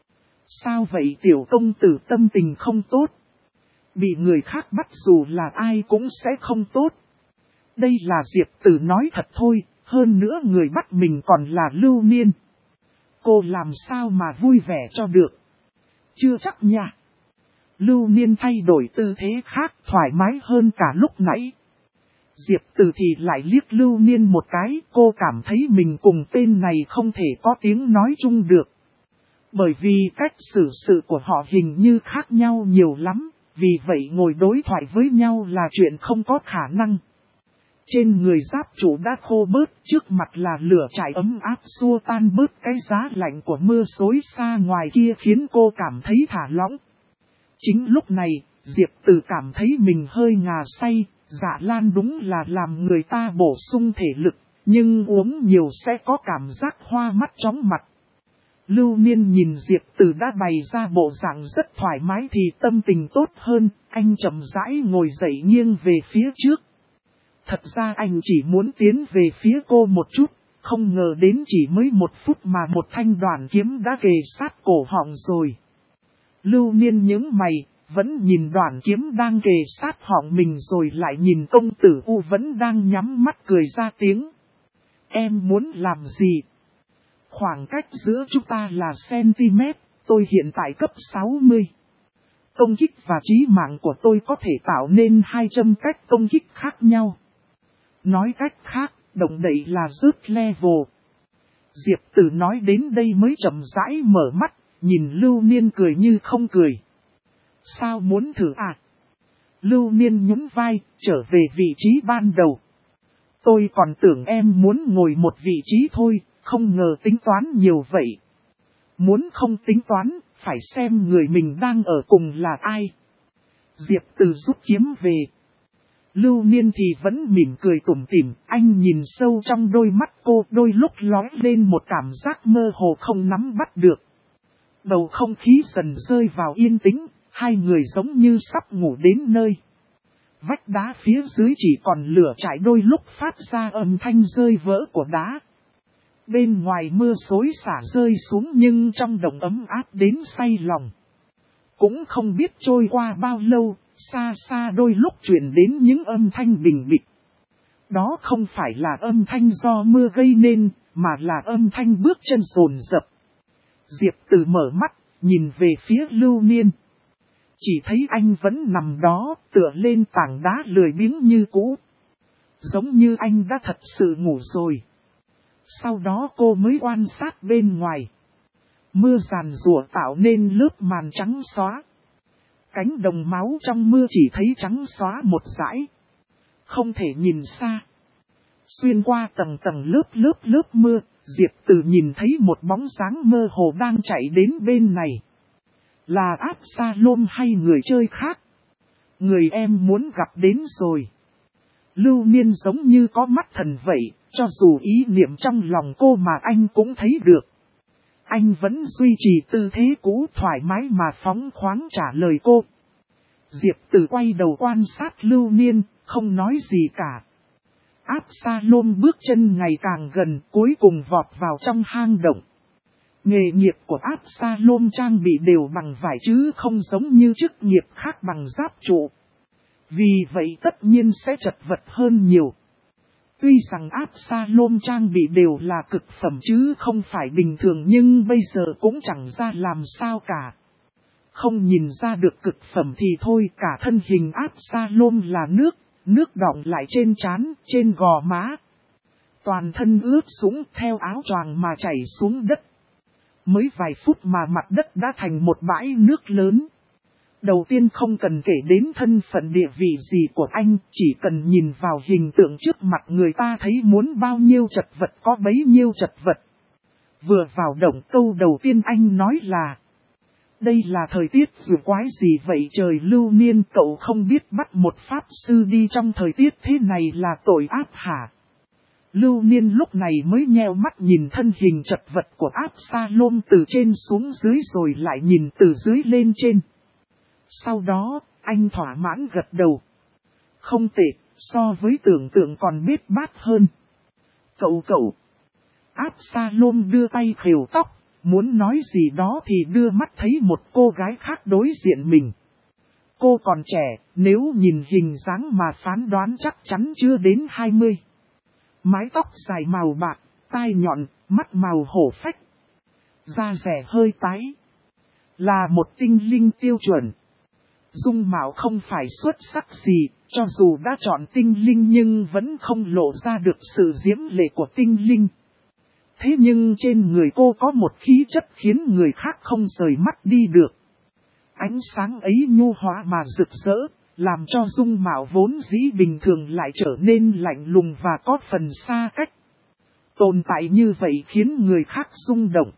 Sao vậy tiểu công tử, tâm tình không tốt? Bị người khác bắt dù là ai cũng sẽ không tốt. Đây là Diệp Tử nói thật thôi, hơn nữa người bắt mình còn là Lưu Niên. Cô làm sao mà vui vẻ cho được? Chưa chắc nha. Lưu Niên thay đổi tư thế khác, thoải mái hơn cả lúc nãy. Diệp Tử thì lại liếc Lưu Niên một cái, cô cảm thấy mình cùng tên này không thể có tiếng nói chung được. Bởi vì cách xử sự của họ hình như khác nhau nhiều lắm, vì vậy ngồi đối thoại với nhau là chuyện không có khả năng. Trên người giáp chủ đã khô bớt, trước mặt là lửa trại ấm áp xua tan bớt cái giá lạnh của mưa xối xa ngoài kia khiến cô cảm thấy thả lỏng. Chính lúc này, Diệp Tử cảm thấy mình hơi ngà say, Dạ Lan đúng là làm người ta bổ sung thể lực, nhưng uống nhiều sẽ có cảm giác hoa mắt chóng mặt. Lưu Niên nhìn Diệp Tử đã bày ra bộ dạng rất thoải mái thì tâm tình tốt hơn, anh chậm rãi ngồi dậy nghiêng về phía trước. Thật ra anh chỉ muốn tiến về phía cô một chút, không ngờ đến chỉ mới 1 phút mà một thanh đoàn kiếm đã kề sát cổ họng rồi. Lưu Niên nhướng mày, vẫn nhìn đoàn kiếm đang kề sát họng mình rồi lại nhìn công tử U vẫn đang nhắm mắt cười ra tiếng. Em muốn làm gì? Khoảng cách giữa chúng ta là cm, tôi hiện tại cấp 60. Công kích và chí mạng của tôi có thể tạo nên 200 cách công kích khác nhau. Nói cách khác, động đậy là rớt level. Diệp Tử nói đến đây mới chậm rãi mở mắt, nhìn Lưu Niên cười như không cười. Sao muốn thử à? Lưu Niên nhún vai, trở về vị trí ban đầu. Tôi còn tưởng em muốn ngồi một vị trí thôi, không ngờ tính toán nhiều vậy. Muốn không tính toán, phải xem người mình đang ở cùng là ai. Diệp Tử rút kiếm về. Lưu Niên thì vẫn mỉm cười tủm tỉm, anh nhìn sâu trong đôi mắt cô, đôi lúc lóe lên một cảm giác mơ hồ không nắm bắt được. Bầu không khí dần rơi vào yên tĩnh, hai người giống như sắp ngủ đến nơi. Vách đá phía dưới chỉ còn lửa trại, đôi lúc phát ra âm thanh rơi vỡ của đá. Bên ngoài mưa xối xả rơi xuống nhưng trong đồng ấm áp đến say lòng. Cũng không biết trôi qua bao lâu, xa xa đôi lúc truyền đến những âm thanh bình bịch. Đó không phải là âm thanh do mưa gây nên, mà là âm thanh bước chân dồn dập. Diệp Từ mở mắt, nhìn về phía Lưu Niên. Chỉ thấy anh vẫn nằm đó, tựa lên tảng đá lười biếng như cũ. Giống như anh đã thật sự ngủ rồi. Sau đó cô mới quan sát bên ngoài. Mưa giàn rủa tạo nên lớp màn trắng xóa. Cánh đồng máu trong mưa chỉ thấy trắng xóa một dải. Không thể nhìn xa. Xuyên qua tầng tầng lớp mưa, Diệp Từ nhìn thấy một bóng dáng mơ hồ đang chạy đến bên này. Là Absalom hay người chơi khác? Người em muốn gặp đến rồi. Lưu Niên giống như có mắt thần vậy, cho dù ý niệm trong lòng cô mà anh cũng thấy được. Anh vẫn duy trì tư thế cũ thoải mái mà phóng khoáng trả lời cô. Diệp Từ quay đầu quan sát Lưu Niên, không nói gì cả. Absalom bước chân ngày càng gần, cuối cùng vọt vào trong hang động. Nghề nghiệp của Absalom trang bị đều bằng vải chứ không giống như chức nghiệp khác bằng giáp trụ. Vì vậy tất nhiên sẽ chật vật hơn nhiều. Tuy rằng Absalom trang bị đều là cực phẩm chứ không phải bình thường, nhưng bây giờ cũng chẳng ra làm sao cả. Không nhìn ra được cực phẩm thì thôi, cả thân hình Absalom là nước đọng lại trên trán, trên gò má. Toàn thân ướt sũng theo áo choàng mà chảy xuống đất. Mới vài phút mà mặt đất đã thành một bãi nước lớn. Đầu tiên không cần kể đến thân phận địa vị gì của anh, chỉ cần nhìn vào hình tượng trước mặt người ta thấy muốn bao nhiêu chật vật có bấy nhiêu chật vật. Vừa vào động câu đầu tiên anh nói là: đây là thời tiết dù quái gì vậy trời? Lưu Niên, cậu không biết bắt một pháp sư đi trong thời tiết thế này là tội ác hả? Lưu Niên lúc này mới nheo mắt nhìn thân hình chật vật của Absalom từ trên xuống dưới rồi lại nhìn từ dưới lên trên. Sau đó, anh thỏa mãn gật đầu. Không tệ, so với tưởng tượng còn biết bát hơn. Cậu. Absalom đưa tay khều tóc, muốn nói gì đó thì đưa mắt thấy một cô gái khác đối diện mình. Cô còn trẻ, nếu nhìn hình dáng mà phán đoán chắc chắn chưa đến 20. Mái tóc dài màu bạc, tai nhọn, mắt màu hổ phách. Da rẻ hơi tái. Là một tinh linh tiêu chuẩn. Dung mạo không phải xuất sắc gì, cho dù đã chọn tinh linh nhưng vẫn không lộ ra được sự diễm lệ của tinh linh. Thế nhưng trên người cô có một khí chất khiến người khác không rời mắt đi được. Ánh sáng ấy nhu hóa mà rực rỡ, làm cho dung mạo vốn dĩ bình thường lại trở nên lạnh lùng và có phần xa cách. Tồn tại như vậy khiến người khác rung động.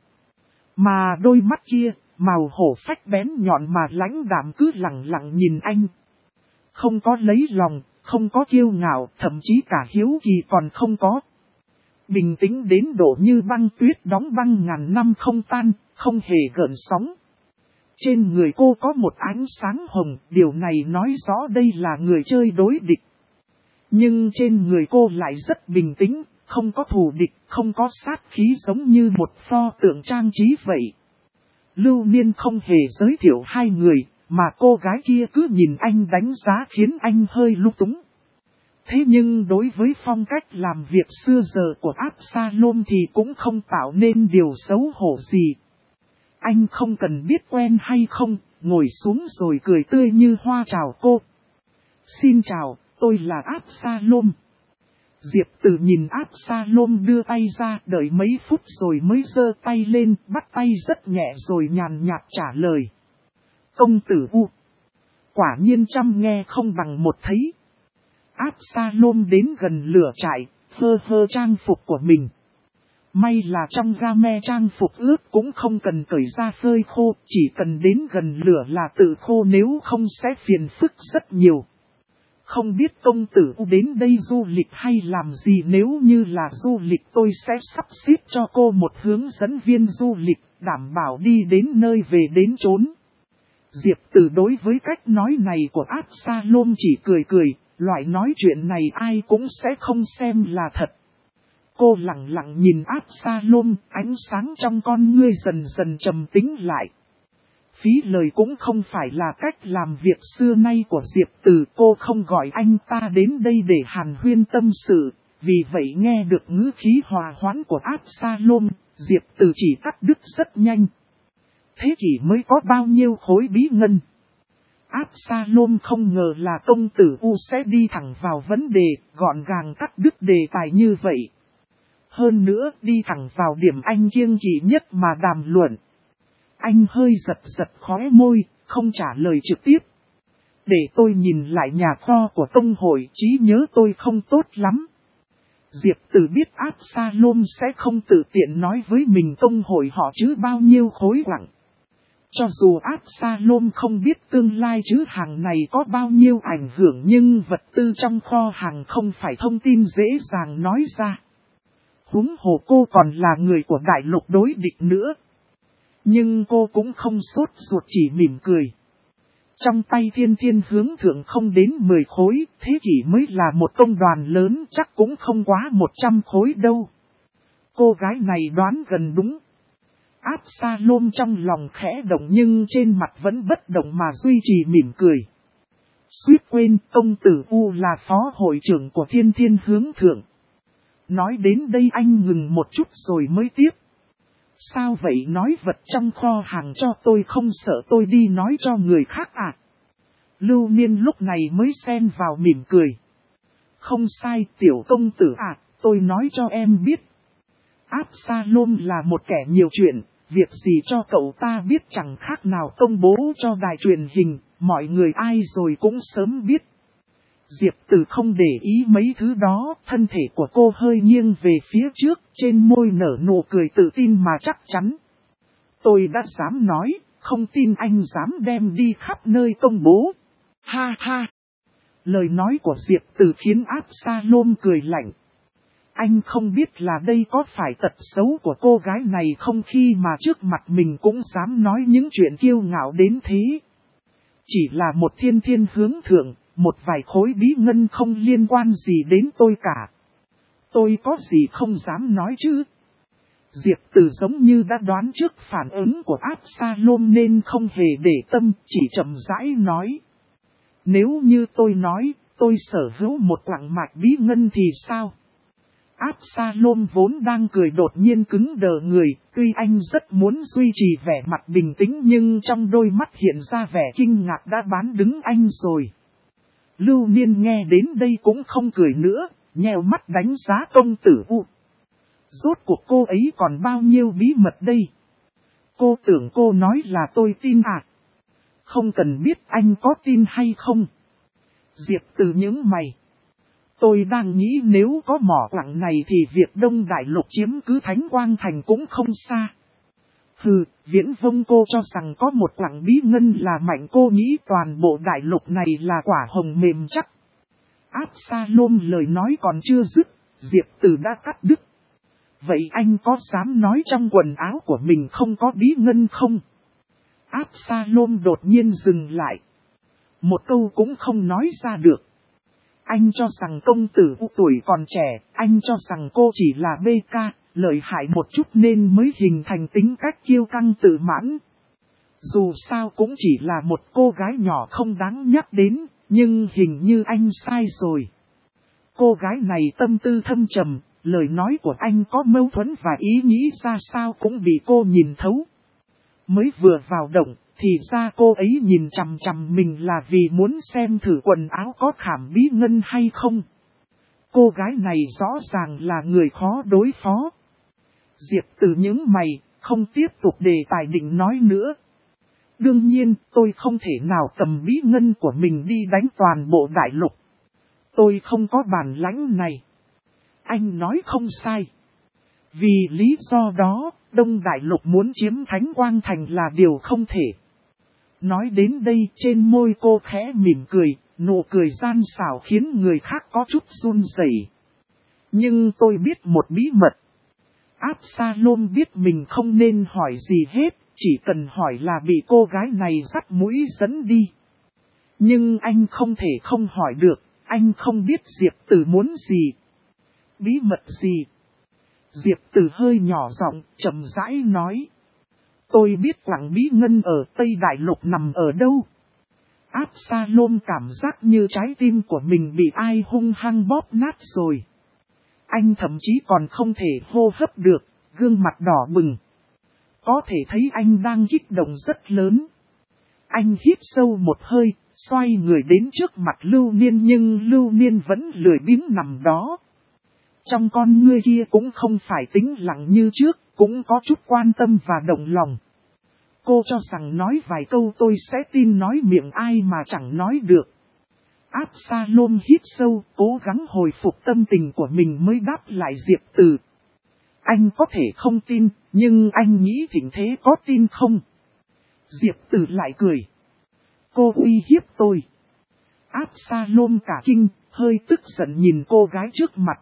Mà đôi mắt kia, màu hổ phách bén nhọn mà lãnh đạm cứ lặng lặng nhìn anh. Không có lấy lòng, không có kiêu ngạo, thậm chí cả hiếu kỳ còn không có. Bình tĩnh đến độ như băng tuyết đóng băng ngàn năm không tan, không hề gợn sóng. Trên người cô có một ánh sáng hồng, điều này nói rõ đây là người chơi đối địch. Nhưng trên người cô lại rất bình tĩnh, không có thù địch, không có sát khí giống như một pho tượng trang trí vậy. Lưu Niên không hề giới thiệu hai người, mà cô gái kia cứ nhìn anh đánh giá khiến anh hơi lung túng. Thế nhưng đối với phong cách làm việc xưa giờ của Absalom thì cũng không tạo nên điều xấu hổ gì. Anh không cần biết quen hay không, ngồi xuống rồi cười tươi như hoa chào cô. Xin chào, tôi là Absalom. Diệp Từ nhìn Absalom đưa tay ra, đợi mấy phút rồi mới giơ tay lên, bắt tay rất nhẹ rồi nhàn nhạt trả lời. Công tử U. Quả nhiên chăm nghe không bằng một thấy. Absalom đến gần lửa trại, hơ trang phục của mình. May là trong game trang phục ướt cũng không cần cởi ra phơi khô, chỉ cần đến gần lửa là tự khô, nếu không sẽ phiền phức rất nhiều. Không biết công tử đến đây du lịch hay làm gì, nếu như là du lịch tôi sẽ sắp xếp cho cô một hướng dẫn viên du lịch, đảm bảo đi đến nơi về đến chốn. Diệp Tử đối với cách nói này của Absalom chỉ cười cười, loại nói chuyện này ai cũng sẽ không xem là thật. Cô lặng lặng nhìn Absalom, ánh sáng trong con ngươi dần dần trầm tĩnh lại. Phí lời cũng không phải là cách làm việc xưa nay của Diệp Tử, cô không gọi anh ta đến đây để hàn huyên tâm sự, vì vậy nghe được ngữ khí hòa hoãn của Absalom, Diệp Tử chỉ cắt đứt rất nhanh. Thế kỷ mới có bao nhiêu khối bí ngân? Absalom không ngờ là công tử U sẽ đi thẳng vào vấn đề, gọn gàng cắt đứt đề tài như vậy. Hơn nữa đi thẳng vào điểm anh kiêng kỵ nhất mà đàm luận. Anh hơi giật giật khóe môi, không trả lời trực tiếp. Để tôi nhìn lại nhà kho của tông hội, trí nhớ tôi không tốt lắm. Diệp Tử biết Absalom sẽ không tự tiện nói với mình tông hội họ chứ bao nhiêu khối quặng. Cho dù Absalom không biết tương lai chứ hàng này có bao nhiêu ảnh hưởng, nhưng vật tư trong kho hàng không phải thông tin dễ dàng nói ra. Huống hồ cô còn là người của đại lục đối địch nữa. Nhưng cô cũng không sốt ruột, chỉ mỉm cười. Trong tay thiên thiên hướng thượng không đến 10 khối, thế kỷ mới là một công đoàn lớn, chắc cũng không quá 100 khối đâu. Cô gái này đoán gần đúng. Absalom trong lòng khẽ động nhưng trên mặt vẫn bất động mà duy trì mỉm cười. Suýt quên, công tử U là phó hội trưởng của thiên thiên hướng thượng. Nói đến đây anh ngừng một chút rồi mới tiếp. Sao vậy, nói vật trong kho hàng cho tôi, không sợ tôi đi nói cho người khác à? Lưu Niên lúc này mới xen vào mỉm cười. Không sai tiểu công tử à, tôi nói cho em biết. Absalom là một kẻ nhiều chuyện, việc gì cho cậu ta biết chẳng khác nào công bố cho đài truyền hình, mọi người ai rồi cũng sớm biết. Diệp Tử không để ý mấy thứ đó, thân thể của cô hơi nghiêng về phía trước, trên môi nở nụ cười tự tin mà chắc chắn. Tôi đã dám nói, không tin anh dám đem đi khắp nơi công bố. Ha ha! Lời nói của Diệp Tử khiến Absalom cười lạnh. Anh không biết là đây có phải tật xấu của cô gái này không, khi mà trước mặt mình cũng dám nói những chuyện kiêu ngạo đến thế. Chỉ là một thiên thiên hướng thượng, một vài khối bí ngân không liên quan gì đến tôi cả. Tôi có gì không dám nói chứ? Diệp Tử giống như đã đoán trước phản ứng của Absalom nên không hề để tâm, chỉ chậm rãi nói. Nếu như tôi nói, tôi sở hữu một quặng mạch bí ngân thì sao? Absalom vốn đang cười đột nhiên cứng đờ người, tuy anh rất muốn duy trì vẻ mặt bình tĩnh nhưng trong đôi mắt hiện ra vẻ kinh ngạc đã bán đứng anh rồi. Lưu Niên nghe đến đây cũng không cười nữa, nheo mắt đánh giá công tử U. Rốt cuộc cô ấy còn bao nhiêu bí mật đây? Cô tưởng cô nói là tôi tin à? Không cần biết anh có tin hay không. Diệp Tử nhướng mày. Tôi đang nghĩ nếu có mỏ quặng này thì việc Đông Đại Lục chiếm cứ Thánh Quang Thành cũng không xa. Hừ, Viễn Vông cô cho rằng có một quặng bí ngân là mạnh, cô nghĩ toàn bộ đại lục này là quả hồng mềm chắc. Absalom lời nói còn chưa dứt, Diệp Tử đã cắt đứt. Vậy anh có dám nói trong quần áo của mình không có bí ngân không? Absalom đột nhiên dừng lại. Một câu cũng không nói ra được. Anh cho rằng công tử U tuổi còn trẻ, anh cho rằng cô chỉ là BK, lợi hại một chút nên mới hình thành tính cách kiêu căng tự mãn. Dù sao cũng chỉ là một cô gái nhỏ không đáng nhắc đến, nhưng hình như anh sai rồi. Cô gái này tâm tư thâm trầm, lời nói của anh có mâu thuẫn và ý nghĩ ra sao cũng bị cô nhìn thấu. Mới vừa vào động, thì ra cô ấy nhìn chằm chằm mình là vì muốn xem thử quần áo có khảm bí ngân hay không. Cô gái này rõ ràng là người khó đối phó. Diệp Tử những mày, không tiếp tục đề tài định nói nữa. Đương nhiên, tôi không thể nào cầm bí ngân của mình đi đánh toàn bộ đại lục. Tôi không có bản lãnh này. Anh nói không sai. Vì lý do đó, Đông Đại Lục muốn chiếm Thánh Quang Thành là điều không thể. Nói đến đây trên môi cô khẽ mỉm cười, Nụ cười gian xảo khiến người khác có chút run rẩy. Nhưng tôi biết một bí mật. Absalom biết mình không nên hỏi gì hết, chỉ cần hỏi là bị cô gái này dắt mũi dẫn đi. Nhưng anh không thể không hỏi được, anh không biết Diệp Tử muốn gì. Bí mật gì? Diệp Tử hơi nhỏ giọng, chậm rãi nói. Tôi biết Quảng Bí Ngân ở Tây Đại Lục nằm ở đâu. Absalom cảm giác như trái tim của mình bị ai hung hăng bóp nát rồi. Anh thậm chí còn không thể hô hấp được, gương mặt đỏ bừng. Có thể thấy anh đang kích động rất lớn. Anh hít sâu một hơi, xoay người đến trước mặt Lưu Niên nhưng Lưu Niên vẫn lười biếng nằm đó. Trong con ngươi kia cũng không phải tĩnh lặng như trước, cũng có chút quan tâm và động lòng. Cô cho rằng nói vài câu tôi sẽ tin nói miệng ai mà chẳng nói được. Absalom hít sâu, cố gắng hồi phục tâm tình của mình mới đáp lại Diệp Tử. Anh có thể không tin, nhưng anh nghĩ Thịnh Thế có tin không? Diệp Tử lại cười. Cô uy hiếp tôi. Absalom cả kinh, hơi tức giận nhìn cô gái trước mặt.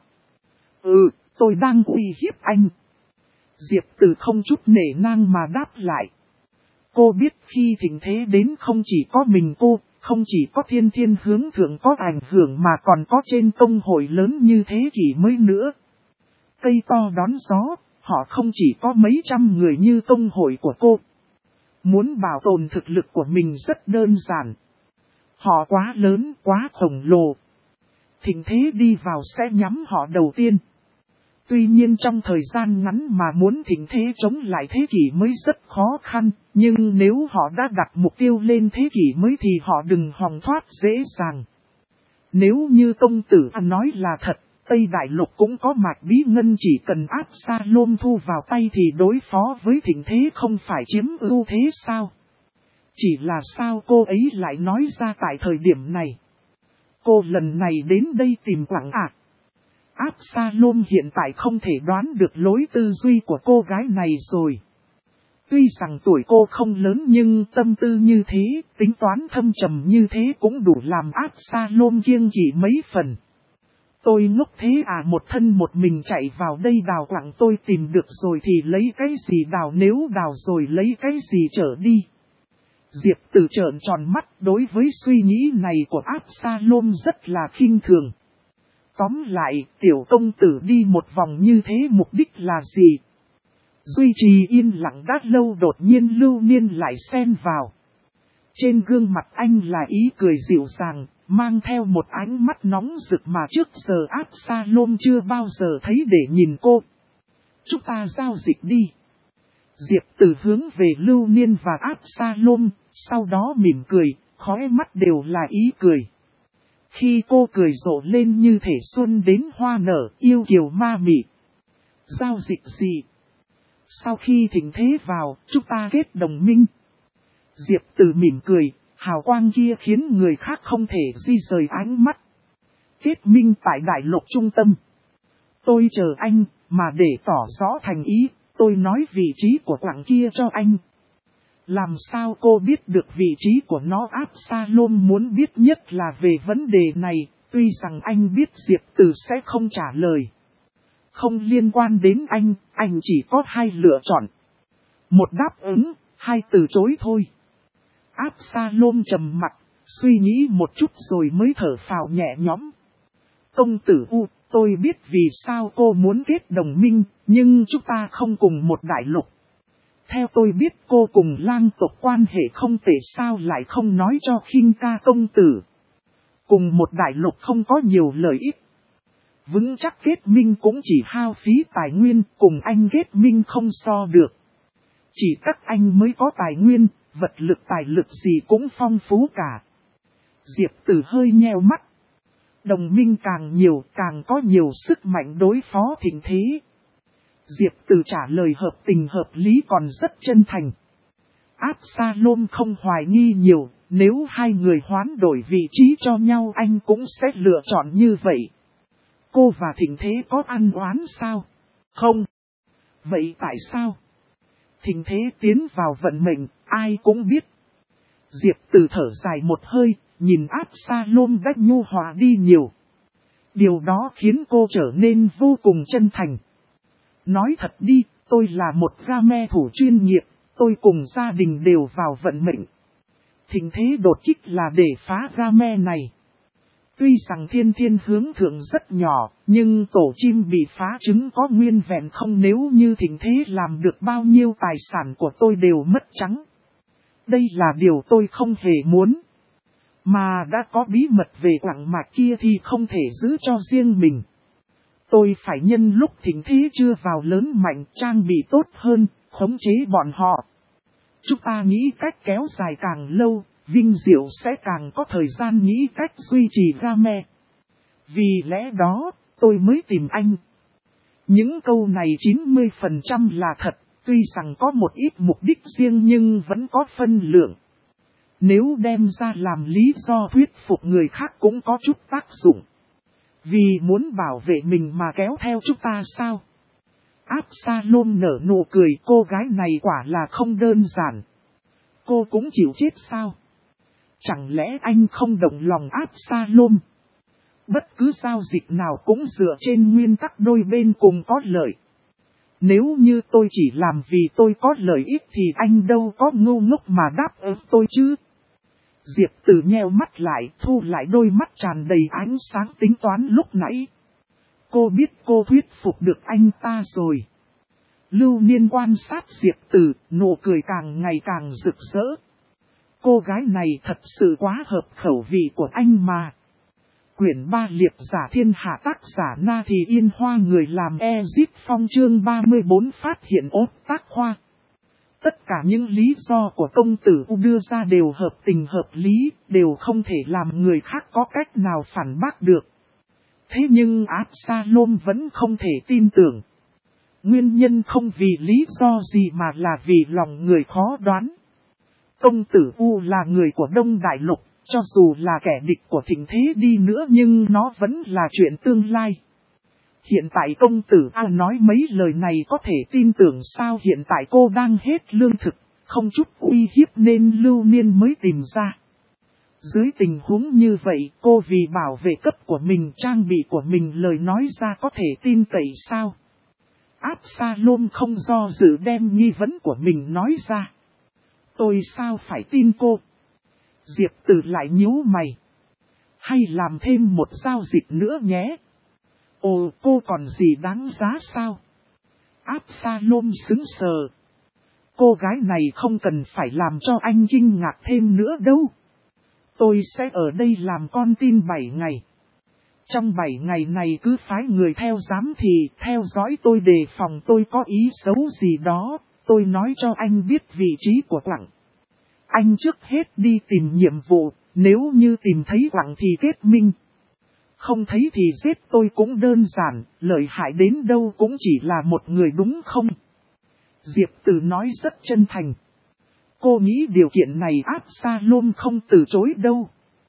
Tôi đang uy hiếp anh. Diệp Tử không chút nể nang mà đáp lại. Cô biết khi Thịnh Thế đến không chỉ có mình cô, không chỉ có Thiên Thiên Hướng Thượng có ảnh hưởng mà còn có trên công hội lớn như thế kỷ mới nữa. Cây to đón gió, họ không chỉ có mấy trăm người như công hội của cô. Muốn bảo tồn thực lực của mình rất đơn giản. Họ quá lớn, quá khổng lồ. Thịnh Thế đi vào sẽ nhắm họ đầu tiên. Tuy nhiên trong thời gian ngắn mà muốn Thịnh Thế chống lại thế kỷ mới rất khó khăn, nhưng nếu họ đã đặt mục tiêu lên thế kỷ mới thì họ đừng hòng thoát dễ dàng. Nếu như công tử nói là thật, Tây Đại Lục cũng có Mạch Bí Ngân, chỉ cần Absalom thu vào tay thì đối phó với Thịnh Thế không phải chiếm ưu thế sao? Chỉ là sao cô ấy lại nói ra tại thời điểm này? Cô lần này đến đây tìm Quảng ạ. Absalom hiện tại không thể đoán được lối tư duy của cô gái này rồi. Tuy rằng tuổi cô không lớn nhưng tâm tư như thế, tính toán thâm trầm như thế cũng đủ làm Absalom kiêng kỵ mấy phần. Tôi ngốc thế à, một thân một mình chạy vào đây đào Quảng, tôi tìm được rồi thì lấy cái gì đào, nếu đào rồi lấy cái gì trở đi. Diệp Tử trợn tròn mắt, đối với suy nghĩ này của Absalom rất là khinh thường. Tóm lại, tiểu công tử đi một vòng như thế mục đích là gì? Duy trì yên lặng đã lâu, đột nhiên Lưu Niên lại xen vào. Trên gương mặt anh là ý cười dịu dàng, mang theo một ánh mắt nóng rực mà trước giờ Absalom chưa bao giờ thấy để nhìn cô. Chúng ta giao dịch đi. Diệp Tử hướng về Lưu Niên và Absalom, sau đó mỉm cười, khóe mắt đều là ý cười. Khi cô cười rộ lên như thể xuân đến hoa nở, yêu kiều ma mị. Giao dịch gì? Sau khi Thịnh Thế vào, chúng ta kết đồng minh. Diệp Tử mỉm cười, hào quang kia khiến người khác không thể di rời ánh mắt. Kết minh tại Đại Lục trung tâm. Tôi chờ anh, mà để tỏ rõ thành ý, tôi nói vị trí của Quảng kia cho anh. Làm sao cô biết được vị trí của nó? Absalom muốn biết nhất là về vấn đề này, tuy rằng anh biết Diệp Tử sẽ không trả lời. Không liên quan đến anh chỉ có hai lựa chọn. Một đáp ứng, hai từ chối thôi. Absalom trầm mặt, suy nghĩ một chút rồi mới thở phào nhẹ nhõm. Công tử tôi biết vì sao cô muốn kết đồng minh, nhưng chúng ta không cùng một đại lục. Theo tôi biết cô cùng Lang tộc quan hệ không tệ, sao lại không nói cho khinh ca công tử. Cùng một đại lục không có nhiều lợi ích. Vững chắc kết minh cũng chỉ hao phí tài nguyên, cùng anh kết minh không so được. Chỉ các anh mới có tài nguyên, vật lực tài lực gì cũng phong phú cả. Diệp Tử hơi nheo mắt. Đồng minh càng nhiều càng có nhiều sức mạnh đối phó Thịnh Thế. Diệp Tử trả lời hợp tình hợp lý còn rất chân thành. Absalom không hoài nghi nhiều, nếu hai người hoán đổi vị trí cho nhau anh cũng sẽ lựa chọn như vậy. Cô và Thịnh Thế có ăn oán sao? Không. Vậy tại sao? Thịnh Thế tiến vào vận mệnh, ai cũng biết. Diệp Tử thở dài một hơi, nhìn Absalom đã nhu hòa đi nhiều. Điều đó khiến cô trở nên vô cùng chân thành. Nói thật đi, tôi là một Game thủ chuyên nghiệp, tôi cùng gia đình đều vào vận mệnh. Thịnh thế đột kích là để phá Game này. Tuy rằng thiên thiên hướng thượng rất nhỏ, nhưng tổ chim bị phá trứng có nguyên vẹn không, nếu như thịnh thế làm được bao nhiêu tài sản của tôi đều mất trắng. Đây là điều tôi không hề muốn. Mà đã có bí mật về quặng mạch kia thì không thể giữ cho riêng mình. Tôi phải nhân lúc thịnh thế chưa vào lớn mạnh trang bị tốt hơn, khống chế bọn họ. Chúng ta nghĩ cách kéo dài càng lâu, Vinh Diệu sẽ càng có thời gian nghĩ cách duy trì Game. Vì lẽ đó, tôi mới tìm anh. Những câu này 90% là thật, tuy rằng có một ít mục đích riêng nhưng vẫn có phân lượng. Nếu đem ra làm lý do thuyết phục người khác cũng có chút tác dụng. Vì muốn bảo vệ mình mà kéo theo chúng ta sao? Absalom nở nụ cười, cô gái này quả là không đơn giản. Cô cũng chịu chết sao? Chẳng lẽ anh không động lòng Absalom? Bất cứ giao dịch nào cũng dựa trên nguyên tắc đôi bên cùng có lợi. Nếu như tôi chỉ làm vì tôi có lợi ích thì anh đâu có ngu ngốc mà đáp ứng tôi chứ. Diệp Tử nheo mắt lại, thu lại đôi mắt tràn đầy ánh sáng tính toán lúc nãy. Cô biết cô thuyết phục được anh ta rồi. Lưu Niên quan sát Diệp Tử, nụ cười càng ngày càng rực rỡ. Cô gái này thật sự quá hợp khẩu vị của anh mà. Quyển 3 Liệp giả thiên hạ, tác giả Na Thì Yên Hoa, người làm Ezip Phong, chương 34 phát hiện ốt tác hoa. Tất cả những lý do của công tử U đưa ra đều hợp tình hợp lý, đều không thể làm người khác có cách nào phản bác được. Thế nhưng Absalom vẫn không thể tin tưởng. Nguyên nhân không vì lý do gì mà là vì lòng người khó đoán. Công tử U là người của Đông Đại Lục, cho dù là kẻ địch của thịnh thế đi nữa nhưng nó vẫn là chuyện tương lai. Hiện tại công tử A nói mấy lời này có thể tin tưởng sao? Hiện tại cô đang hết lương thực, không chút uy hiếp nên Lưu Niên mới tìm ra. Dưới tình huống như vậy, cô vì bảo vệ cấp của mình, trang bị của mình, lời nói ra có thể tin cậy sao? Absalom không do dự đem nghi vấn của mình nói ra. Tôi sao phải tin cô? Diệp Tử lại nhíu mày. Hay làm thêm một giao dịch nữa nhé? Ồ, cô còn gì đáng giá sao? Absalom sững sờ. Cô gái này không cần phải làm cho anh kinh ngạc thêm nữa đâu. Tôi sẽ ở đây làm con tin 7 ngày. Trong 7 ngày này cứ phái người theo giám thị, theo dõi tôi, đề phòng tôi có ý xấu gì đó, tôi nói cho anh biết vị trí của quặng. Anh trước hết đi tìm nhiệm vụ, nếu như tìm thấy quặng thì kết minh. Không thấy thì giết tôi cũng đơn giản, lợi hại đến đâu cũng chỉ là một người đúng không? Diệp Tử nói rất chân thành. Cô nghĩ điều kiện này Absalom không từ chối đâu.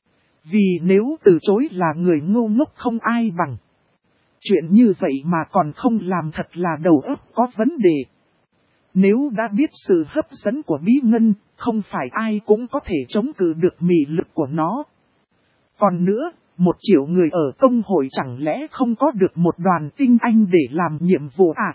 Vì nếu từ chối là người ngu ngốc không ai bằng. Chuyện như vậy mà còn không làm thật là đầu óc có vấn đề. Nếu đã biết sự hấp dẫn của bí ngân, không phải ai cũng có thể chống cự được mị lực của nó. Còn nữa, 1 triệu người ở công hội chẳng lẽ không có được một đoàn tinh anh để làm nhiệm vụ à?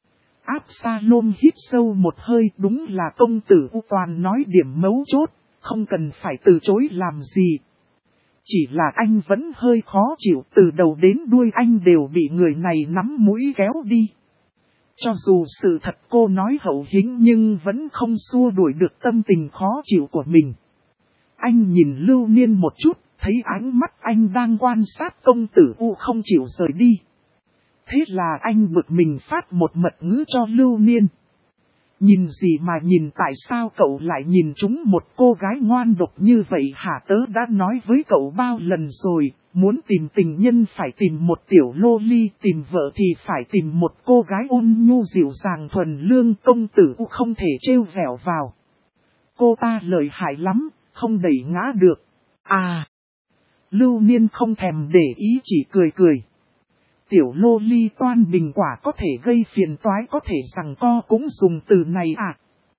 Absalom hít sâu một hơi, đúng là công tử U toàn nói điểm mấu chốt, không cần phải từ chối làm gì. Chỉ là anh vẫn hơi khó chịu, từ đầu đến đuôi anh đều bị người này nắm mũi kéo đi. Cho dù sự thật cô nói hậu hĩnh nhưng vẫn không xua đuổi được tâm tình khó chịu của mình. Anh nhìn Lưu Niên một chút, thấy ánh mắt anh đang quan sát công tử U không chịu rời đi. Thế là anh bực mình phát một mật ngữ cho Lưu Niên. Nhìn gì mà nhìn, tại sao cậu lại nhìn trúng một cô gái ngoan độc như vậy hả? Tớ đã nói với cậu bao lần rồi, muốn tìm tình nhân phải tìm một tiểu lô ly, tìm vợ thì phải tìm một cô gái ôn nhu dịu dàng thuần lương. Công tử U không thể trêu vẻo vào. Cô ta lợi hại lắm, không đẩy ngã được. À! Lưu Niên không thèm để ý, chỉ cười cười. Tiểu lô ly toan bình quả có thể gây phiền toái, có thể rằng co cũng dùng từ này à.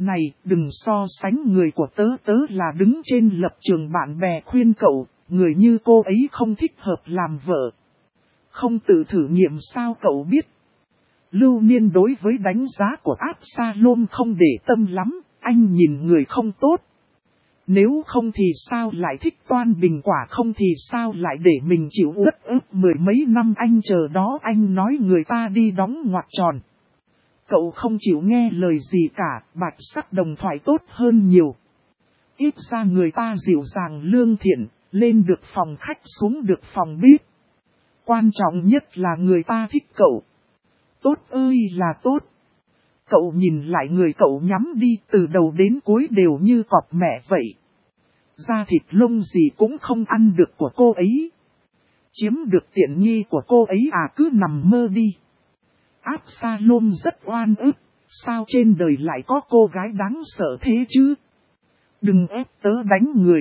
Này, đừng so sánh người của tớ là đứng trên lập trường bạn bè khuyên cậu, người như cô ấy không thích hợp làm vợ. Không tự thử nghiệm sao cậu biết. Lưu Niên đối với đánh giá của Absalom không để tâm lắm, anh nhìn người không tốt. Nếu không thì sao lại thích toan bình quả, không thì sao lại để mình chịu uất ức mười mấy năm. Anh chờ đó, anh nói người ta đi đóng ngoặc tròn. Cậu không chịu nghe lời gì cả, Bạch Sắc Đồng thoại tốt hơn nhiều. Ít ra người ta dịu dàng lương thiện, lên được phòng khách xuống được phòng bếp. Quan trọng nhất là người ta thích cậu. Tốt ơi là tốt. Cậu nhìn lại người cậu nhắm đi, từ đầu đến cuối đều như cọp mẹ vậy. Da thịt lông gì cũng không ăn được của cô ấy. Chiếm được tiện nghi của cô ấy à, cứ nằm mơ đi. Absalom rất oan ức, sao trên đời lại có cô gái đáng sợ thế chứ? Đừng ép tớ đánh người.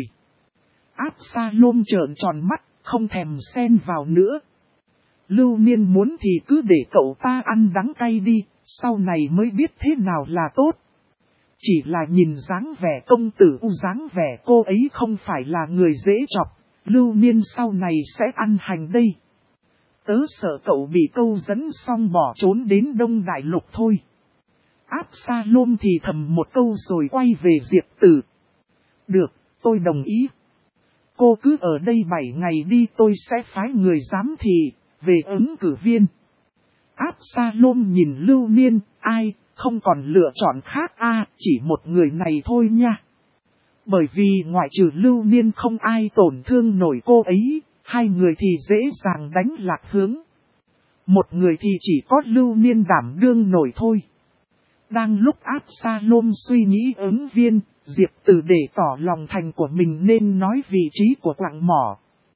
Absalom trợn tròn mắt, không thèm xen vào nữa. Lưu Niên muốn thì cứ để cậu ta ăn đắng cay đi, sau này mới biết thế nào là tốt. Chỉ là nhìn dáng vẻ công tử, dáng vẻ cô ấy không phải là người dễ chọc, Lưu Niên sau này sẽ ăn hành đây. Tớ sợ cậu bị câu dẫn xong bỏ trốn đến Đông Đại Lục thôi. Absalom thì thầm một câu rồi quay về Diệp Tử. Được, tôi đồng ý. Cô cứ ở đây 7 ngày đi, tôi sẽ phái người giám thị về ứng cử viên. Absalom nhìn Lưu Niên, ai, không còn lựa chọn khác chỉ một người này thôi nha. Bởi vì ngoại trừ Lưu Niên không ai tổn thương nổi cô ấy, hai người thì dễ dàng đánh lạc hướng. Một người thì chỉ có Lưu Niên đảm đương nổi thôi. Đang lúc Absalom suy nghĩ ứng viên, Diệp Tử để tỏ lòng thành của mình nên nói vị trí của quặng mỏ.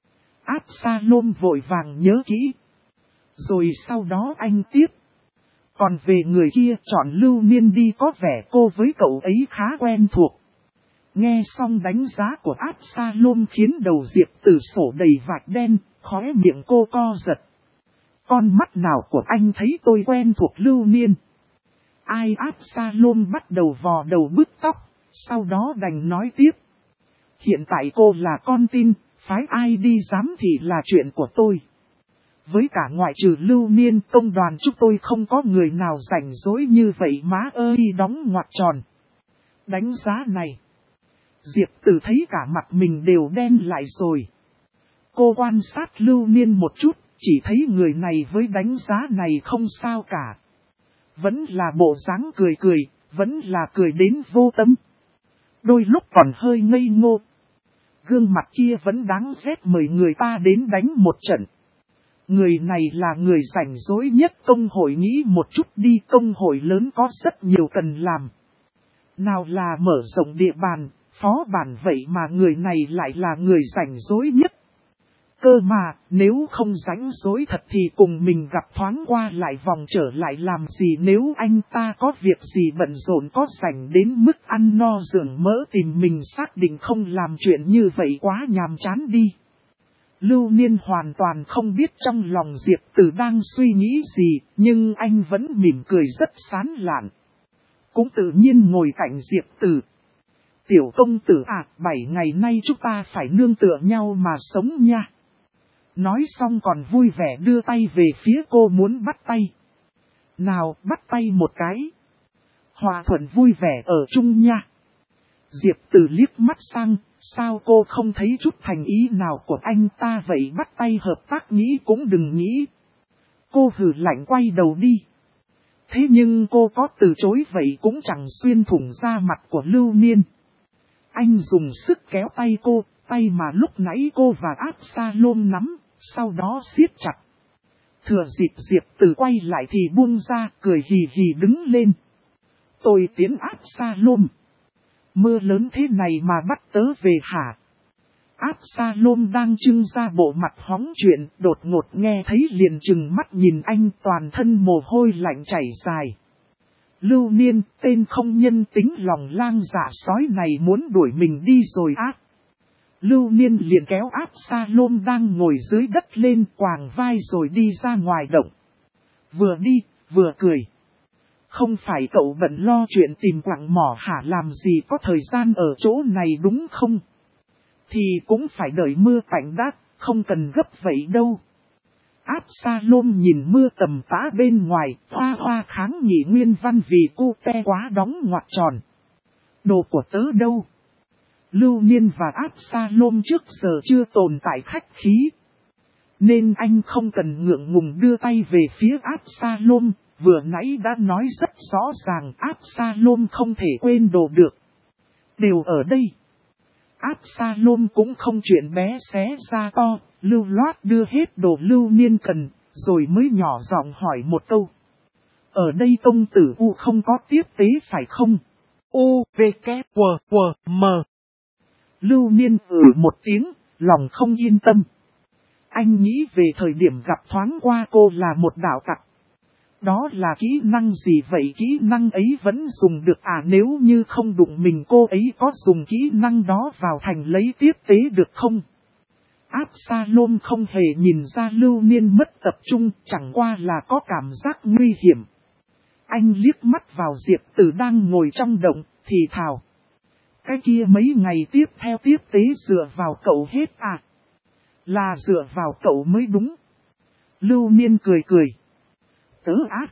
Absalom vội vàng nhớ kỹ. Rồi sau đó anh tiếp. Còn về người kia, chọn Lưu Niên đi, có vẻ cô với cậu ấy khá quen thuộc. Nghe xong đánh giá của Absalom khiến đầu Diệp Tử sổ đầy vạch đen, khóe miệng cô co giật. Con mắt nào của anh thấy tôi quen thuộc Lưu Niên? Ai? Absalom bắt đầu vò đầu bứt tóc, sau đó đành nói tiếp. Hiện tại cô là con tin, phái ai đi giám thị là chuyện của tôi. Với cả ngoại trừ Lưu Niên, công đoàn chúng tôi không có người nào rảnh rỗi như vậy má ơi, đóng ngoặc tròn. Đánh giá này. Diệp Tử thấy cả mặt mình đều đen lại rồi. Cô quan sát Lưu Niên một chút, chỉ thấy người này với đánh giá này không sao cả. Vẫn là bộ dáng cười cười, vẫn là cười đến vô tâm. Đôi lúc còn hơi ngây ngô. Gương mặt kia vẫn đáng ghét, mời người ta đến đánh một trận. Người này là người rảnh rỗi nhất công hội, nghĩ một chút đi, công hội lớn có rất nhiều cần làm. Nào là mở rộng địa bàn, phó bản, vậy mà người này lại là người rảnh rỗi nhất. Cơ mà, nếu không rảnh rỗi thật thì cùng mình gặp thoáng qua lại vòng trở lại làm gì, nếu anh ta có việc gì bận rộn có rảnh đến mức ăn no dưỡng mỡ tìm mình, xác định không làm chuyện như vậy quá nhàm chán đi. Lưu Niên hoàn toàn không biết trong lòng Diệp Tử đang suy nghĩ gì, nhưng anh vẫn mỉm cười rất sán lạn. Cũng tự nhiên ngồi cạnh Diệp Tử. Tiểu công tử 7 ngày nay chúng ta phải nương tựa nhau mà sống nha. Nói xong còn vui vẻ đưa tay về phía cô muốn bắt tay. Nào, bắt tay một cái. Hòa thuận vui vẻ ở chung nha. Diệp Tử liếc mắt sang, sao cô không thấy chút thành ý nào của anh ta vậy, bắt tay hợp tác nghĩ cũng đừng nghĩ. Cô hừ lạnh quay đầu đi. Thế nhưng cô có từ chối vậy cũng chẳng xuyên thủng da mặt của Lưu Niên. Anh dùng sức kéo tay cô, tay mà lúc nãy cô và Absalom nắm, sau đó siết chặt. Thừa dịp Diệp Tử quay lại thì buông ra, cười hì hì đứng lên. Tôi tiến Absalom. Mưa lớn thế này mà bắt tớ về hả? Absalom đang trưng ra bộ mặt hóng chuyện, đột ngột nghe thấy liền trừng mắt nhìn anh, toàn thân mồ hôi lạnh chảy dài. Lưu Niên, tên không nhân tính lòng lang dạ sói này muốn đuổi mình đi rồi á. Lưu Niên liền kéo Absalom đang ngồi dưới đất lên, quàng vai rồi đi ra ngoài động. Vừa đi, vừa cười. Không phải cậu bận lo chuyện tìm quặng mỏ hả, làm gì có thời gian ở chỗ này đúng không? Thì cũng phải đợi mưa tạnh đã, không cần gấp vậy đâu. Absalom nhìn mưa tầm tã bên ngoài, hoa hoa kháng nghị nguyên văn vì cô te quá đóng ngoặc tròn. Đồ của tớ đâu? Lưu Niên và Absalom trước giờ chưa tồn tại khách khí. Nên anh không cần ngượng ngùng đưa tay về phía Absalom, vừa nãy đã nói rất rõ ràng Absalom không thể quên đồ được. Đều ở đây. Absalom cũng không chuyện bé xé ra to, lưu loát đưa hết đồ Lưu Niên cần, rồi mới nhỏ giọng hỏi một câu. Ở đây công tử U không có tiếp tế phải không? U, V, K, W, W, M. Lưu Niên một tiếng, lòng không yên tâm. Anh nghĩ về thời điểm gặp thoáng qua cô là một đạo tặc. Đó là kỹ năng gì vậy? Kỹ năng ấy vẫn dùng được à? Nếu như không đụng mình, cô ấy có dùng kỹ năng đó vào thành lấy tiếp tế được không? Absalom không hề nhìn ra Lưu Niên mất tập trung, chẳng qua là có cảm giác nguy hiểm. Anh liếc mắt vào Diệp Tử đang ngồi trong động, thì thào. Cái kia mấy ngày tiếp theo tiếp tế dựa vào cậu hết à? Là dựa vào cậu mới đúng. Lưu Niên cười cười. Tớ ác.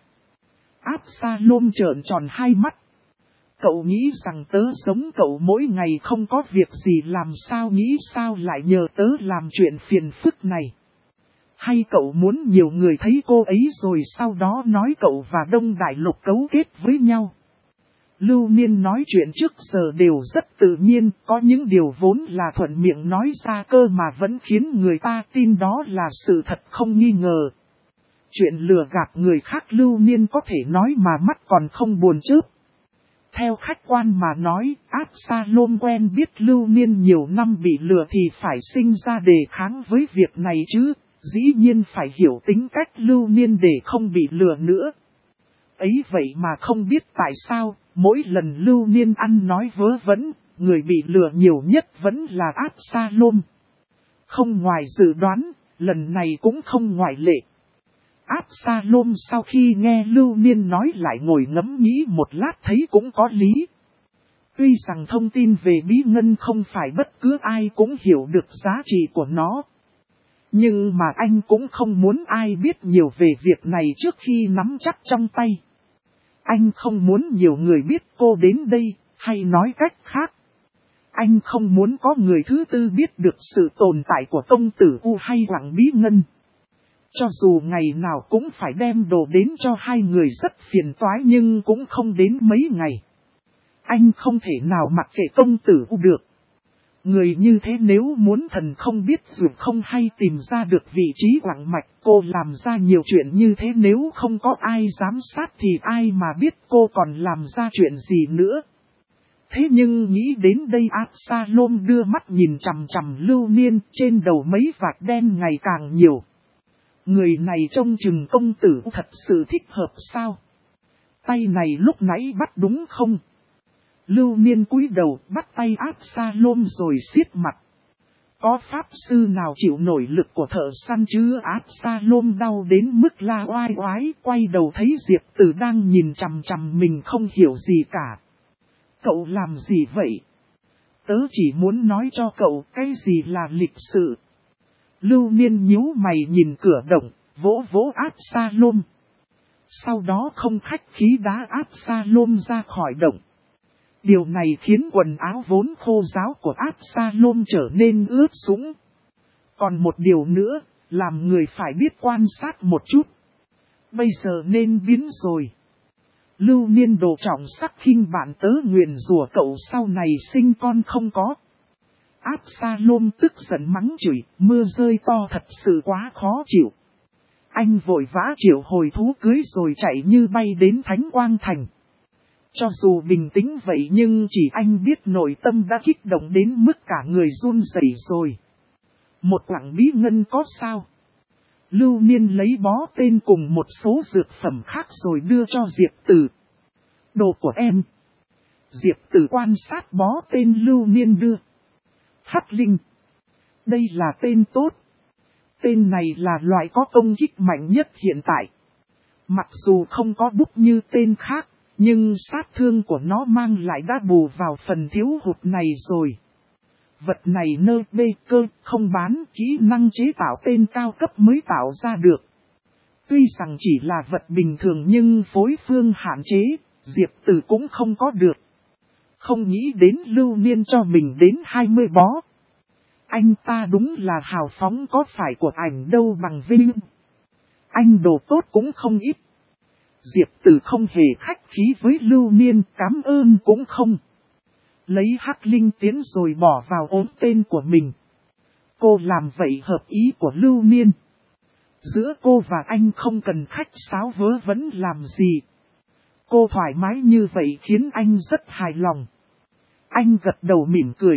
Absalom trợn tròn hai mắt. Cậu nghĩ rằng tớ giống cậu mỗi ngày không có việc gì làm sao, nghĩ sao lại nhờ tớ làm chuyện phiền phức này? Hay cậu muốn nhiều người thấy cô ấy rồi sau đó nói cậu và Đông Đại Lục cấu kết với nhau? Lưu Niên nói chuyện trước giờ đều rất tự nhiên, có những điều vốn là thuận miệng nói ra cơ mà vẫn khiến người ta tin đó là sự thật không nghi ngờ. Chuyện lừa gạt người khác Lưu Niên có thể nói mà mắt còn không buồn chớp. Theo khách quan mà nói, Absalom quen biết Lưu Niên nhiều năm bị lừa thì phải sinh ra đề kháng với việc này chứ, dĩ nhiên phải hiểu tính cách Lưu Niên để không bị lừa nữa. Ấy vậy mà không biết tại sao, mỗi lần Lưu Niên ăn nói vớ vẩn, người bị lừa nhiều nhất vẫn là Absalom. Không ngoài dự đoán, lần này cũng không ngoại lệ. Absalom sau khi nghe Lưu Niên nói lại ngồi ngẫm nghĩ một lát thấy cũng có lý. Tuy rằng thông tin về bí ngân không phải bất cứ ai cũng hiểu được giá trị của nó. Nhưng mà anh cũng không muốn ai biết nhiều về việc này trước khi nắm chắc trong tay. Anh không muốn nhiều người biết cô đến đây, hay nói cách khác. Anh không muốn có người thứ tư biết được sự tồn tại của công tử U hay Quảng Bí Ngân. Cho dù ngày nào cũng phải đem đồ đến cho hai người rất phiền toái nhưng cũng không đến mấy ngày. Anh không thể nào mặc kệ công tử U được. Người như thế nếu muốn thần không biết dù không hay tìm ra được vị trí quảng mạch, cô làm ra nhiều chuyện như thế nếu không có ai giám sát thì ai mà biết cô còn làm ra chuyện gì nữa. Thế nhưng nghĩ đến đây Absalom đưa mắt nhìn chằm chằm Lưu Niên, trên đầu mấy vạch đen ngày càng nhiều. Người này trông chừng công tử thật sự thích hợp sao? Tay này lúc nãy bắt đúng không? Lưu Niên cúi đầu bắt tay Absalom rồi siết mặt. Có pháp sư nào chịu nổi lực của thợ săn chứ? Absalom đau đến mức la oai oái, quay đầu thấy Diệp Tử đang nhìn chằm chằm mình không hiểu gì cả. Cậu làm gì vậy? Tớ chỉ muốn nói cho cậu cái gì là lịch sự. Lưu Niên nhíu mày nhìn cửa động, vỗ vỗ Absalom. Sau đó không khách khí đá Absalom ra khỏi động. Điều này khiến quần áo vốn khô ráo của Absalom trở nên ướt sũng. Còn một điều nữa, làm người phải biết quan sát một chút. Bây giờ nên biến rồi. Lưu Niên đồ trọng sắc khinh bạn tớ nguyền rủa cậu sau này sinh con không có. Absalom tức giận mắng chửi, mưa rơi to thật sự quá khó chịu. Anh vội vã triệu hồi thú cưới rồi chạy như bay đến Thánh Quang Thành. Cho dù bình tĩnh vậy nhưng chỉ anh biết nội tâm đã kích động đến mức cả người run rẩy rồi. Một quặng bí ngân có sao? Lưu Niên lấy bó tên cùng một số dược phẩm khác rồi đưa cho Diệp Tử. Đồ của em. Diệp Tử quan sát bó tên Lưu Niên đưa. Hắc Linh. Đây là tên tốt. Tên này là loại có công kích mạnh nhất hiện tại. Mặc dù không có bút như tên khác, Nhưng sát thương của nó mang lại đã bù vào phần thiếu hụt này rồi. Vật này nơ bê cơ không bán, kỹ năng chế tạo tên cao cấp mới tạo ra được. Tuy rằng chỉ là vật bình thường nhưng phối phương hạn chế, Diệp Tử cũng không có được. Không nghĩ đến Lưu Niên cho mình đến 20 bó. Anh ta đúng là hào phóng, có phải của ảnh đâu bằng vinh. Anh đồ tốt cũng không ít. Diệp Tử không hề khách khí với Lưu Niên, cảm ơn cũng không. Lấy hắc linh tiến rồi bỏ vào ốm tên của mình. Cô làm vậy hợp ý của Lưu Niên. Giữa cô và anh không cần khách sáo vớ vẩn làm gì. Cô thoải mái như vậy khiến anh rất hài lòng. Anh gật đầu mỉm cười.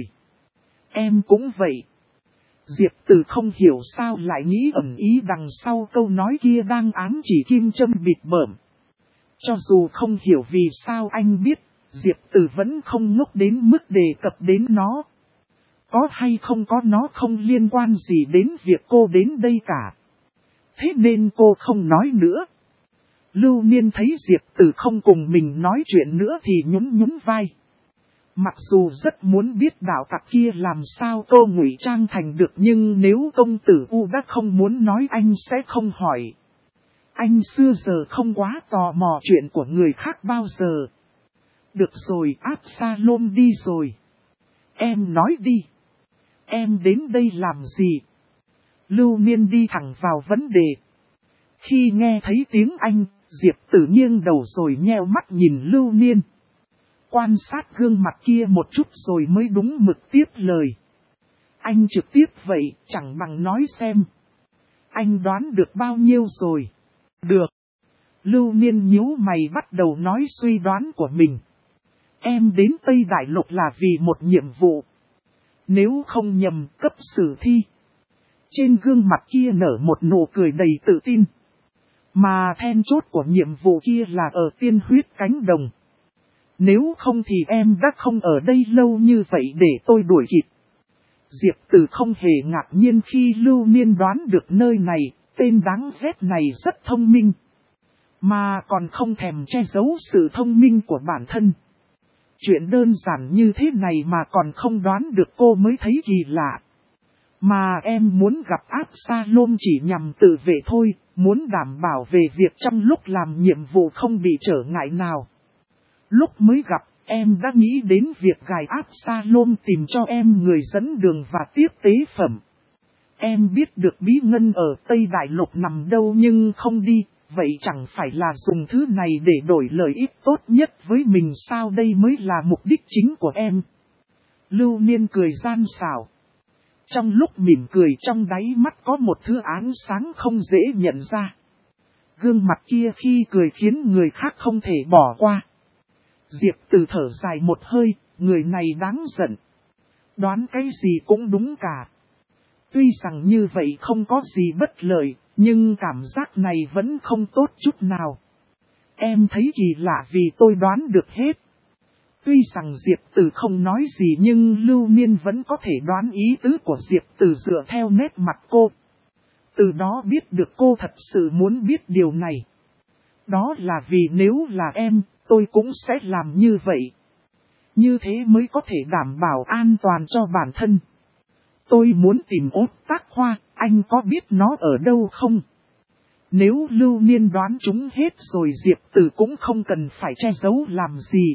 Em cũng vậy. Diệp Tử không hiểu sao lại nghĩ ẩn ý đằng sau câu nói kia đang ám chỉ kim châm bịt bợm. Cho dù không hiểu vì sao anh biết, Diệp Tử vẫn không ngốc đến mức đề cập đến nó. Có hay không có nó không liên quan gì đến việc cô đến đây cả. Thế nên cô không nói nữa. Lưu Niên thấy Diệp Tử không cùng mình nói chuyện nữa thì nhún vai. Mặc dù rất muốn biết đạo tặc kia làm sao cô ngụy trang thành được, nhưng nếu công tử U đã không muốn nói anh sẽ không hỏi. Anh xưa giờ không quá tò mò chuyện của người khác bao giờ. Được rồi, Absalom đi rồi. Em nói đi. Em đến đây làm gì? Lưu Niên đi thẳng vào vấn đề. Khi nghe thấy tiếng Anh, Diệp Tử nghiêng đầu rồi nheo mắt nhìn Lưu Niên. Quan sát gương mặt kia một chút rồi mới đúng mực tiếp lời. Anh trực tiếp vậy, chẳng bằng nói xem. Anh đoán được bao nhiêu rồi? Được. Lưu Niên nhíu mày bắt đầu nói suy đoán của mình. Em đến Tây Đại Lục là vì một nhiệm vụ. Nếu không nhầm, cấp sử thi. Trên gương mặt kia nở một nụ cười đầy tự tin. Mà then chốt của nhiệm vụ kia là ở Tiên Huyết Cánh Đồng. Nếu không thì em đã không ở đây lâu như vậy để tôi đuổi kịp. Diệp Tử không hề ngạc nhiên khi Lưu Niên đoán được nơi này, tên đáng ghét này rất thông minh. Mà còn không thèm che giấu sự thông minh của bản thân. Chuyện đơn giản như thế này mà còn không đoán được cô mới thấy kỳ lạ. Mà em muốn gặp Absalom chỉ nhằm tự vệ thôi, muốn đảm bảo về việc trong lúc làm nhiệm vụ không bị trở ngại nào. Lúc mới gặp, em đã nghĩ đến việc gài Absalom tìm cho em người dẫn đường và tiếp tế phẩm. Em biết được bí ngân ở Tây Đại Lục nằm đâu nhưng không đi, vậy chẳng phải là dùng thứ này để đổi lợi ích tốt nhất với mình sao? Đây mới là mục đích chính của em. Lưu Niên cười gian xảo. Trong lúc mỉm cười trong đáy mắt có một thứ ánh sáng không dễ nhận ra. Gương mặt kia khi cười khiến người khác không thể bỏ qua. Diệp Tử thở dài một hơi, người này đáng giận. Đoán cái gì cũng đúng cả. Tuy rằng như vậy không có gì bất lợi, nhưng cảm giác này vẫn không tốt chút nào. Em thấy kỳ lạ vì tôi đoán được hết. Tuy rằng Diệp Tử không nói gì nhưng Lưu Niên vẫn có thể đoán ý tứ của Diệp Tử dựa theo nét mặt cô. Từ đó biết được cô thật sự muốn biết điều này. Đó là vì nếu là em, tôi cũng sẽ làm như vậy. Như thế mới có thể đảm bảo an toàn cho bản thân. Tôi muốn tìm ốt tác hoa, anh có biết nó ở đâu không? Nếu Lưu Niên đoán chúng hết rồi Diệp Tử cũng không cần phải che giấu làm gì.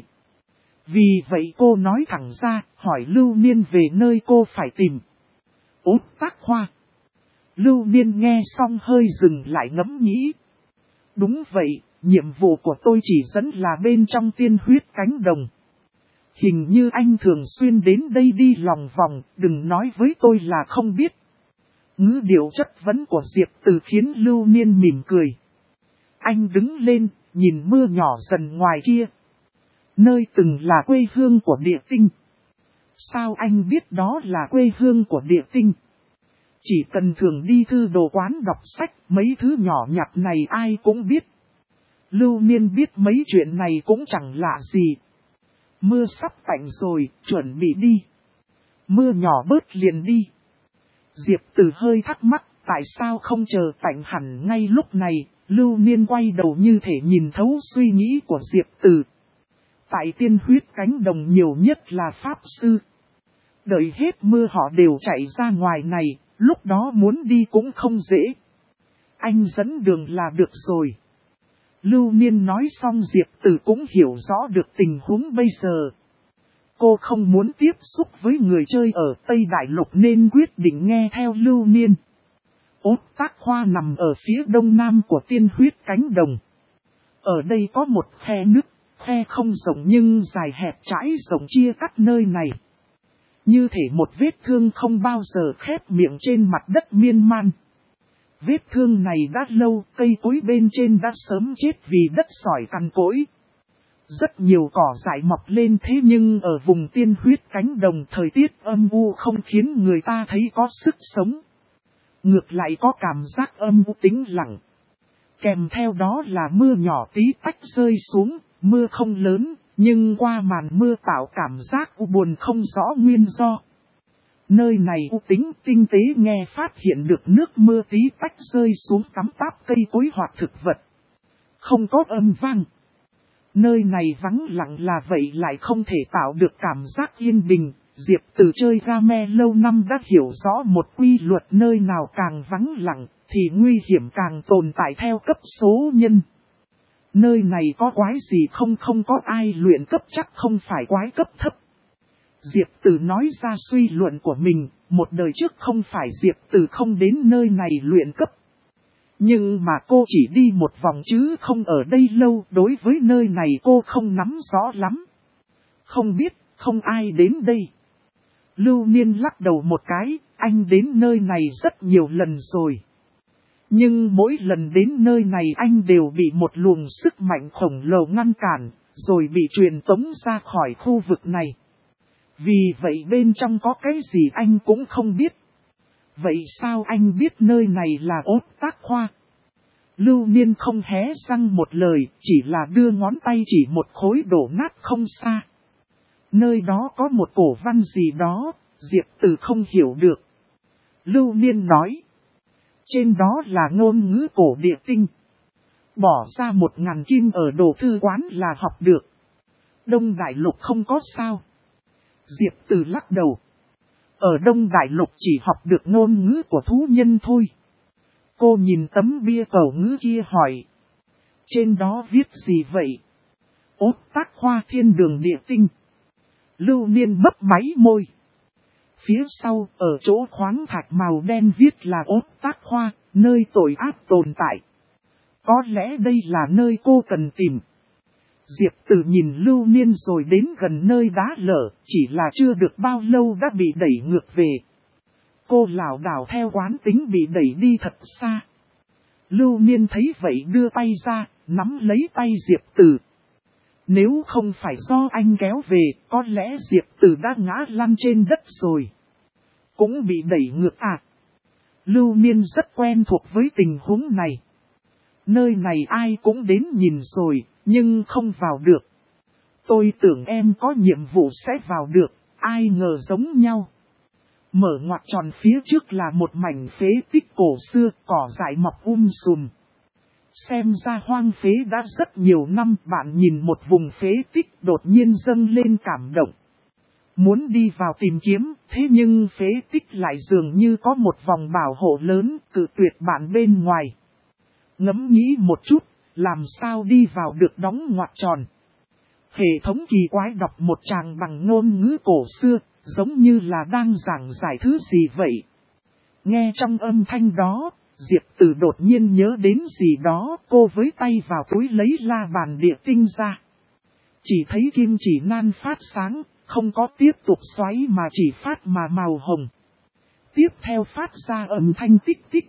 Vì vậy cô nói thẳng ra, hỏi Lưu Niên về nơi cô phải tìm. Ốt tác hoa. Lưu Niên nghe xong hơi dừng lại ngẫm nghĩ. Đúng vậy, nhiệm vụ của tôi chỉ dẫn là bên trong Tiên Huyết Cánh Đồng. Hình như anh thường xuyên đến đây đi lòng vòng, đừng nói với tôi là không biết. Ngữ điệu chất vấn của Diệp Tử khiến Lưu Niên mỉm cười. Anh đứng lên, nhìn mưa nhỏ dần ngoài kia. Nơi từng là quê hương của Địa Tinh. Sao anh biết đó là quê hương của Địa Tinh? Chỉ cần thường đi thư đồ quán đọc sách, mấy thứ nhỏ nhặt này ai cũng biết. Lưu Niên biết mấy chuyện này cũng chẳng lạ gì. Mưa sắp tạnh rồi, chuẩn bị đi. Mưa nhỏ bớt liền đi. Diệp Tử hơi thắc mắc, tại sao không chờ tạnh hẳn ngay lúc này? Lưu Niên quay đầu như thể nhìn thấu suy nghĩ của Diệp Tử, Tại tiên huyết cánh đồng nhiều nhất là Pháp Sư. Đợi hết mưa họ đều chạy ra ngoài này, lúc đó muốn đi cũng không dễ. Anh dẫn đường là được rồi. Lưu Niên nói xong Diệp Tử cũng hiểu rõ được tình huống bây giờ. Cô không muốn tiếp xúc với người chơi ở Tây Đại Lục nên quyết định nghe theo Lưu Niên. Ốt Tác Hoa nằm ở phía đông nam của tiên huyết cánh đồng. Ở đây có một khe nứt, khe không rộng nhưng dài hẹp trải rộng chia cắt nơi này. Như thể một vết thương không bao giờ khép miệng trên mặt đất miên man. Vết thương này đã lâu, cây cối bên trên đã sớm chết vì đất sỏi cằn cỗi. Rất nhiều cỏ dại mọc lên thế nhưng ở vùng tiên huyết cánh đồng thời tiết âm u không khiến người ta thấy có sức sống. Ngược lại có cảm giác âm u tĩnh lặng. Kèm theo đó là mưa nhỏ tí tách rơi xuống, mưa không lớn, nhưng qua màn mưa tạo cảm giác u buồn không rõ nguyên do. Nơi này u tĩnh tinh tế nghe phát hiện được nước mưa tí tách rơi xuống tắm táp cây cối hoặc thực vật. Không có âm vang. Nơi này vắng lặng là vậy lại không thể tạo được cảm giác yên bình. Diệp Tử chơi game lâu năm đã hiểu rõ một quy luật nơi nào càng vắng lặng thì nguy hiểm càng tồn tại theo cấp số nhân. Nơi này có quái gì không có ai luyện cấp chắc không phải quái cấp thấp. Diệp Tử nói ra suy luận của mình, một đời trước không phải Diệp Tử không đến nơi này luyện cấp. Nhưng mà cô chỉ đi một vòng chứ không ở đây lâu, đối với nơi này cô không nắm rõ lắm. Không biết, không ai đến đây. Lưu Niên lắc đầu một cái, anh đến nơi này rất nhiều lần rồi. Nhưng mỗi lần đến nơi này anh đều bị một luồng sức mạnh khổng lồ ngăn cản, rồi bị truyền tống ra khỏi khu vực này. Vì vậy bên trong có cái gì anh cũng không biết. Vậy sao anh biết nơi này là Ốt Tác Hoa? Lưu Niên không hé răng một lời, chỉ là đưa ngón tay chỉ một khối đổ nát không xa. Nơi đó có một cổ văn gì đó, Diệp Tử không hiểu được. Lưu Niên nói. Trên đó là ngôn ngữ cổ địa tinh. Bỏ ra 1000 kim ở đồ thư quán là học được. Đông Đại Lục không có sao. Diệp Tử lắc đầu. Ở Đông Đại Lục chỉ học được ngôn ngữ của thú nhân thôi. Cô nhìn tấm bia cầu ngữ kia hỏi. Trên đó viết gì vậy? Ốt Tác Hoa thiên đường địa tinh. Lưu Niên mấp máy môi. Phía sau, ở chỗ khoáng thạch màu đen viết là Ốt Tác Hoa, nơi tội ác tồn tại. Có lẽ đây là nơi cô cần tìm. Diệp Tử nhìn Lưu Niên rồi đến gần nơi đá lở, chỉ là chưa được bao lâu đã bị đẩy ngược về. Cô lảo đảo theo quán tính bị đẩy đi thật xa. Lưu Niên thấy vậy đưa tay ra, nắm lấy tay Diệp Tử. Nếu không phải do anh kéo về, có lẽ Diệp Tử đã ngã lăn trên đất rồi. Cũng bị đẩy ngược à? Lưu Niên rất quen thuộc với tình huống này. Nơi này ai cũng đến nhìn rồi, nhưng không vào được. Tôi tưởng em có nhiệm vụ sẽ vào được, ai ngờ giống nhau. Mở ngoặc tròn phía trước là một mảnh phế tích cổ xưa, cỏ dại mọc sùm. Xem ra hoang phế đã rất nhiều năm, bạn nhìn một vùng phế tích đột nhiên dâng lên cảm động. Muốn đi vào tìm kiếm, thế nhưng phế tích lại dường như có một vòng bảo hộ lớn, cự tuyệt bạn bên ngoài. Ngẫm nghĩ một chút, làm sao đi vào được đóng ngoặc tròn. Hệ thống kỳ quái đọc một tràng bằng ngôn ngữ cổ xưa, giống như là đang giảng giải thứ gì vậy. Nghe trong âm thanh đó, Diệp Tử đột nhiên nhớ đến gì đó, cô với tay vào túi lấy la bàn địa tinh ra. Chỉ thấy kim chỉ nan phát sáng, không có tiếp tục xoáy mà chỉ phát mà màu hồng. Tiếp theo phát ra âm thanh tích tích.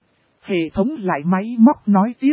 Hệ thống lại máy móc nói tiếp.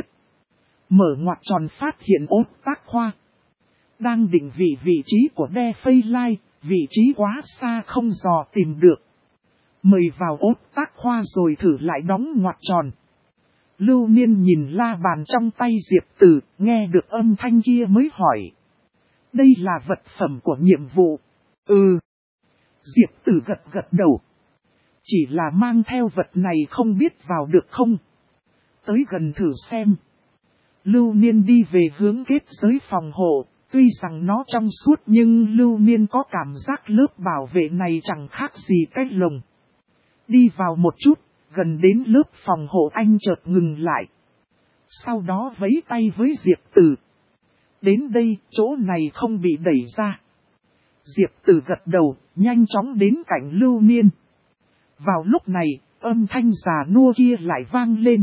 Mở ngoặc tròn phát hiện Ốt Tác Hoa. Đang định vị trí của đe phây lai, vị trí quá xa không dò tìm được. Mời vào Ốt Tác Hoa rồi thử lại đóng ngoặc tròn. Lưu Niên nhìn la bàn trong tay Diệp Tử, nghe được âm thanh kia mới hỏi. Đây là vật phẩm của nhiệm vụ. Ừ. Diệp Tử gật đầu. Chỉ là mang theo vật này không biết vào được không. Tới gần thử xem. Lưu Niên đi về hướng kết giới phòng hộ, Tuy rằng nó trong suốt nhưng Lưu Niên có cảm giác lớp bảo vệ này chẳng khác gì cái lồng. Đi vào một chút, gần đến lớp phòng hộ anh chợt ngừng lại. Sau đó vẫy tay với Diệp Tử. Đến đây, chỗ này không bị đẩy ra. Diệp Tử gật đầu, nhanh chóng đến cạnh Lưu Niên. Vào lúc này, âm thanh già nua kia lại vang lên.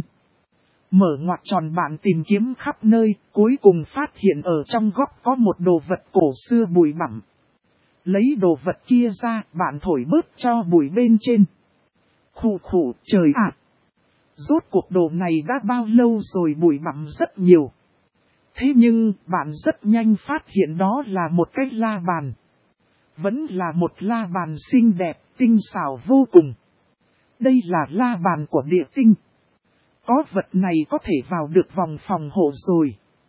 Mở ngoặc tròn bạn tìm kiếm khắp nơi, cuối cùng phát hiện ở trong góc có một đồ vật cổ xưa bụi bặm. Lấy đồ vật kia ra, bạn thổi bớt cho bụi bên trên. Khủ khủ, trời ạ! Rốt cuộc đồ này đã bao lâu rồi, bụi bặm rất nhiều. Thế nhưng, bạn rất nhanh phát hiện đó là một cái la bàn. Vẫn là một la bàn xinh đẹp, tinh xảo vô cùng. Đây là la bàn của địa tinh. Có vật này có thể vào được vòng phòng hộ rồi.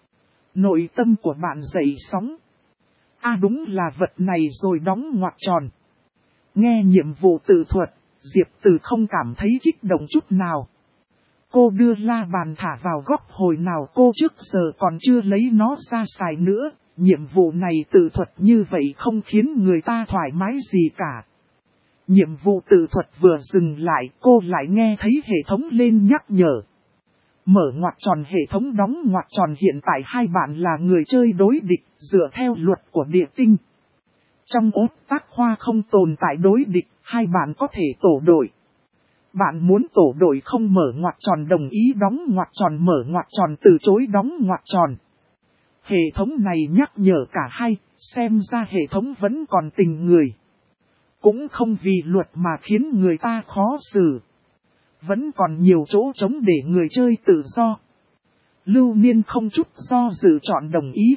Nội tâm của bạn dậy sóng. Đúng là vật này rồi, đóng ngoặc tròn. Nghe nhiệm vụ tự thuật, Diệp Tử không cảm thấy kích động chút nào. Cô đưa la bàn thả vào góc, hồi nào cô trước giờ còn chưa lấy nó ra xài nữa. Nhiệm vụ này tự thuật như vậy không khiến người ta thoải mái gì cả. Nhiệm vụ tự thuật vừa dừng lại, cô lại nghe thấy hệ thống lên nhắc nhở. Mở ngoặc tròn, hệ thống đóng ngoặc tròn, hiện tại hai bạn là người chơi đối địch, dựa theo luật của địa tinh. Trong ốt tác khoa không tồn tại đối địch, hai bạn có thể tổ đội. Bạn muốn tổ đội không mở ngoặc tròn đồng ý đóng ngoặc tròn, mở ngoặc tròn từ chối đóng ngoặc tròn. Hệ thống này nhắc nhở cả hai, xem ra hệ thống vẫn còn tình người. Cũng không vì luật mà khiến người ta khó xử. Vẫn còn nhiều chỗ trống để người chơi tự do. Lưu Niên không chút do dự chọn đồng ý.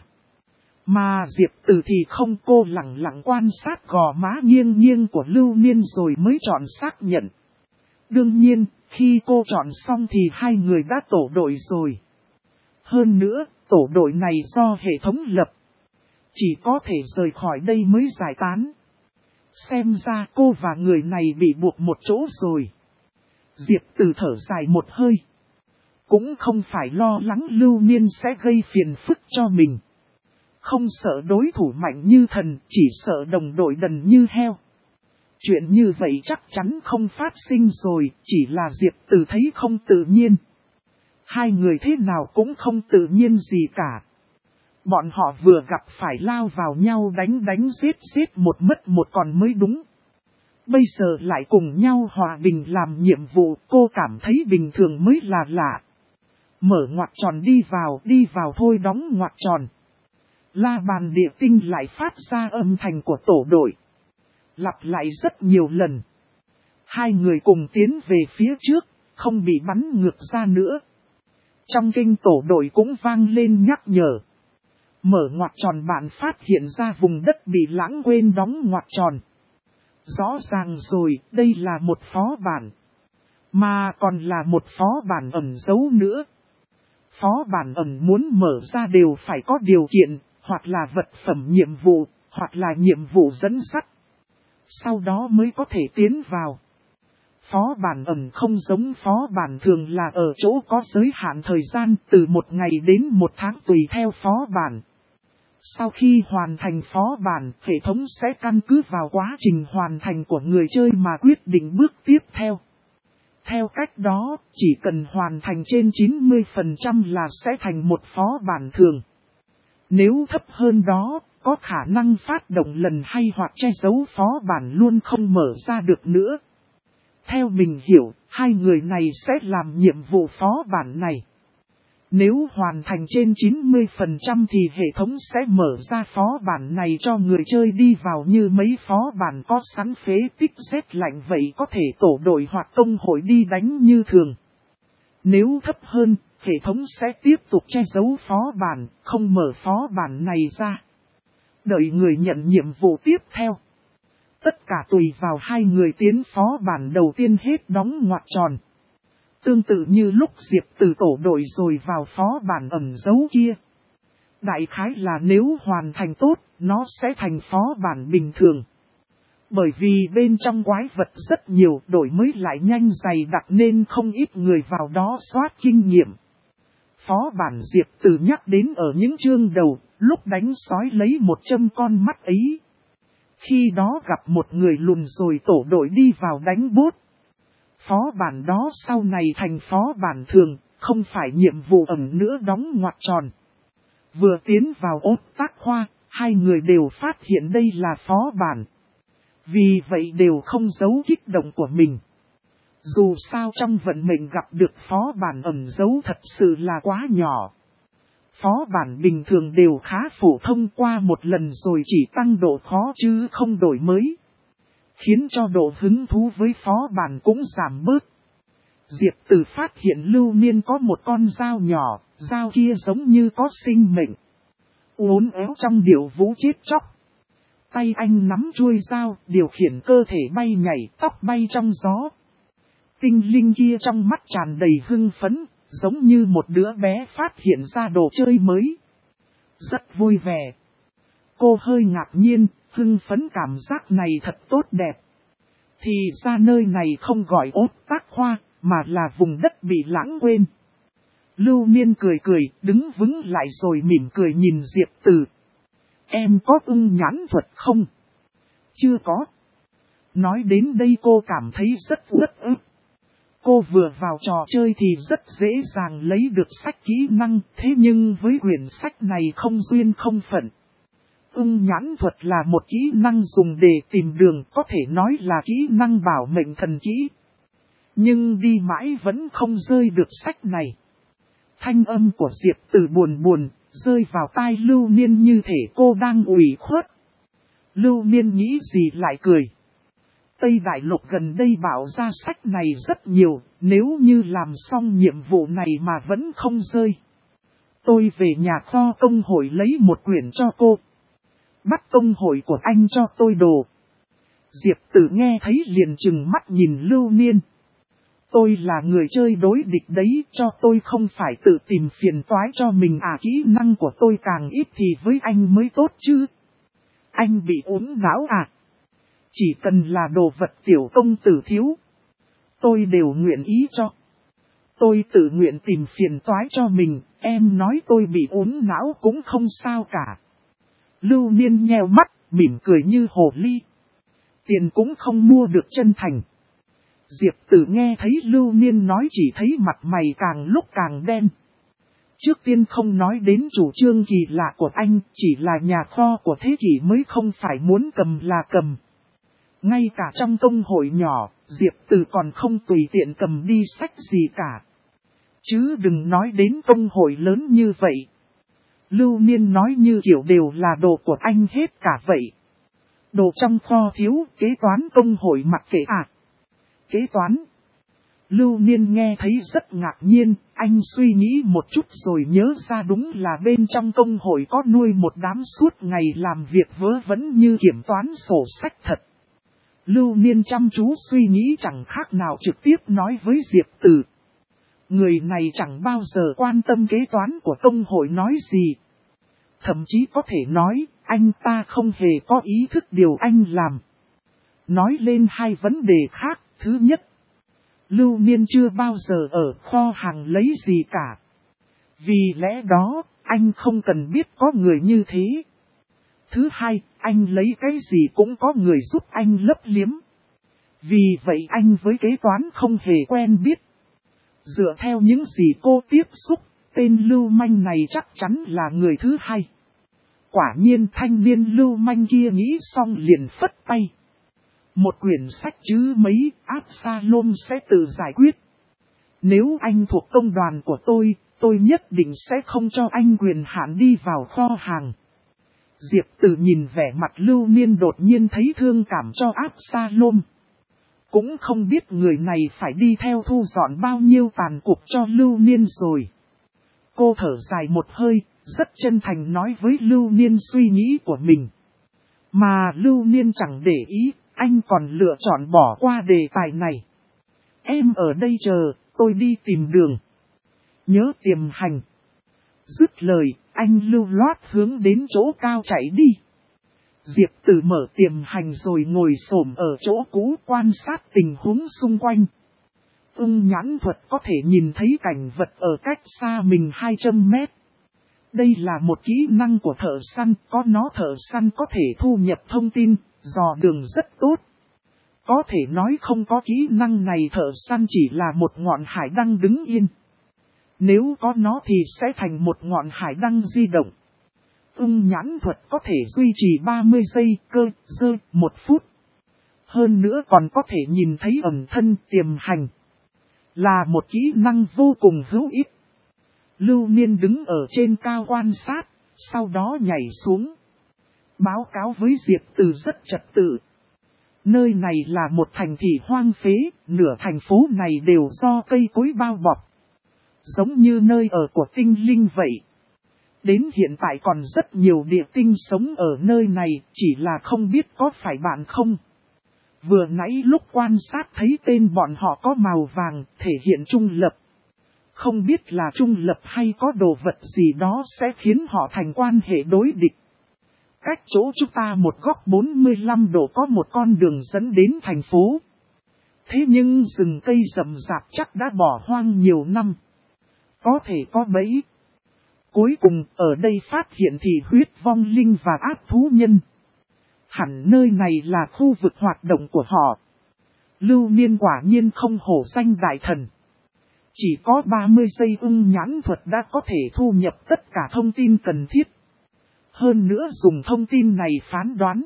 Mà Diệp Tử thì không, cô lặng lặng quan sát gò má nghiêng nghiêng của Lưu Niên rồi mới chọn xác nhận. Đương nhiên, khi cô chọn xong thì hai người đã tổ đội rồi. Hơn nữa, tổ đội này do hệ thống lập. Chỉ có thể rời khỏi đây mới giải tán. Xem ra cô và người này bị buộc một chỗ rồi. Diệp Tử thở dài một hơi. Cũng không phải lo lắng Lưu Niên sẽ gây phiền phức cho mình. Không sợ đối thủ mạnh như thần, chỉ sợ đồng đội đần như heo. Chuyện như vậy chắc chắn không phát sinh rồi, chỉ là Diệp Tử thấy không tự nhiên. Hai người thế nào cũng không tự nhiên gì cả. Bọn họ vừa gặp phải lao vào nhau đánh giết một mất một còn mới đúng. Bây giờ lại cùng nhau hòa bình làm nhiệm vụ, cô cảm thấy bình thường mới là lạ. Mở ngoặc tròn, đi vào thôi, đóng ngoặc tròn. La bàn địa tinh lại phát ra âm thanh của tổ đội. Lặp lại rất nhiều lần. Hai người cùng tiến về phía trước, không bị bắn ngược ra nữa. Trong kinh tổ đội cũng vang lên nhắc nhở. Mở ngoặc tròn, bạn phát hiện ra vùng đất bị lãng quên, đóng ngoặc tròn. Rõ ràng rồi, đây là một phó bản. Mà còn là một phó bản ẩn giấu nữa. Phó bản ẩn muốn mở ra đều phải có điều kiện, hoặc là vật phẩm nhiệm vụ, hoặc là nhiệm vụ dẫn dắt. Sau đó mới có thể tiến vào. Phó bản ẩn không giống phó bản thường là ở chỗ có giới hạn thời gian từ 1 ngày đến 1 tháng tùy theo phó bản. Sau khi hoàn thành phó bản, hệ thống sẽ căn cứ vào quá trình hoàn thành của người chơi mà quyết định bước tiếp theo. Theo cách đó, chỉ cần hoàn thành trên 90% là sẽ thành một phó bản thường. Nếu thấp hơn đó, có khả năng phát động lần hay hoặc che giấu phó bản luôn không mở ra được nữa. Theo mình hiểu, hai người này sẽ làm nhiệm vụ phó bản này. Nếu hoàn thành trên 90% thì hệ thống sẽ mở ra phó bản này cho người chơi đi vào, như mấy phó bản có sẵn phế tích rét lạnh vậy, có thể tổ đội hoặc công hội đi đánh như thường. Nếu thấp hơn, hệ thống sẽ tiếp tục che giấu phó bản, không mở phó bản này ra. Đợi người nhận nhiệm vụ tiếp theo. Tất cả tùy vào hai người tiến phó bản đầu tiên hết đóng ngoặc tròn. Tương tự như lúc Diệp Tử tổ đội rồi vào phó bản ẩn giấu kia. Đại khái là nếu hoàn thành tốt, nó sẽ thành phó bản bình thường. Bởi vì bên trong quái vật rất nhiều, đổi mới lại nhanh dày đặc nên không ít người vào đó soát kinh nghiệm. Phó bản Diệp Tử nhắc đến ở những chương đầu, Lúc đánh sói lấy một châm con mắt ấy. Khi đó gặp một người lùn rồi tổ đội đi vào đánh bốt. Phó bản đó sau này thành phó bản thường, không phải nhiệm vụ ẩn nữa đóng ngoặc tròn. Vừa tiến vào ốt tác khoa, hai người đều phát hiện đây là phó bản. Vì vậy đều không giấu kích động của mình. Dù sao trong vận mệnh gặp được phó bản ẩn giấu thật sự là quá nhỏ. Phó bản bình thường đều khá phổ thông, qua một lần rồi chỉ tăng độ khó chứ không đổi mới. Khiến cho độ hứng thú với phó bản cũng giảm bớt. Diệp Tử phát hiện Lưu Niên có một con dao nhỏ, dao kia giống như có sinh mệnh. Uốn éo trong điệu vũ chết chóc. Tay anh nắm chuôi dao, điều khiển cơ thể bay nhảy, tóc bay trong gió. Tinh linh kia trong mắt tràn đầy hưng phấn, giống như một đứa bé phát hiện ra đồ chơi mới. Rất vui vẻ. Cô hơi ngạc nhiên, hưng phấn cảm giác này thật tốt đẹp. Thì ra nơi này không gọi ốt tác khoa, mà là vùng đất bị lãng quên. Lưu Niên cười cười, đứng vững lại rồi mỉm cười nhìn Diệp Tử. Em có ưng nhãn thuật không? Chưa có. Nói đến đây cô cảm thấy rất uất ức. Cô vừa vào trò chơi thì rất dễ dàng lấy được sách kỹ năng, thế nhưng với quyển sách này không duyên không phận. Ưng nhãn thuật là một kỹ năng dùng để tìm đường, có thể nói là kỹ năng bảo mệnh thần kỹ. Nhưng đi mãi vẫn không rơi được sách này. Thanh âm của Diệp Tử buồn buồn, rơi vào tai Lưu Niên như thể cô đang ủy khuất. Lưu Niên nghĩ gì lại cười. Tây Đại Lục gần đây bảo ra sách này rất nhiều, nếu như làm xong nhiệm vụ này mà vẫn không rơi. Tôi về nhà kho công hội lấy một quyển cho cô. Bắt công hội của anh cho tôi đồ. Diệp Tử nghe thấy liền trừng mắt nhìn Lưu Niên. Tôi là người chơi đối địch đấy, cho tôi không phải tự tìm phiền toái cho mình à, kỹ năng của tôi càng ít thì với anh mới tốt chứ. Anh bị ốm não à? Chỉ cần là đồ vật tiểu công tử thiếu, tôi đều nguyện ý cho. Tôi tự nguyện tìm phiền toái cho mình, em nói tôi bị ốm não cũng không sao cả. Lưu Niên nheo mắt, mỉm cười như hồ ly. Tiền cũng không mua được chân thành. Diệp Tử nghe thấy Lưu Niên nói chỉ thấy mặt mày càng lúc càng đen. Trước tiên không nói đến chủ trương kỳ lạ của anh, chỉ là nhà kho của thế kỷ mới không phải muốn cầm là cầm. Ngay cả trong công hội nhỏ, Diệp Tử còn không tùy tiện cầm đi sách gì cả. Chứ đừng nói đến công hội lớn như vậy. Lưu Niên nói như kiểu đều là đồ của anh hết cả vậy. Đồ trong kho thiếu, kế toán công hội mặc kệ à? Kế toán. Lưu Niên nghe thấy rất ngạc nhiên, anh suy nghĩ một chút rồi nhớ ra đúng là bên trong công hội có nuôi một đám suốt ngày làm việc vớ vẩn như kiểm toán sổ sách thật. Lưu Niên chăm chú suy nghĩ chẳng khác nào trực tiếp nói với Diệp Tử. Người này chẳng bao giờ quan tâm kế toán của công hội nói gì. Thậm chí có thể nói, anh ta không hề có ý thức điều anh làm. Nói lên hai vấn đề khác, thứ nhất. Lưu Niên chưa bao giờ ở kho hàng lấy gì cả. Vì lẽ đó, anh không cần biết có người như thế. Thứ hai, anh lấy cái gì cũng có người giúp anh lấp liếm. Vì vậy anh với kế toán không hề quen biết. Dựa theo những gì cô tiếp xúc, tên lưu manh này chắc chắn là người thứ hai. Quả nhiên thanh niên lưu manh kia nghĩ xong liền phất tay. Một quyển sách chứ mấy, Absalom sẽ tự giải quyết. Nếu anh thuộc công đoàn của tôi nhất định sẽ không cho anh quyền hạn đi vào kho hàng. Diệp Tử nhìn vẻ mặt Lưu Niên đột nhiên thấy thương cảm cho Absalom. Cũng không biết người này phải đi theo thu dọn bao nhiêu tàn cuộc cho Lưu Niên rồi. Cô thở dài một hơi, rất chân thành nói với Lưu Niên suy nghĩ của mình. Mà Lưu Niên chẳng để ý, anh còn lựa chọn bỏ qua đề tài này. Em ở đây chờ, tôi đi tìm đường. Nhớ tiềm hành. Dứt lời, anh lưu loát hướng đến chỗ cao chạy đi. Diệp Tử mở tiềm hành rồi ngồi xổm ở chỗ cũ quan sát tình huống xung quanh. Ưng nhãn thuật có thể nhìn thấy cảnh vật ở cách xa mình 200 mét. Đây là một kỹ năng của thợ săn, có nó thợ săn có thể thu nhập thông tin, dò đường rất tốt. Có thể nói không có kỹ năng này thợ săn chỉ là một ngọn hải đăng đứng yên. Nếu có nó thì sẽ thành một ngọn hải đăng di động. Nhãn thuật có thể duy trì 30 giây, cơ, 1 phút. Hơn nữa còn có thể nhìn thấy ẩn thân tiềm hành. Là một kỹ năng vô cùng hữu ích. Lưu Niên đứng ở trên cao quan sát, sau đó nhảy xuống. Báo cáo với Diệp Từ rất trật tự. Nơi này là một thành thị hoang phế, nửa thành phố này đều do cây cối bao bọc. Giống như nơi ở của tinh linh vậy. Đến hiện tại còn rất nhiều địa tinh sống ở nơi này, chỉ là không biết có phải bạn không. Vừa nãy lúc quan sát thấy tên bọn họ có màu vàng, thể hiện trung lập. Không biết là trung lập hay có đồ vật gì đó sẽ khiến họ thành quan hệ đối địch. Cách chỗ chúng ta một góc 45 độ có một con đường dẫn đến thành phố. Thế nhưng rừng cây rậm rạp chắc đã bỏ hoang nhiều năm. Có thể có bẫy. Cuối cùng ở đây phát hiện thì huyết vong linh và ác thú nhân. Hẳn nơi này là khu vực hoạt động của họ. Lưu Niên quả nhiên không hổ danh đại thần. Chỉ có 30 giây nhãn thuật đã có thể thu nhập tất cả thông tin cần thiết. Hơn nữa dùng thông tin này phán đoán.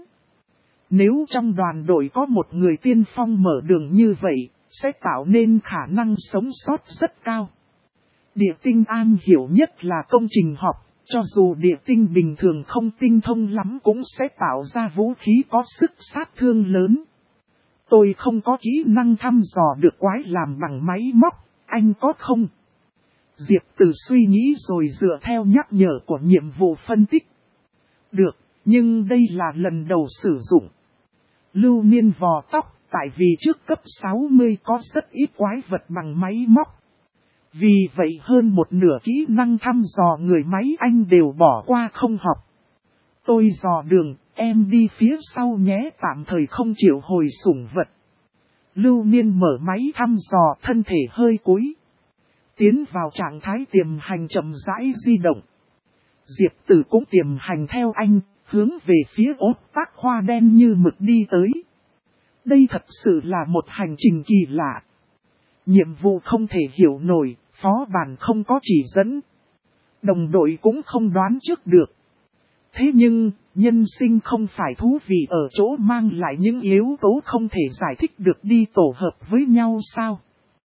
Nếu trong đoàn đội có một người tiên phong mở đường như vậy, sẽ tạo nên khả năng sống sót rất cao. Địa tinh am hiểu nhất là công trình học, cho dù địa tinh bình thường không tinh thông lắm cũng sẽ tạo ra vũ khí có sức sát thương lớn. Tôi không có kỹ năng thăm dò được quái làm bằng máy móc, anh có không? Diệp Từ suy nghĩ rồi dựa theo nhắc nhở của nhiệm vụ phân tích. Được, nhưng đây là lần đầu sử dụng. Lưu Niên vò tóc, tại vì trước cấp 60 có rất ít quái vật bằng máy móc. Vì vậy hơn một nửa kỹ năng thăm dò người máy anh đều bỏ qua không học. Tôi dò đường, em đi phía sau nhé, tạm thời không chịu hồi sủng vật. Lưu Niên mở máy thăm dò, thân thể hơi cúi. Tiến vào trạng thái tiềm hành chậm rãi di động. Diệp Tử cũng tiềm hành theo anh, hướng về phía ốt tác hoa đen như mực đi tới. Đây thật sự là một hành trình kỳ lạ. Nhiệm vụ không thể hiểu nổi, phó bản không có chỉ dẫn. Đồng đội cũng không đoán trước được. Thế nhưng, nhân sinh không phải thú vị ở chỗ mang lại những yếu tố không thể giải thích được đi tổ hợp với nhau sao?